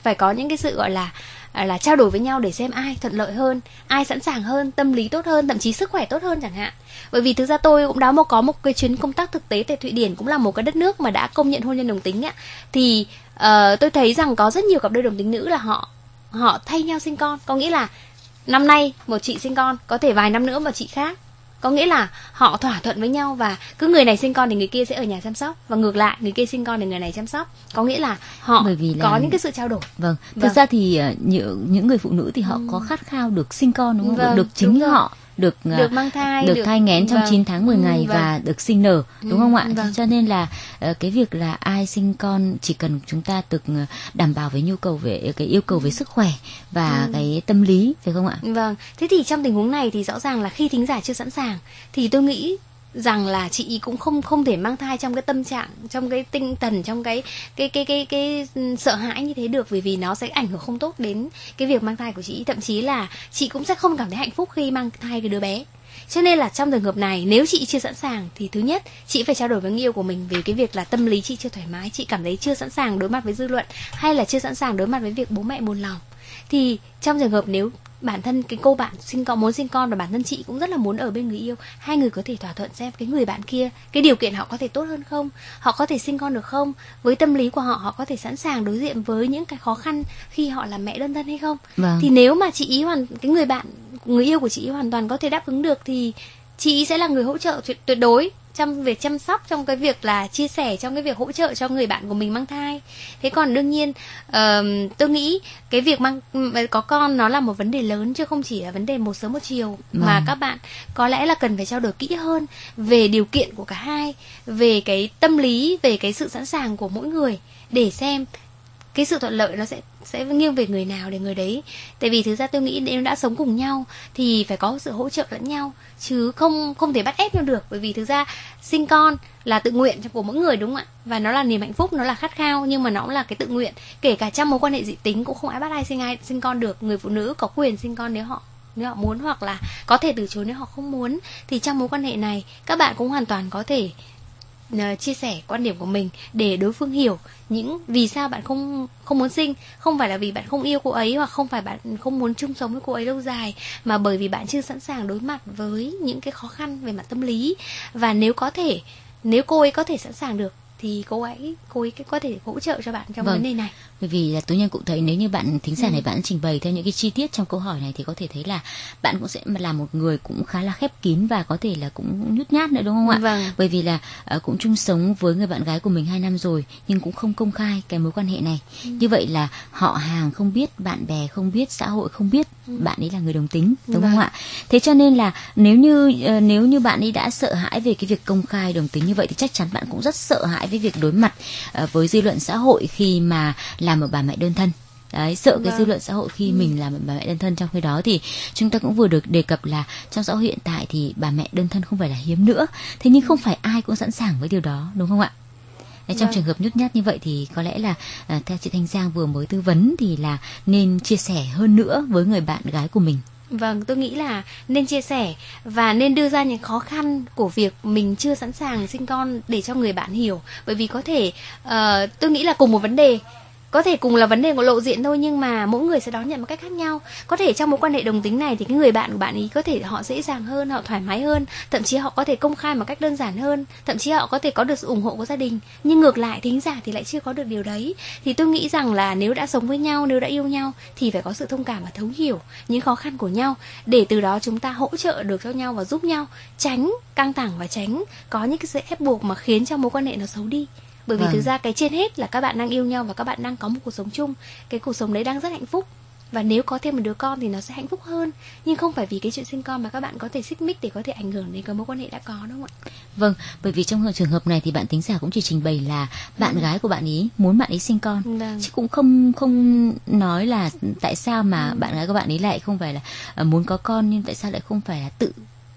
phải có những cái sự gọi là là trao đổi với nhau để xem ai thuận lợi hơn, ai sẵn sàng hơn, tâm lý tốt hơn, thậm chí sức khỏe tốt hơn chẳng hạn. Bởi vì thực ra tôi cũng đã một có một cái chuyến công tác thực tế tại Thụy Điển, cũng là một cái đất nước mà đã công nhận hôn nhân đồng tính ạ. Thì uh, tôi thấy rằng có rất nhiều cặp đôi đồng tính nữ là họ họ thay nhau sinh con, có nghĩa là năm nay một chị sinh con, có thể vài năm nữa một chị khác. Có nghĩa là họ thỏa thuận với nhau và cứ người này sinh con thì người kia sẽ ở nhà chăm sóc, và ngược lại người kia sinh con thì người này chăm sóc. Có nghĩa là họ Bởi vì là... có những cái sự trao đổi. Vâng, thực vâng. ra thì những những người phụ nữ thì họ ừ. có khát khao được sinh con, đúng không? Vâng, được chính họ được được mang thai, được, được thai nghén trong vâng. chín tháng mười ngày vâng. và được sinh nở, đúng không ạ? Vâng. Cho nên là cái việc là ai sinh con chỉ cần chúng ta được đảm bảo với nhu cầu về cái yêu cầu về sức khỏe và ừ. cái tâm lý, phải không ạ? Vâng. Thế thì trong tình huống này thì rõ ràng là khi thính giả chưa sẵn sàng thì tôi nghĩ rằng là chị cũng không không thể mang thai trong cái tâm trạng, trong cái tinh thần, trong cái cái cái cái cái, cái sợ hãi như thế được, bởi vì nó sẽ ảnh hưởng không tốt đến cái việc mang thai của chị. Thậm chí là chị cũng sẽ không cảm thấy hạnh phúc khi mang thai cái đứa bé. Cho nên là trong trường hợp này, nếu chị chưa sẵn sàng thì thứ nhất, chị phải trao đổi với người yêu của mình về cái việc là tâm lý chị chưa thoải mái, chị cảm thấy chưa sẵn sàng đối mặt với dư luận, hay là chưa sẵn sàng đối mặt với việc bố mẹ buồn lòng. Thì trong trường hợp nếu bản thân cái cô bạn sinh con muốn sinh con và bản thân chị cũng rất là muốn ở bên người yêu, hai người có thể thỏa thuận xem cái người bạn kia, cái điều kiện họ có thể tốt hơn không, họ có thể sinh con được không, với tâm lý của họ, họ có thể sẵn sàng đối diện với những cái khó khăn khi họ là mẹ đơn thân hay không. Vâng. Thì nếu mà chị ý hoàn cái người bạn người yêu của chị ý hoàn toàn có thể đáp ứng được thì chị ý sẽ là người hỗ trợ tuyệt, tuyệt đối trong việc chăm sóc, trong cái việc là chia sẻ, trong cái việc hỗ trợ cho người bạn của mình mang thai. Thế còn đương nhiên uh, tôi nghĩ cái việc mang có con nó là một vấn đề lớn, chứ không chỉ là vấn đề một sớm một chiều, mà à. các bạn có lẽ là cần phải trao đổi kỹ hơn về điều kiện của cả hai, về cái tâm lý, về cái sự sẵn sàng của mỗi người, để xem cái sự thuận lợi nó sẽ sẽ nghiêng về người nào để người đấy. Tại vì thực ra tôi nghĩ nếu đã sống cùng nhau thì phải có sự hỗ trợ lẫn nhau, chứ không không thể bắt ép nhau được. Bởi vì thực ra sinh con là tự nguyện của mỗi người, đúng không ạ? Và nó là niềm hạnh phúc, nó là khát khao, nhưng mà nó cũng là cái tự nguyện. Kể cả trong mối quan hệ dị tính cũng không ai bắt ai sinh ai sinh con được. Người phụ nữ có quyền sinh con nếu họ nếu họ muốn, hoặc là có thể từ chối nếu họ không muốn. Thì trong mối quan hệ này các bạn cũng hoàn toàn có thể Uh, chia sẻ quan điểm của mình để đối phương hiểu những vì sao bạn không không muốn sinh. Không phải là vì bạn không yêu cô ấy, hoặc không phải bạn không muốn chung sống với cô ấy lâu dài, mà bởi vì bạn chưa sẵn sàng đối mặt với những cái khó khăn về mặt tâm lý. Và nếu có thể nếu cô ấy có thể sẵn sàng được thì cô ấy cô ấy có thể hỗ trợ cho bạn trong vâng. vấn đề này. Bởi vì là Tú Nhân cũng thấy nếu như bạn thính giả này ừ. bạn trình bày theo những cái chi tiết trong câu hỏi này thì có thể thấy là bạn cũng sẽ là một người cũng khá là khép kín và có thể là cũng nhút nhát nữa, đúng không ạ? Vâng. Bởi vì là uh, cũng chung sống với người bạn gái của mình hai năm rồi nhưng cũng không công khai cái mối quan hệ này. Ừ. Như vậy là họ hàng không biết, bạn bè không biết, xã hội không biết ừ. bạn ấy là người đồng tính, đúng vâng. không ạ? Thế cho nên là nếu như uh, nếu như bạn ấy đã sợ hãi về cái việc công khai đồng tính như vậy thì chắc chắn bạn cũng rất sợ hãi với việc đối mặt uh, với dư luận xã hội khi mà làm một bà mẹ đơn thân. Đấy, sợ cái vâng. dư luận xã hội khi ừ. mình là một bà mẹ đơn thân. Trong khi đó thì chúng ta cũng vừa được đề cập là trong xã hội hiện tại thì bà mẹ đơn thân không phải là hiếm nữa. Thế nhưng không phải ai cũng sẵn sàng với điều đó, đúng không ạ? Đấy, trong vâng. trường hợp nhút nhát như vậy thì có lẽ là à, theo chị Thanh Giang vừa mới tư vấn thì là nên chia sẻ hơn nữa với người bạn gái của mình. Vâng, tôi nghĩ là nên chia sẻ và nên đưa ra những khó khăn của việc mình chưa sẵn sàng sinh con để cho người bạn hiểu. Bởi vì có thể uh, tôi nghĩ là cùng một vấn đề, có thể cùng là vấn đề của lộ diện thôi, nhưng mà mỗi người sẽ đón nhận một cách khác nhau. Có thể trong mối quan hệ đồng tính này thì cái người bạn của bạn ý có thể họ dễ dàng hơn, họ thoải mái hơn, thậm chí họ có thể công khai một cách đơn giản hơn, thậm chí họ có thể có được sự ủng hộ của gia đình. Nhưng ngược lại thính giả thì lại chưa có được điều đấy. Thì tôi nghĩ rằng là nếu đã sống với nhau, nếu đã yêu nhau thì phải có sự thông cảm và thấu hiểu những khó khăn của nhau, để từ đó chúng ta hỗ trợ được cho nhau và giúp nhau tránh căng thẳng và tránh có những cái sự ép buộc mà khiến cho mối quan hệ nó xấu đi. Bởi vì vâng. thực ra cái trên hết là các bạn đang yêu nhau và các bạn đang có một cuộc sống chung. Cái cuộc sống đấy đang rất hạnh phúc. Và nếu có thêm một đứa con thì nó sẽ hạnh phúc hơn. Nhưng không phải vì cái chuyện sinh con mà các bạn có thể xích mích để có thể ảnh hưởng đến cái mối quan hệ đã có, đúng không ạ? Vâng, bởi vì trong trường hợp này thì bạn thính giả cũng chỉ trình bày là bạn ừ. gái của bạn ý muốn bạn ấy sinh con, vâng. chứ cũng không không nói là tại sao mà ừ. bạn gái của bạn ấy lại không phải là muốn có con, nhưng tại sao lại không phải là tự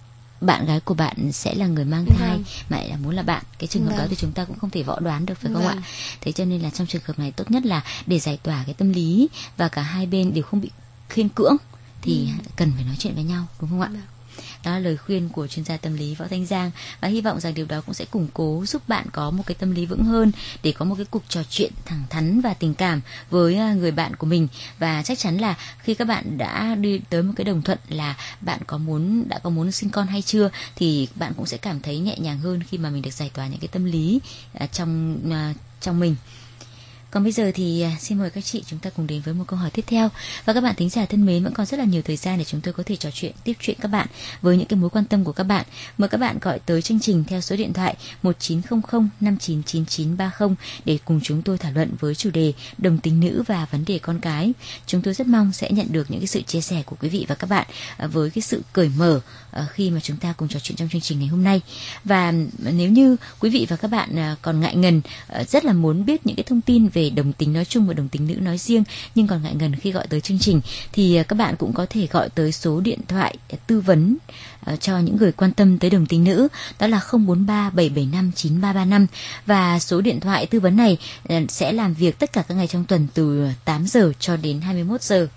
bạn gái của bạn sẽ là người mang thai vâng. mà lại là muốn là bạn. Cái trường hợp vâng. đó thì chúng ta cũng không thể võ đoán được, phải không vâng. ạ? Thế cho nên là trong trường hợp này tốt nhất là để giải tỏa cái tâm lý và cả hai bên đều không bị khiên cưỡng thì ừ. cần phải nói chuyện với nhau, đúng không ạ? Vâng. Đó là lời khuyên của chuyên gia tâm lý Võ Thanh Giang, và hy vọng rằng điều đó cũng sẽ củng cố giúp bạn có một cái tâm lý vững hơn để có một cái cuộc trò chuyện thẳng thắn và tình cảm với người bạn của mình. Và chắc chắn là khi các bạn đã đi tới một cái đồng thuận là bạn có muốn đã có muốn sinh con hay chưa, thì bạn cũng sẽ cảm thấy nhẹ nhàng hơn khi mà mình được giải tỏa những cái tâm lý uh, trong uh, trong mình. Còn bây giờ thì xin mời các chị chúng ta cùng đến với một câu hỏi tiếp theo. Và các bạn thính giả thân mến, vẫn còn rất là nhiều thời gian để chúng tôi có thể trò chuyện, tiếp chuyện các bạn với những cái mối quan tâm của các bạn. Mời các bạn gọi tới chương trình theo số điện thoại một chín không không năm chín chín chín ba không để cùng chúng tôi thảo luận với chủ đề đồng tính nữ và vấn đề con cái. Chúng tôi rất mong sẽ nhận được những cái sự chia sẻ của quý vị và các bạn với cái sự cởi mở khi mà chúng ta cùng trò chuyện trong chương trình ngày hôm nay. Và nếu như quý vị và các bạn còn ngại ngần, rất là muốn biết những cái thông tin về đồng tính nói chung và đồng tính nữ nói riêng, nhưng còn ngại ngần khi gọi tới chương trình, thì các bạn cũng có thể gọi tới số điện thoại tư vấn cho những người quan tâm tới đồng tính nữ, đó là không bốn ba bảy bảy năm chín ba ba năm. Và số điện thoại tư vấn này sẽ làm việc tất cả các ngày trong tuần từ tám giờ cho đến hai mươi mốt giờ.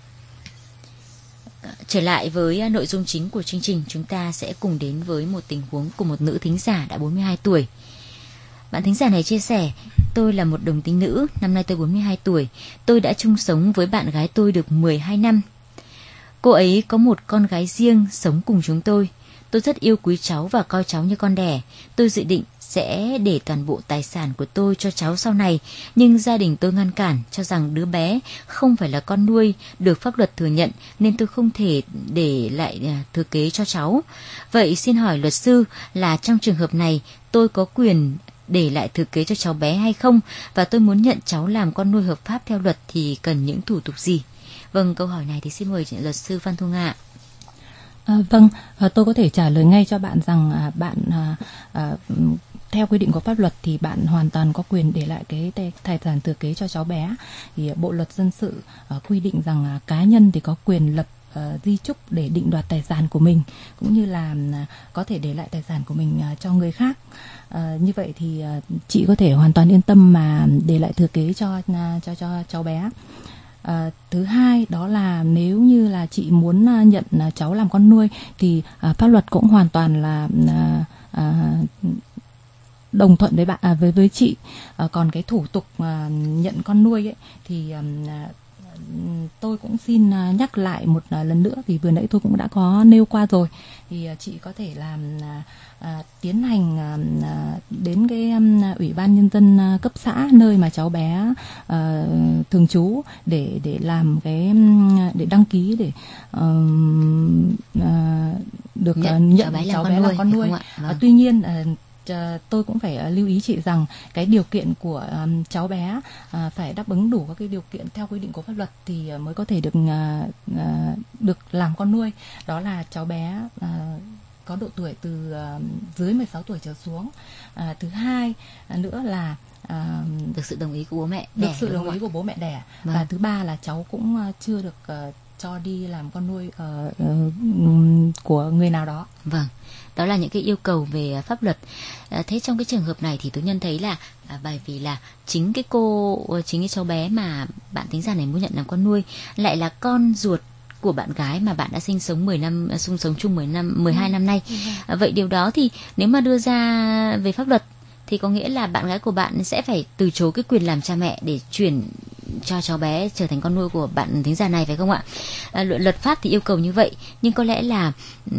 Trở lại với nội dung chính của chương trình, chúng ta sẽ cùng đến với một tình huống của một nữ thính giả đã bốn mươi hai tuổi. Bạn thính giả này chia sẻ: tôi là một đồng tính nữ, năm nay tôi bốn mươi hai tuổi. Tôi đã chung sống với bạn gái tôi được mười hai năm. Cô ấy có một con gái riêng sống cùng chúng tôi. Tôi rất yêu quý cháu và coi cháu như con đẻ. Tôi dự định sẽ để toàn bộ tài sản của tôi cho cháu sau này, nhưng gia đình tôi ngăn cản, cho rằng đứa bé không phải là con nuôi được pháp luật thừa nhận, nên tôi không thể để lại thừa kế cho cháu. Vậy xin hỏi luật sư là trong trường hợp này tôi có quyền để lại thừa kế cho cháu bé hay không, và tôi muốn nhận cháu làm con nuôi hợp pháp theo luật thì cần những thủ tục gì? Vâng, câu hỏi này thì xin mời luật sư Phan Thu Nga. À, vâng, à, tôi có thể trả lời ngay cho bạn rằng à, bạn à, à, theo quy định của pháp luật thì bạn hoàn toàn có quyền để lại cái tài sản thừa kế cho cháu bé. Thì Bộ luật dân sự à, quy định rằng à, cá nhân thì có quyền lập Uh, di chúc để định đoạt tài sản của mình, cũng như là uh, có thể để lại tài sản của mình uh, cho người khác. Uh, như vậy thì uh, chị có thể hoàn toàn yên tâm mà để lại thừa kế cho uh, cho cho cháu bé. Uh, thứ hai đó là nếu như là chị muốn uh, nhận uh, cháu làm con nuôi thì uh, pháp luật cũng hoàn toàn là uh, uh, đồng thuận với bạn à, với với chị. Uh, còn cái thủ tục uh, nhận con nuôi ấy, thì um, uh, tôi cũng xin nhắc lại một lần nữa, vì vừa nãy tôi cũng đã có nêu qua rồi. Thì chị có thể làm à, tiến hành à, đến cái um, ủy ban nhân dân cấp xã nơi mà cháu bé à, thường trú để để làm cái để đăng ký để um, à, được nhận, nhận cháu bé, cháu bé làm con nuôi. Vâng. À, tuy nhiên à, tôi cũng phải uh, lưu ý chị rằng cái điều kiện của um, cháu bé uh, phải đáp ứng đủ các cái điều kiện theo quy định của pháp luật thì uh, mới có thể được uh, uh, được làm con nuôi. Đó là cháu bé uh, có độ tuổi từ uh, dưới mười sáu tuổi trở xuống. Uh, thứ hai uh, nữa là uh, được sự đồng ý của bố mẹ được đẻ, sự đồng ý của bố mẹ đẻ. Vâng. Và thứ ba là cháu cũng uh, chưa được uh, cho đi làm con nuôi uh, uh, của người nào đó. Vâng. Đó là những cái yêu cầu về pháp luật. À, thế trong cái trường hợp này thì tôi nhân thấy là à, bởi vì là chính cái cô, chính cái cháu bé mà bạn thính giả này muốn nhận làm con nuôi lại là con ruột của bạn gái mà bạn đã sinh sống mười năm, sinh sống chung mười năm, mười hai ừ. năm nay. À, vậy điều đó thì nếu mà đưa ra về pháp luật thì có nghĩa là bạn gái của bạn sẽ phải từ chối cái quyền làm cha mẹ để chuyển cho cháu bé trở thành con nuôi của bạn thính giả này, phải không ạ? À, luật pháp thì yêu cầu như vậy, nhưng có lẽ là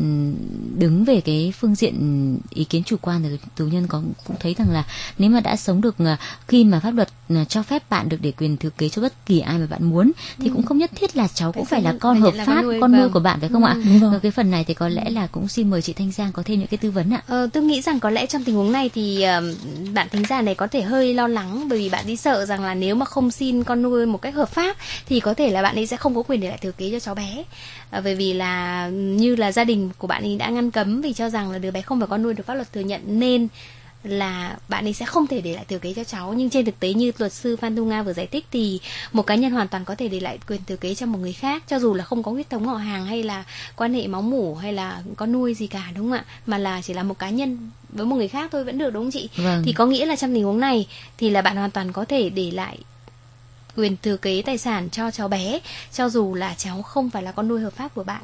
đứng về cái phương diện ý kiến chủ quan thì tù nhân có cũng thấy rằng là nếu mà đã sống được, khi mà pháp luật cho phép bạn được để quyền thừa kế cho bất kỳ ai mà bạn muốn thì ừ. cũng không nhất thiết là cháu cũng phải, phải là con hợp pháp, con nuôi, con nuôi của bạn, phải không ừ. ạ? Và cái phần này thì có lẽ là cũng xin mời chị Thanh Giang có thêm những cái tư vấn ạ. Ờ, tôi nghĩ rằng có lẽ trong tình huống này thì uh, bạn thính giả này có thể hơi lo lắng, bởi vì bạn đi sợ rằng là nếu mà không xin con nuôi một cách hợp pháp thì có thể là bạn ấy sẽ không có quyền để lại thừa kế cho cháu bé. À, bởi vì là như là gia đình của bạn ấy đã ngăn cấm vì cho rằng là đứa bé không phải con nuôi được pháp luật thừa nhận, nên là bạn ấy sẽ không thể để lại thừa kế cho cháu. Nhưng trên thực tế như luật sư Phan Thu Nga vừa giải thích thì một cá nhân hoàn toàn có thể để lại quyền thừa kế cho một người khác, cho dù là không có huyết thống họ hàng hay là quan hệ máu mủ hay là con nuôi gì cả, đúng không ạ? Mà là chỉ là một cá nhân với một người khác thôi vẫn được, đúng không chị? Vâng. Thì có nghĩa là trong tình huống này thì là bạn hoàn toàn có thể để lại quyền thừa kế tài sản cho cháu bé, cho dù là cháu không phải là con nuôi hợp pháp của bạn.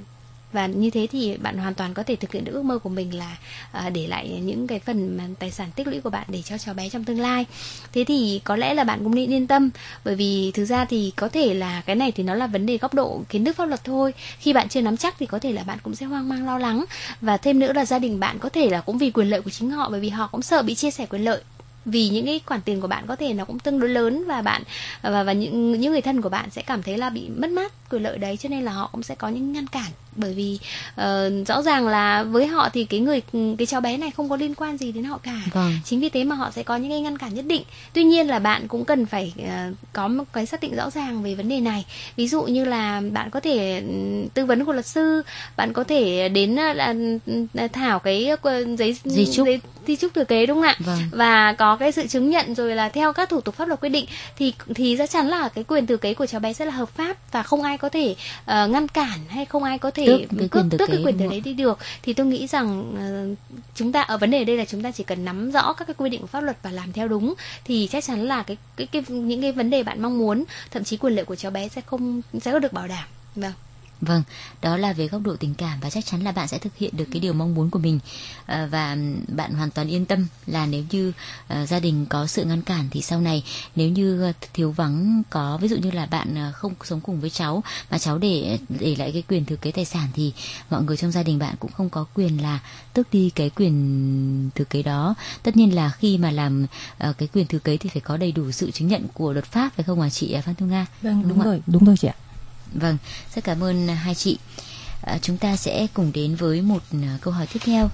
Và như thế thì bạn hoàn toàn có thể thực hiện được ước mơ của mình là à, để lại những cái phần mà tài sản tích lũy của bạn để cho cháu bé trong tương lai. Thế thì có lẽ là bạn cũng nên yên tâm, bởi vì thực ra thì có thể là cái này thì nó là vấn đề góc độ kiến thức pháp luật thôi. Khi bạn chưa nắm chắc thì có thể là bạn cũng sẽ hoang mang lo lắng. Và thêm nữa là gia đình bạn có thể là cũng vì quyền lợi của chính họ, bởi vì họ cũng sợ bị chia sẻ quyền lợi. Vì những cái khoản tiền của bạn có thể nó cũng tương đối lớn, và bạn và và những những người thân của bạn sẽ cảm thấy là bị mất mát quyền lợi đấy, cho nên là họ cũng sẽ có những ngăn cản. Bởi vì uh, rõ ràng là với họ thì cái người cái cháu bé này không có liên quan gì đến họ cả. Vâng. Chính vì thế mà họ sẽ có những cái ngăn cản nhất định. Tuy nhiên là bạn cũng cần phải uh, có một cái xác định rõ ràng về vấn đề này. Ví dụ như là bạn có thể tư vấn của luật sư, bạn có thể đến uh, thảo cái giấy di chúc giấy di chúc thừa kế, đúng không ạ? Vâng. Và có cái sự chứng nhận rồi là theo các thủ tục pháp luật quy định thì thì chắc chắn là cái quyền thừa kế của cháu bé sẽ là hợp pháp và không ai có thể uh, ngăn cản hay không ai có thể tước cái quyền tước thừa cái kế quyền thừa đấy đi được. Thì tôi nghĩ rằng uh, chúng ta ở vấn đề đây là chúng ta chỉ cần nắm rõ các cái quy định của pháp luật và làm theo đúng, thì chắc chắn là cái cái, cái những cái vấn đề bạn mong muốn, thậm chí quyền lợi của cháu bé sẽ không sẽ được bảo đảm. Vâng. Vâng, đó là về góc độ tình cảm, và chắc chắn là bạn sẽ thực hiện được cái điều mong muốn của mình. À, và bạn hoàn toàn yên tâm là nếu như uh, gia đình có sự ngăn cản thì sau này nếu như thiếu vắng có, ví dụ như là bạn uh, không sống cùng với cháu mà cháu để để lại cái quyền thừa kế tài sản, thì mọi người trong gia đình bạn cũng không có quyền là tước đi cái quyền thừa kế đó. Tất nhiên là khi mà làm uh, cái quyền thừa kế thì phải có đầy đủ sự chứng nhận của luật pháp, phải không hả chị Phan Thu Nga? Vâng, đúng, đúng rồi, đúng rồi chị ạ. Vâng, rất cảm ơn hai chị. À, chúng ta sẽ cùng đến với một uh, câu hỏi tiếp theo.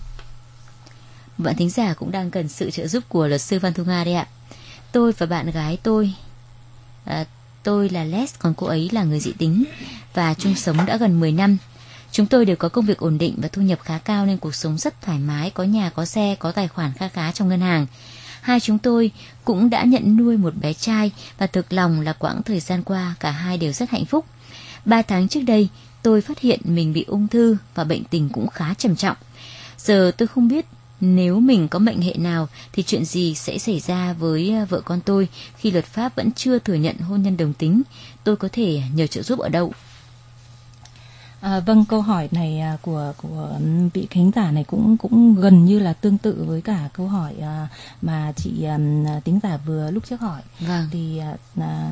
Bạn thính giả cũng đang cần sự trợ giúp của luật sư Phan Thu Nga đây ạ. Tôi và bạn gái tôi, à, tôi là Les, còn cô ấy là người dị tính, và chung sống đã gần mười năm. Chúng tôi đều có công việc ổn định và thu nhập khá cao nên cuộc sống rất thoải mái, có nhà, có xe, có tài khoản khá khá trong ngân hàng. Hai chúng tôi cũng đã nhận nuôi một bé trai, và thực lòng là quãng thời gian qua cả hai đều rất hạnh phúc. Ba tháng trước đây, tôi phát hiện mình bị ung thư và bệnh tình cũng khá trầm trọng. Giờ tôi không biết nếu mình có mệnh hệ nào thì chuyện gì sẽ xảy ra với vợ con tôi khi luật pháp vẫn chưa thừa nhận hôn nhân đồng tính. Tôi có thể nhờ trợ giúp ở đâu? À, vâng, câu hỏi này của của vị khán giả này cũng cũng gần như là tương tự với cả câu hỏi à, mà chị à, thính giả vừa lúc trước hỏi. Vâng. Thì à,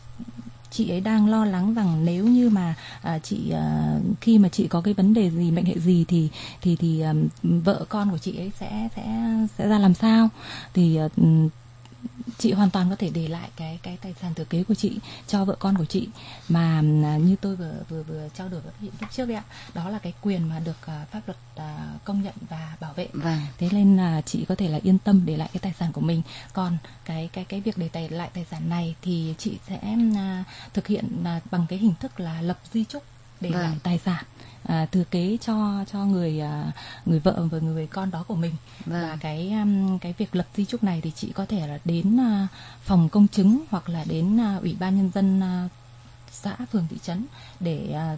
chị ấy đang lo lắng rằng nếu như mà à, chị à, khi mà chị có cái vấn đề gì, mệnh hệ gì thì thì thì à, vợ con của chị ấy sẽ sẽ sẽ ra làm sao. Thì à, chị hoàn toàn có thể để lại cái cái tài sản thừa kế của chị cho vợ con của chị, mà à, như tôi vừa vừa vừa trao đổi với chị lúc trước đấy ạ, đó là cái quyền mà được à, pháp luật à, công nhận và bảo vệ. Vâng. Thế nên là chị có thể là yên tâm để lại cái tài sản của mình. Còn cái cái cái việc để tài lại tài sản này thì chị sẽ à, thực hiện à, bằng cái hình thức là lập di chúc để vâng. lại tài sản à, thừa kế cho cho người à, người vợ và người con đó của mình. Vâng. Và cái um, cái việc lập di chúc này thì chị có thể là đến uh, phòng công chứng hoặc là đến uh, ủy ban nhân dân uh, xã, phường, thị trấn để uh,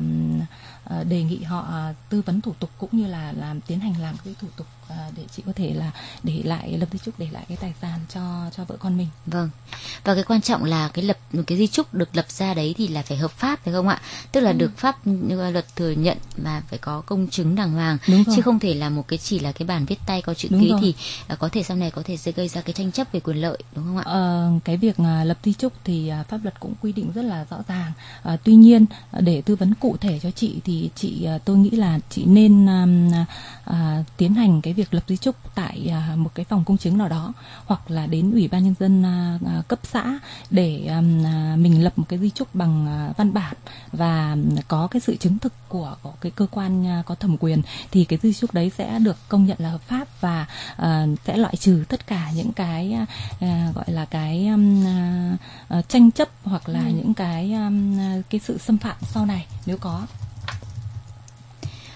uh, đề nghị họ uh, tư vấn thủ tục cũng như là làm tiến hành làm cái thủ tục uh, để chị có thể là để lại lập di chúc, để lại cái tài sản cho cho vợ con mình. Vâng. Và cái quan trọng là cái lập cái di chúc được lập ra đấy thì là phải hợp pháp, phải không ạ? Tức là ừ. được pháp luật thừa nhận mà phải có công chứng đàng hoàng, chứ không thể là một cái chỉ là cái bản viết tay có chữ ký thì uh, có thể sau này có thể sẽ gây ra cái tranh chấp về quyền lợi, đúng không ạ? Ờ, cái việc uh, lập di chúc thì uh, pháp luật cũng quy định rất là rõ ràng. Uh, tuy nhiên uh, để tư vấn cụ thể cho chị thì chị uh, tôi nghĩ là chị nên um, uh, tiến hành cái việc lập di chúc tại uh, một cái phòng công chứng nào đó, hoặc là đến ủy ban nhân dân uh, uh, cấp xã để um, uh, mình lập một cái di chúc bằng uh, văn bản và có cái sự chứng thực của, của cái cơ quan uh, có thẩm quyền, thì cái di chúc đấy sẽ được công nhận là hợp pháp và uh, sẽ loại trừ tất cả những cái uh, gọi là cái um, uh, tranh chấp hoặc là ừ. những cái um, cái sự xâm phạm sau này nếu có.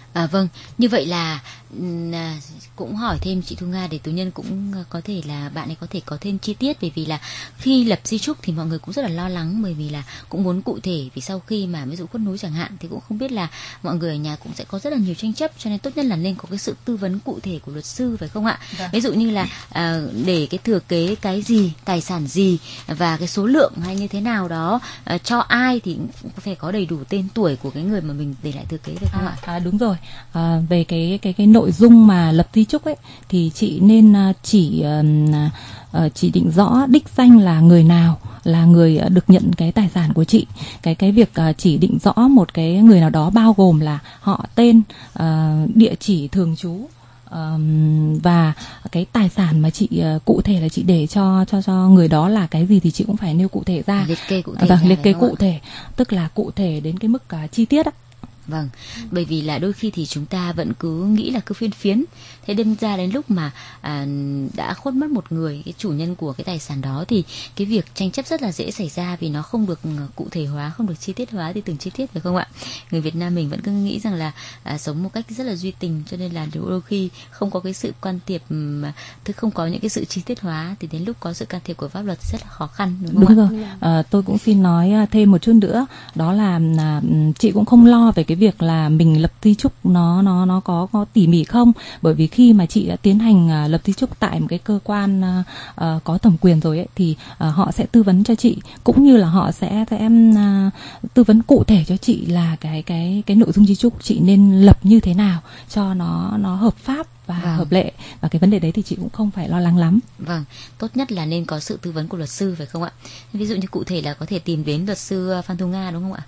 À, vâng, như vậy là à, cũng hỏi thêm chị Thu Nga để Tú Nhân cũng có thể là bạn ấy có thể có thêm chi tiết, bởi vì là khi lập di chúc thì mọi người cũng rất là lo lắng, bởi vì là cũng muốn cụ thể, vì sau khi mà ví dụ khuất núi chẳng hạn thì cũng không biết là mọi người ở nhà cũng sẽ có rất là nhiều tranh chấp, cho nên tốt nhất là nên có cái sự tư vấn cụ thể của luật sư, phải không ạ? Vâng. Ví dụ như là à, để cái thừa kế cái gì, tài sản gì và cái số lượng hay như thế nào đó à, cho ai thì cũng phải có đầy đủ tên tuổi của cái người mà mình để lại thừa kế, phải không à, ạ? À, đúng rồi. À, về cái cái cái nội dung mà lập di chúc ấy thì chị nên chỉ uh, chỉ định rõ đích danh là người nào là người được nhận cái tài sản của chị. Cái cái việc uh, chỉ định rõ một cái người nào đó bao gồm là họ, tên, uh, địa chỉ thường trú, Um, và cái tài sản mà chị uh, cụ thể là chị để cho cho cho người đó là cái gì thì chị cũng phải nêu cụ thể ra, liệt kê cụ thể, vâng, liệt kê cụ thể, tức là cụ thể đến cái mức uh, chi tiết á. Vâng, bởi vì là đôi khi thì chúng ta vẫn cứ nghĩ là cứ phiên phiến, thế đâm ra đến lúc mà à, đã khuất mất một người, cái chủ nhân của cái tài sản đó, thì cái việc tranh chấp rất là dễ xảy ra, vì nó không được cụ thể hóa, không được chi tiết hóa thì từng chi tiết, phải không ạ? Người Việt Nam mình vẫn cứ nghĩ rằng là à, sống một cách rất là duy tình, cho nên là đôi khi không có cái sự can thiệp, thứ không có những cái sự chi tiết hóa, thì đến lúc có sự can thiệp của pháp luật rất là khó khăn, đúng không đúng ạ? Rồi, à, tôi cũng xin nói thêm một chút nữa, đó là à, chị cũng không lo về cái việc là mình lập di chúc nó nó nó có có tỉ mỉ không, bởi vì khi mà chị đã tiến hành uh, lập di chúc tại một cái cơ quan uh, uh, có thẩm quyền rồi ấy, thì uh, họ sẽ tư vấn cho chị, cũng như là họ sẽ sẽ uh, tư vấn cụ thể cho chị là cái cái cái nội dung di chúc chị nên lập như thế nào cho nó nó hợp pháp và vâng. hợp lệ, và cái vấn đề đấy thì chị cũng không phải lo lắng lắm. Vâng, tốt nhất là nên có sự tư vấn của luật sư, phải không ạ? Ví dụ như cụ thể là có thể tìm đến luật sư Phan Thu Nga, đúng không ạ?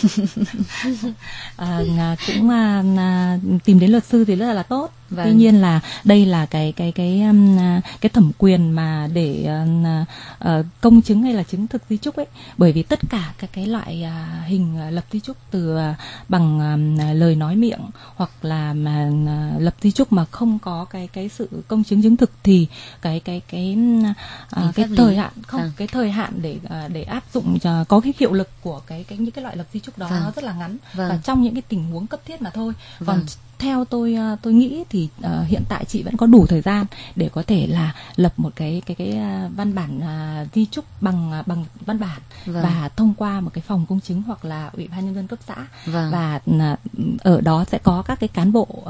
à, cũng à, tìm đến luật sư thì rất là, là tốt. Vâng. Tuy nhiên là đây là cái cái cái um, cái thẩm quyền mà để uh, uh, công chứng hay là chứng thực di chúc ấy, bởi vì tất cả các cái loại uh, hình uh, lập di chúc từ uh, bằng uh, lời nói miệng hoặc là mà uh, lập di chúc mà không có cái cái sự công chứng chứng thực thì cái cái cái uh, cái thời hạn không vâng. cái thời hạn để uh, để áp dụng cho, có cái hiệu lực của cái cái những cái loại lập di chúc đó vâng. nó rất là ngắn vâng. và trong những cái tình huống cấp thiết mà thôi. Vâng. Còn theo tôi tôi nghĩ thì uh, hiện tại chị vẫn có đủ thời gian để có thể là lập một cái cái cái uh, văn bản uh, di chúc bằng uh, bằng văn bản vâng. và thông qua một cái phòng công chứng hoặc là ủy ban nhân dân cấp xã vâng. và uh, ở đó sẽ có các cái cán bộ uh,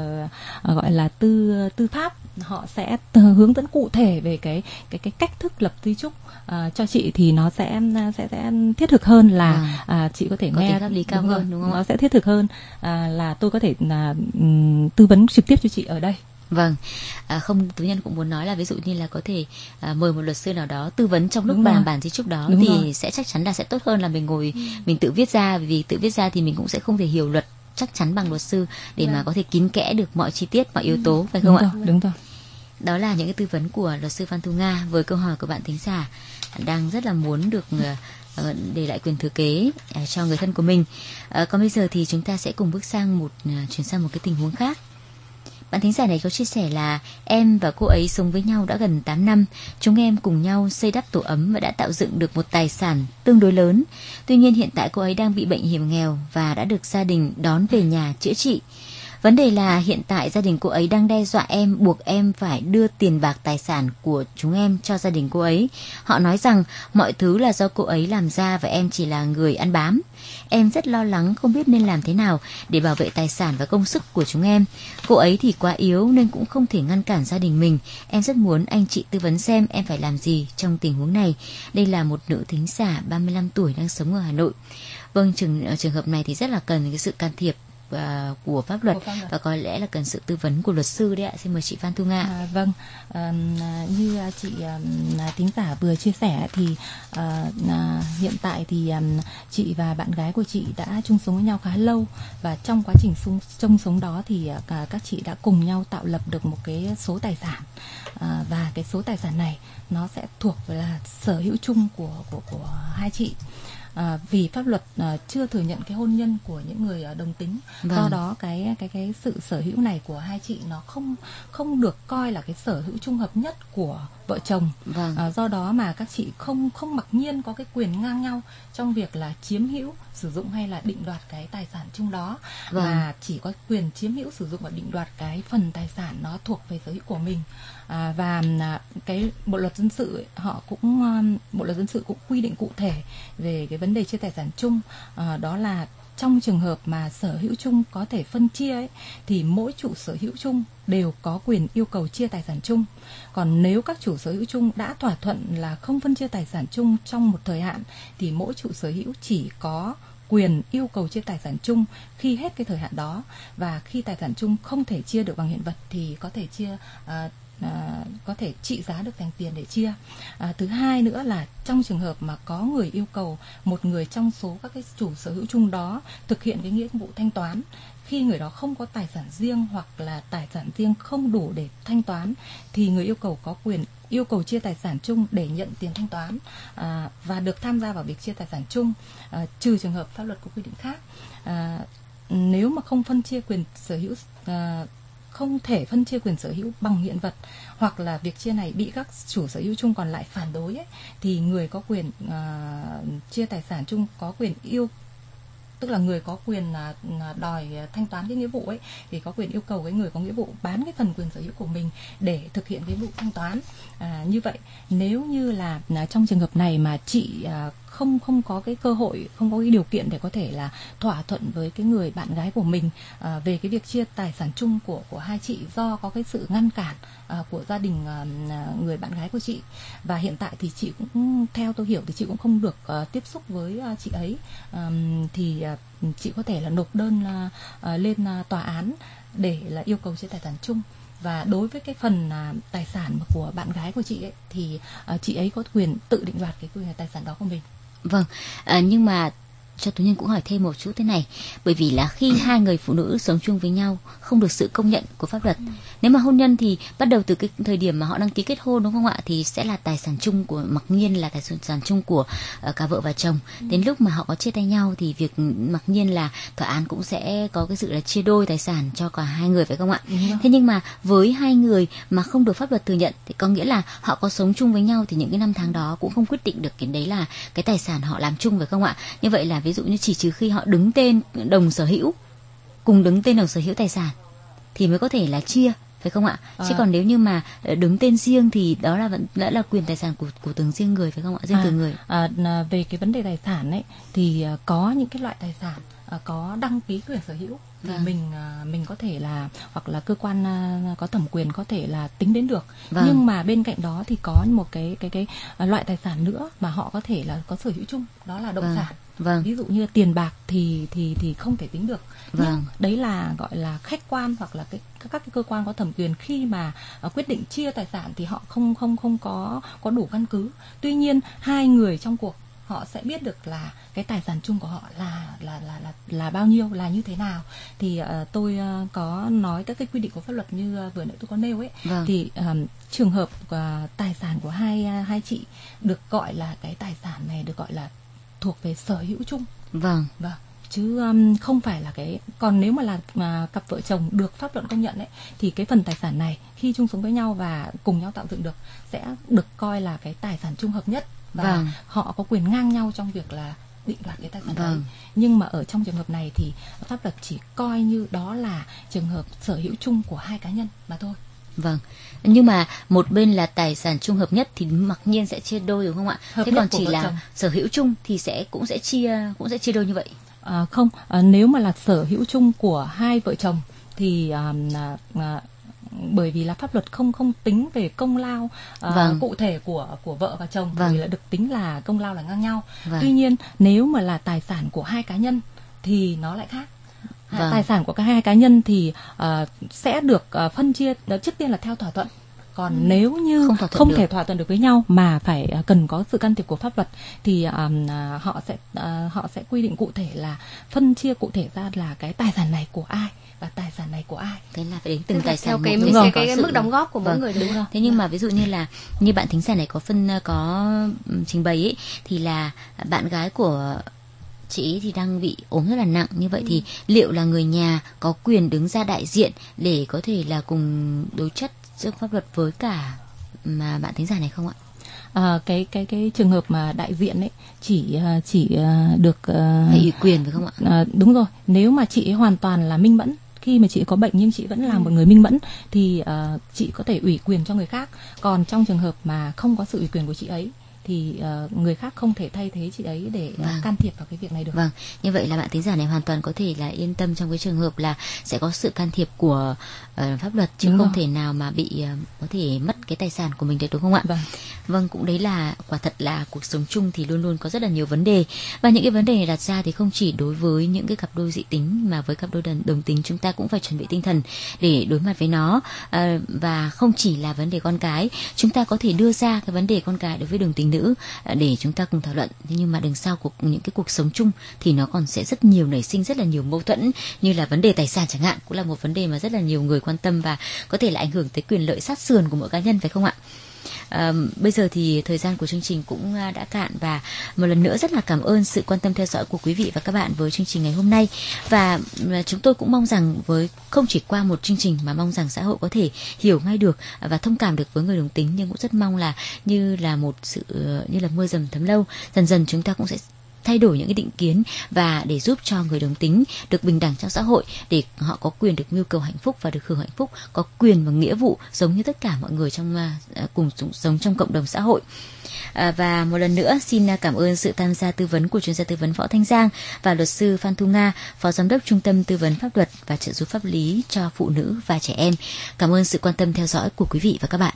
uh, gọi là tư tư pháp, họ sẽ hướng dẫn cụ thể về cái cái cái cách thức lập di chúc uh, cho chị, thì nó sẽ sẽ sẽ thiết thực hơn là vâng. uh, chị có thể có nghe pháp lý cao hơn, đúng không? Nó sẽ thiết thực hơn uh, là tôi có thể là um, tư vấn trực tiếp cho chị ở đây. Vâng, à, không, Tú Nhân cũng muốn nói là ví dụ như là có thể à, mời một luật sư nào đó tư vấn trong lúc bàn bản di chúc đó. Đúng thì rồi. Sẽ chắc chắn là sẽ tốt hơn là mình ngồi ừ. mình tự viết ra, vì tự viết ra thì mình cũng sẽ không thể hiểu luật chắc chắn bằng luật sư để Đấy. mà có thể kín kẽ được mọi chi tiết, mọi yếu tố, phải không đúng ạ? Rồi, đúng rồi. Đó là những cái tư vấn của luật sư Phan Thu Nga với câu hỏi của bạn thính giả đang rất là muốn được uh, để lại quyền thừa kế uh, cho người thân của mình. Uh, còn bây giờ thì chúng ta sẽ cùng bước sang một uh, chuyển sang một cái tình huống khác. Bạn thính giả này có chia sẻ là em và cô ấy sống với nhau đã gần tám năm. Chúng em cùng nhau xây đắp tổ ấm và đã tạo dựng được một tài sản tương đối lớn. Tuy nhiên hiện tại cô ấy đang bị bệnh hiểm nghèo và đã được gia đình đón về nhà chữa trị. Vấn đề là hiện tại gia đình cô ấy đang đe dọa em, buộc em phải đưa tiền bạc tài sản của chúng em cho gia đình cô ấy. Họ nói rằng mọi thứ là do cô ấy làm ra và em chỉ là người ăn bám. Em rất lo lắng không biết nên làm thế nào để bảo vệ tài sản và công sức của chúng em. Cô ấy thì quá yếu nên cũng không thể ngăn cản gia đình mình. Em rất muốn anh chị tư vấn xem em phải làm gì trong tình huống này. Đây là một nữ thính giả ba mươi lăm tuổi đang sống ở Hà Nội. Vâng, trường, trường hợp này thì rất là cần cái sự can thiệp Uh, của pháp luật, pháp luật và có lẽ là cần sự tư vấn của luật sư đấy ạ. Xin mời chị Phan Thu Nga. À, vâng, à, như chị à, thính giả vừa chia sẻ thì à, à, hiện tại thì à, chị và bạn gái của chị đã chung sống với nhau khá lâu, và trong quá trình chung, chung sống đó thì à, các chị đã cùng nhau tạo lập được một cái số tài sản, à, và cái số tài sản này nó sẽ thuộc là sở hữu chung của của của hai chị. à, vì pháp luật à, chưa thừa nhận cái hôn nhân của những người à, đồng tính. Vâng. Do đó cái cái cái sự sở hữu này của hai chị nó không không được coi là cái sở hữu chung hợp nhất của vợ chồng. Vâng. À, do đó mà các chị không không mặc nhiên có cái quyền ngang nhau trong việc là chiếm hữu, sử dụng hay là định đoạt cái tài sản chung đó. Vâng. Mà chỉ có quyền chiếm hữu, sử dụng và định đoạt cái phần tài sản nó thuộc về sở hữu của mình. À, và à, cái bộ luật dân sự ấy, họ cũng um, bộ luật dân sự cũng quy định cụ thể về cái vấn đề chia tài sản chung, à, đó là trong trường hợp mà sở hữu chung có thể phân chia ấy, thì mỗi chủ sở hữu chung đều có quyền yêu cầu chia tài sản chung. Còn nếu các chủ sở hữu chung đã thỏa thuận là không phân chia tài sản chung trong một thời hạn thì mỗi chủ sở hữu chỉ có quyền yêu cầu chia tài sản chung khi hết cái thời hạn đó, và khi tài sản chung không thể chia được bằng hiện vật thì có thể chia à, À, có thể trị giá được thành tiền để chia. À, thứ hai nữa là trong trường hợp mà có người yêu cầu một người trong số các cái chủ sở hữu chung đó thực hiện cái nghĩa vụ thanh toán, khi người đó không có tài sản riêng hoặc là tài sản riêng không đủ để thanh toán thì người yêu cầu có quyền yêu cầu chia tài sản chung để nhận tiền thanh toán, à, và được tham gia vào việc chia tài sản chung, à, trừ trường hợp pháp luật có quy định khác. À, nếu mà không phân chia quyền sở hữu, à, không thể phân chia quyền sở hữu bằng hiện vật, hoặc là việc chia này bị các chủ sở hữu chung còn lại phản đối ấy, thì người có quyền uh, chia tài sản chung có quyền yêu tức là người có quyền uh, đòi thanh toán cái nghĩa vụ ấy thì có quyền yêu cầu cái người có nghĩa vụ bán cái phần quyền sở hữu của mình để thực hiện cái vụ thanh toán. À, như vậy nếu như là uh, trong trường hợp này mà chị uh, không không có cái cơ hội, không có cái điều kiện để có thể là thỏa thuận với cái người bạn gái của mình à, về cái việc chia tài sản chung của của hai chị, do có cái sự ngăn cản à, của gia đình à, người bạn gái của chị, và hiện tại thì chị cũng theo tôi hiểu thì chị cũng không được à, tiếp xúc với à, chị ấy, à, thì à, chị có thể là nộp đơn à, à, lên à, tòa án để là yêu cầu chia tài sản chung. Và đối với cái phần à, tài sản của bạn gái của chị ấy thì à, chị ấy có quyền tự định đoạt cái quyền tài sản đó của mình. Vâng, à, nhưng mà cho Tú Nhân cũng hỏi thêm một chút thế này, bởi vì là khi hai người phụ nữ sống chung với nhau không được sự công nhận của pháp luật, ừ. nếu mà hôn nhân thì bắt đầu từ cái thời điểm mà họ đăng ký kết hôn, đúng không ạ, thì sẽ là tài sản chung của, mặc nhiên là tài sản chung của uh, cả vợ và chồng. ừ. Đến lúc mà họ có chia tay nhau thì việc mặc nhiên là tòa án cũng sẽ có cái sự là chia đôi tài sản cho cả hai người, phải không ạ? ừ. Thế nhưng mà với hai người mà không được pháp luật thừa nhận thì có nghĩa là họ có sống chung với nhau thì những cái năm tháng đó cũng không quyết định được cái đấy là cái tài sản họ làm chung, phải không ạ? Như vậy là ví dụ như chỉ trừ khi họ đứng tên đồng sở hữu, cùng đứng tên đồng sở hữu tài sản thì mới có thể là chia, phải không ạ? À. Chứ còn nếu như mà đứng tên riêng thì đó là vẫn đã là quyền tài sản của của từng riêng người, phải không ạ? Riêng à, từng người. À, về cái vấn đề tài sản ấy thì có những cái loại tài sản có đăng ký quyền sở hữu thì vâng. mình mình có thể là, hoặc là cơ quan có thẩm quyền có thể là tính đến được. Vâng. Nhưng mà bên cạnh đó thì có một cái cái cái loại tài sản nữa mà họ có thể là có sở hữu chung, đó là động vâng. sản. Vâng. Ví dụ như tiền bạc thì thì thì không thể tính được. Vâng. Nhưng đấy là gọi là khách quan, hoặc là cái các cái cơ quan có thẩm quyền khi mà uh, quyết định chia tài sản thì họ không không không có có đủ căn cứ. Tuy nhiên hai người trong cuộc họ sẽ biết được là cái tài sản chung của họ là là là là là bao nhiêu, là như thế nào. Thì uh, tôi uh, có nói các cái quy định của pháp luật như uh, vừa nãy tôi có nêu ấy. Vâng. Thì um, trường hợp uh, tài sản của hai uh, hai chị được gọi là cái tài sản này được gọi là thuộc về sở hữu chung. Vâng. Vâng. Chứ um, không phải là cái, còn nếu mà là mà cặp vợ chồng được pháp luật công nhận ấy thì cái phần tài sản này khi chung sống với nhau và cùng nhau tạo dựng được sẽ được coi là cái tài sản chung hợp nhất, và vâng. họ có quyền ngang nhau trong việc là định đoạt cái tài sản vâng. đấy. Nhưng mà ở trong trường hợp này thì pháp luật chỉ coi như đó là trường hợp sở hữu chung của hai cá nhân mà thôi. Vâng, nhưng mà một bên là tài sản chung hợp nhất thì mặc nhiên sẽ chia đôi, đúng không ạ? Hợp Thế còn chỉ là chồng. Sở hữu chung thì sẽ cũng sẽ chia cũng sẽ chia đôi như vậy. À, không, à, nếu mà là sở hữu chung của hai vợ chồng thì à, à, bởi vì là pháp luật không không tính về công lao à, vâng. cụ thể của của vợ và chồng, vâng. vì là được tính là công lao là ngang nhau. Vâng. Tuy nhiên nếu mà là tài sản của hai cá nhân thì nó lại khác. Vâng. Tài sản của cả hai cá nhân thì uh, sẽ được uh, phân chia, đó, trước tiên là theo thỏa thuận Còn ừ. nếu như không, không thể thỏa thuận được với nhau mà phải uh, cần có sự can thiệp của pháp luật thì um, uh, họ sẽ uh, họ sẽ quy định cụ thể là phân chia cụ thể ra là cái tài sản này của ai và tài sản này của ai. Thế là phải đến từng tài sản theo cái, một cái, cái, cái mức đóng góp của mỗi vâng. người. Đúng rồi. Thế nhưng mà ví dụ như là như bạn thính giả này có phân có trình bày ấy, thì là bạn gái của chị thì đang bị ốm rất là nặng như vậy, ừ. thì liệu là người nhà có quyền đứng ra đại diện để có thể là cùng đối chất trước pháp luật với cả mà bạn thính giả này không ạ? À, cái cái cái trường hợp mà đại diện ấy chỉ chỉ được uh, phải ủy quyền phải không ạ? À, đúng rồi. Nếu mà chị ấy hoàn toàn là minh mẫn, khi mà chị có bệnh nhưng chị vẫn là một người minh mẫn thì uh, chị có thể ủy quyền cho người khác. Còn trong trường hợp mà không có sự ủy quyền của chị ấy thì uh, người khác không thể thay thế chị ấy để vâng. can thiệp vào cái việc này được. Vâng, như vậy là bạn thính giả này hoàn toàn có thể là yên tâm trong cái trường hợp là sẽ có sự can thiệp của uh, pháp luật, chứ đúng không rồi. Thể nào mà bị uh, có thể mất cái tài sản của mình được, đúng không ạ? Vâng. Vâng, cũng đấy là quả thật là cuộc sống chung thì luôn luôn có rất là nhiều vấn đề, và những cái vấn đề này đặt ra thì không chỉ đối với những cái cặp đôi dị tính mà với cặp đôi đồng tính chúng ta cũng phải chuẩn bị tinh thần để đối mặt với nó. Uh, và không chỉ là vấn đề con cái, chúng ta có thể đưa ra cái vấn đề con cái đối với đồng tính nữ để chúng ta cùng thảo luận. Thế nhưng mà đằng sau của những cái cuộc sống chung thì nó còn sẽ rất nhiều nảy sinh rất là nhiều mâu thuẫn, như là vấn đề tài sản chẳng hạn, cũng là một vấn đề mà rất là nhiều người quan tâm và có thể là ảnh hưởng tới quyền lợi sát sườn của mỗi cá nhân, phải không ạ? À, bây giờ thì thời gian của chương trình cũng đã cạn, và một lần nữa rất là cảm ơn sự quan tâm theo dõi của quý vị và các bạn với chương trình ngày hôm nay. Và chúng tôi cũng mong rằng với không chỉ qua một chương trình mà mong rằng xã hội có thể hiểu ngay được và thông cảm được với người đồng tính, nhưng cũng rất mong là như là một sự như là mưa dầm thấm lâu, dần dần chúng ta cũng sẽ thay đổi những cái định kiến và để giúp cho người đồng tính được bình đẳng trong xã hội, để họ có quyền được mưu cầu hạnh phúc và được hưởng hạnh phúc, có quyền và nghĩa vụ giống như tất cả mọi người trong uh, cùng sống trong cộng đồng xã hội. À, và một lần nữa xin cảm ơn sự tham gia tư vấn của chuyên gia tư vấn Võ Thanh Giang và luật sư Phan Thu Nga, phó giám đốc Trung tâm Tư vấn Pháp luật và trợ giúp pháp lý cho phụ nữ và trẻ em. Cảm ơn sự quan tâm theo dõi của quý vị và các bạn.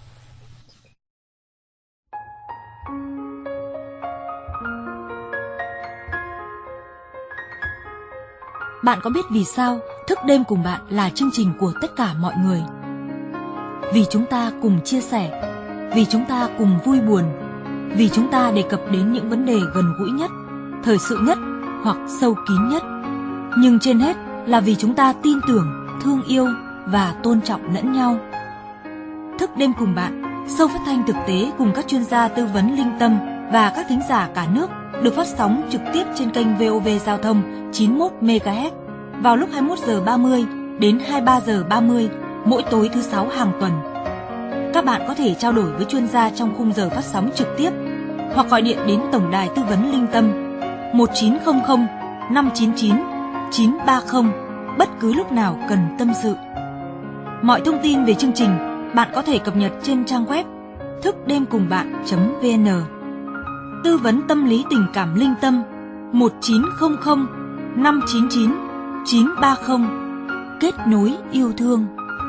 Bạn có biết vì sao Thức đêm cùng bạn là chương trình của tất cả mọi người? Vì chúng ta cùng chia sẻ, vì chúng ta cùng vui buồn, vì chúng ta đề cập đến những vấn đề gần gũi nhất, thời sự nhất hoặc sâu kín nhất. Nhưng trên hết là vì chúng ta tin tưởng, thương yêu và tôn trọng lẫn nhau. Thức đêm cùng bạn, show phát thanh thực tế cùng các chuyên gia tư vấn linh tâm và các thính giả cả nước, được phát sóng trực tiếp trên kênh vê o vê Giao thông chín mươi mốt mê ga héc vào lúc hai mươi mốt giờ ba mươi đến hai mươi ba giờ ba mươi mỗi tối thứ sáu hàng tuần. Các bạn có thể trao đổi với chuyên gia trong khung giờ phát sóng trực tiếp hoặc gọi điện đến tổng đài tư vấn linh tâm một chín không không năm chín chín chín ba không bất cứ lúc nào cần tâm sự. Mọi thông tin về chương trình bạn có thể cập nhật trên trang web thức đêm cùng bạn chấm vê en. Tư vấn tâm lý tình cảm linh tâm một chín không không năm chín chín chín ba không. Kết nối yêu thương.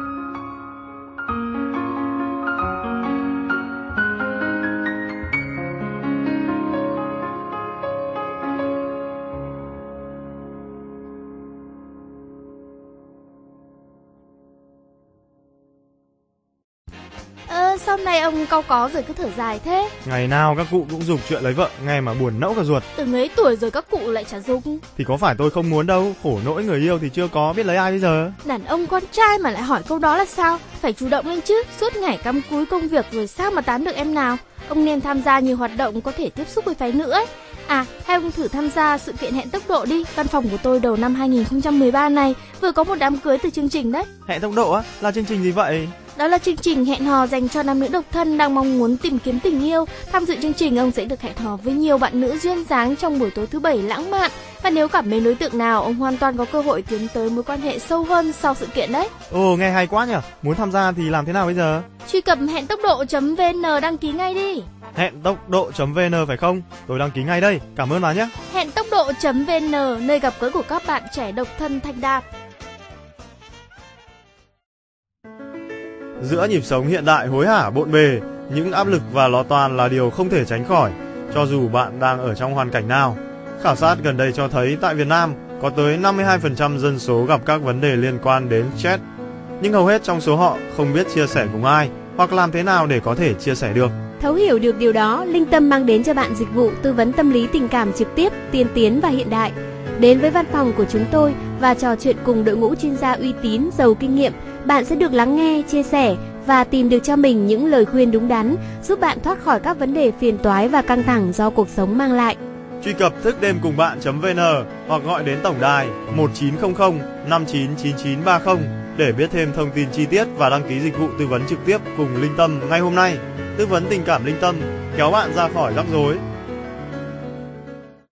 Sau này ông cau có rồi cứ thở dài thế. Ngày nào các cụ cũng giục chuyện lấy vợ, nghe mà buồn nẫu cả ruột. Từng ấy tuổi rồi các cụ lại chả giục. Thì có phải tôi không muốn đâu, khổ nỗi người yêu thì chưa có, biết lấy ai bây giờ. Đàn ông con trai mà lại hỏi câu đó là sao? Phải chủ động lên chứ, suốt ngày cắm cúi công việc rồi sao mà tán được em nào. Ông nên tham gia nhiều hoạt động có thể tiếp xúc với phái nữ ấy. À, hay ông thử tham gia sự kiện hẹn tốc độ đi. Văn phòng của tôi đầu năm hai không một ba này vừa có một đám cưới từ chương trình đấy. Hẹn tốc độ á? Là chương trình gì vậy? Đó là chương trình hẹn hò dành cho nam nữ độc thân đang mong muốn tìm kiếm tình yêu. Tham dự chương trình, ông sẽ được hẹn hò với nhiều bạn nữ duyên dáng trong buổi tối thứ bảy lãng mạn. Và nếu cảm mến đối tượng nào, ông hoàn toàn có cơ hội tiến tới mối quan hệ sâu hơn sau sự kiện đấy. Ồ, nghe hay quá nhỉ. Muốn tham gia thì làm thế nào bây giờ? Truy cập hẹn tốc độ chấm vê en đăng ký ngay đi. Hẹn tốc độ chấm vê en phải không? Tôi đăng ký ngay đây. Cảm ơn bà nhé. Hẹn tốc độ chấm vê en, nơi gặp gỡ của các bạn trẻ độc thân thành đạt. Giữa nhịp sống hiện đại hối hả bộn bề, những áp lực và lo toan là điều không thể tránh khỏi, cho dù bạn đang ở trong hoàn cảnh nào. Khảo sát gần đây cho thấy tại Việt Nam có tới năm mươi hai phần trăm dân số gặp các vấn đề liên quan đến stress, nhưng hầu hết trong số họ không biết chia sẻ cùng ai. hoặc làm thế nào để có thể chia sẻ được. Thấu hiểu được điều đó, Linh Tâm mang đến cho bạn dịch vụ tư vấn tâm lý tình cảm trực tiếp, tiên tiến và hiện đại. Đến với văn phòng của chúng tôi và trò chuyện cùng đội ngũ chuyên gia uy tín, giàu kinh nghiệm, bạn sẽ được lắng nghe, chia sẻ và tìm được cho mình những lời khuyên đúng đắn, giúp bạn thoát khỏi các vấn đề phiền toái và căng thẳng do cuộc sống mang lại. Truy cập thức đêm cùng bạn chấm vn hoặc gọi đến tổng đài một chín không không năm chín chín chín ba không để biết thêm thông tin chi tiết và đăng ký dịch vụ tư vấn trực tiếp cùng Linh Tâm ngay hôm nay. Tư vấn tình cảm Linh Tâm kéo bạn ra khỏi rắc rối,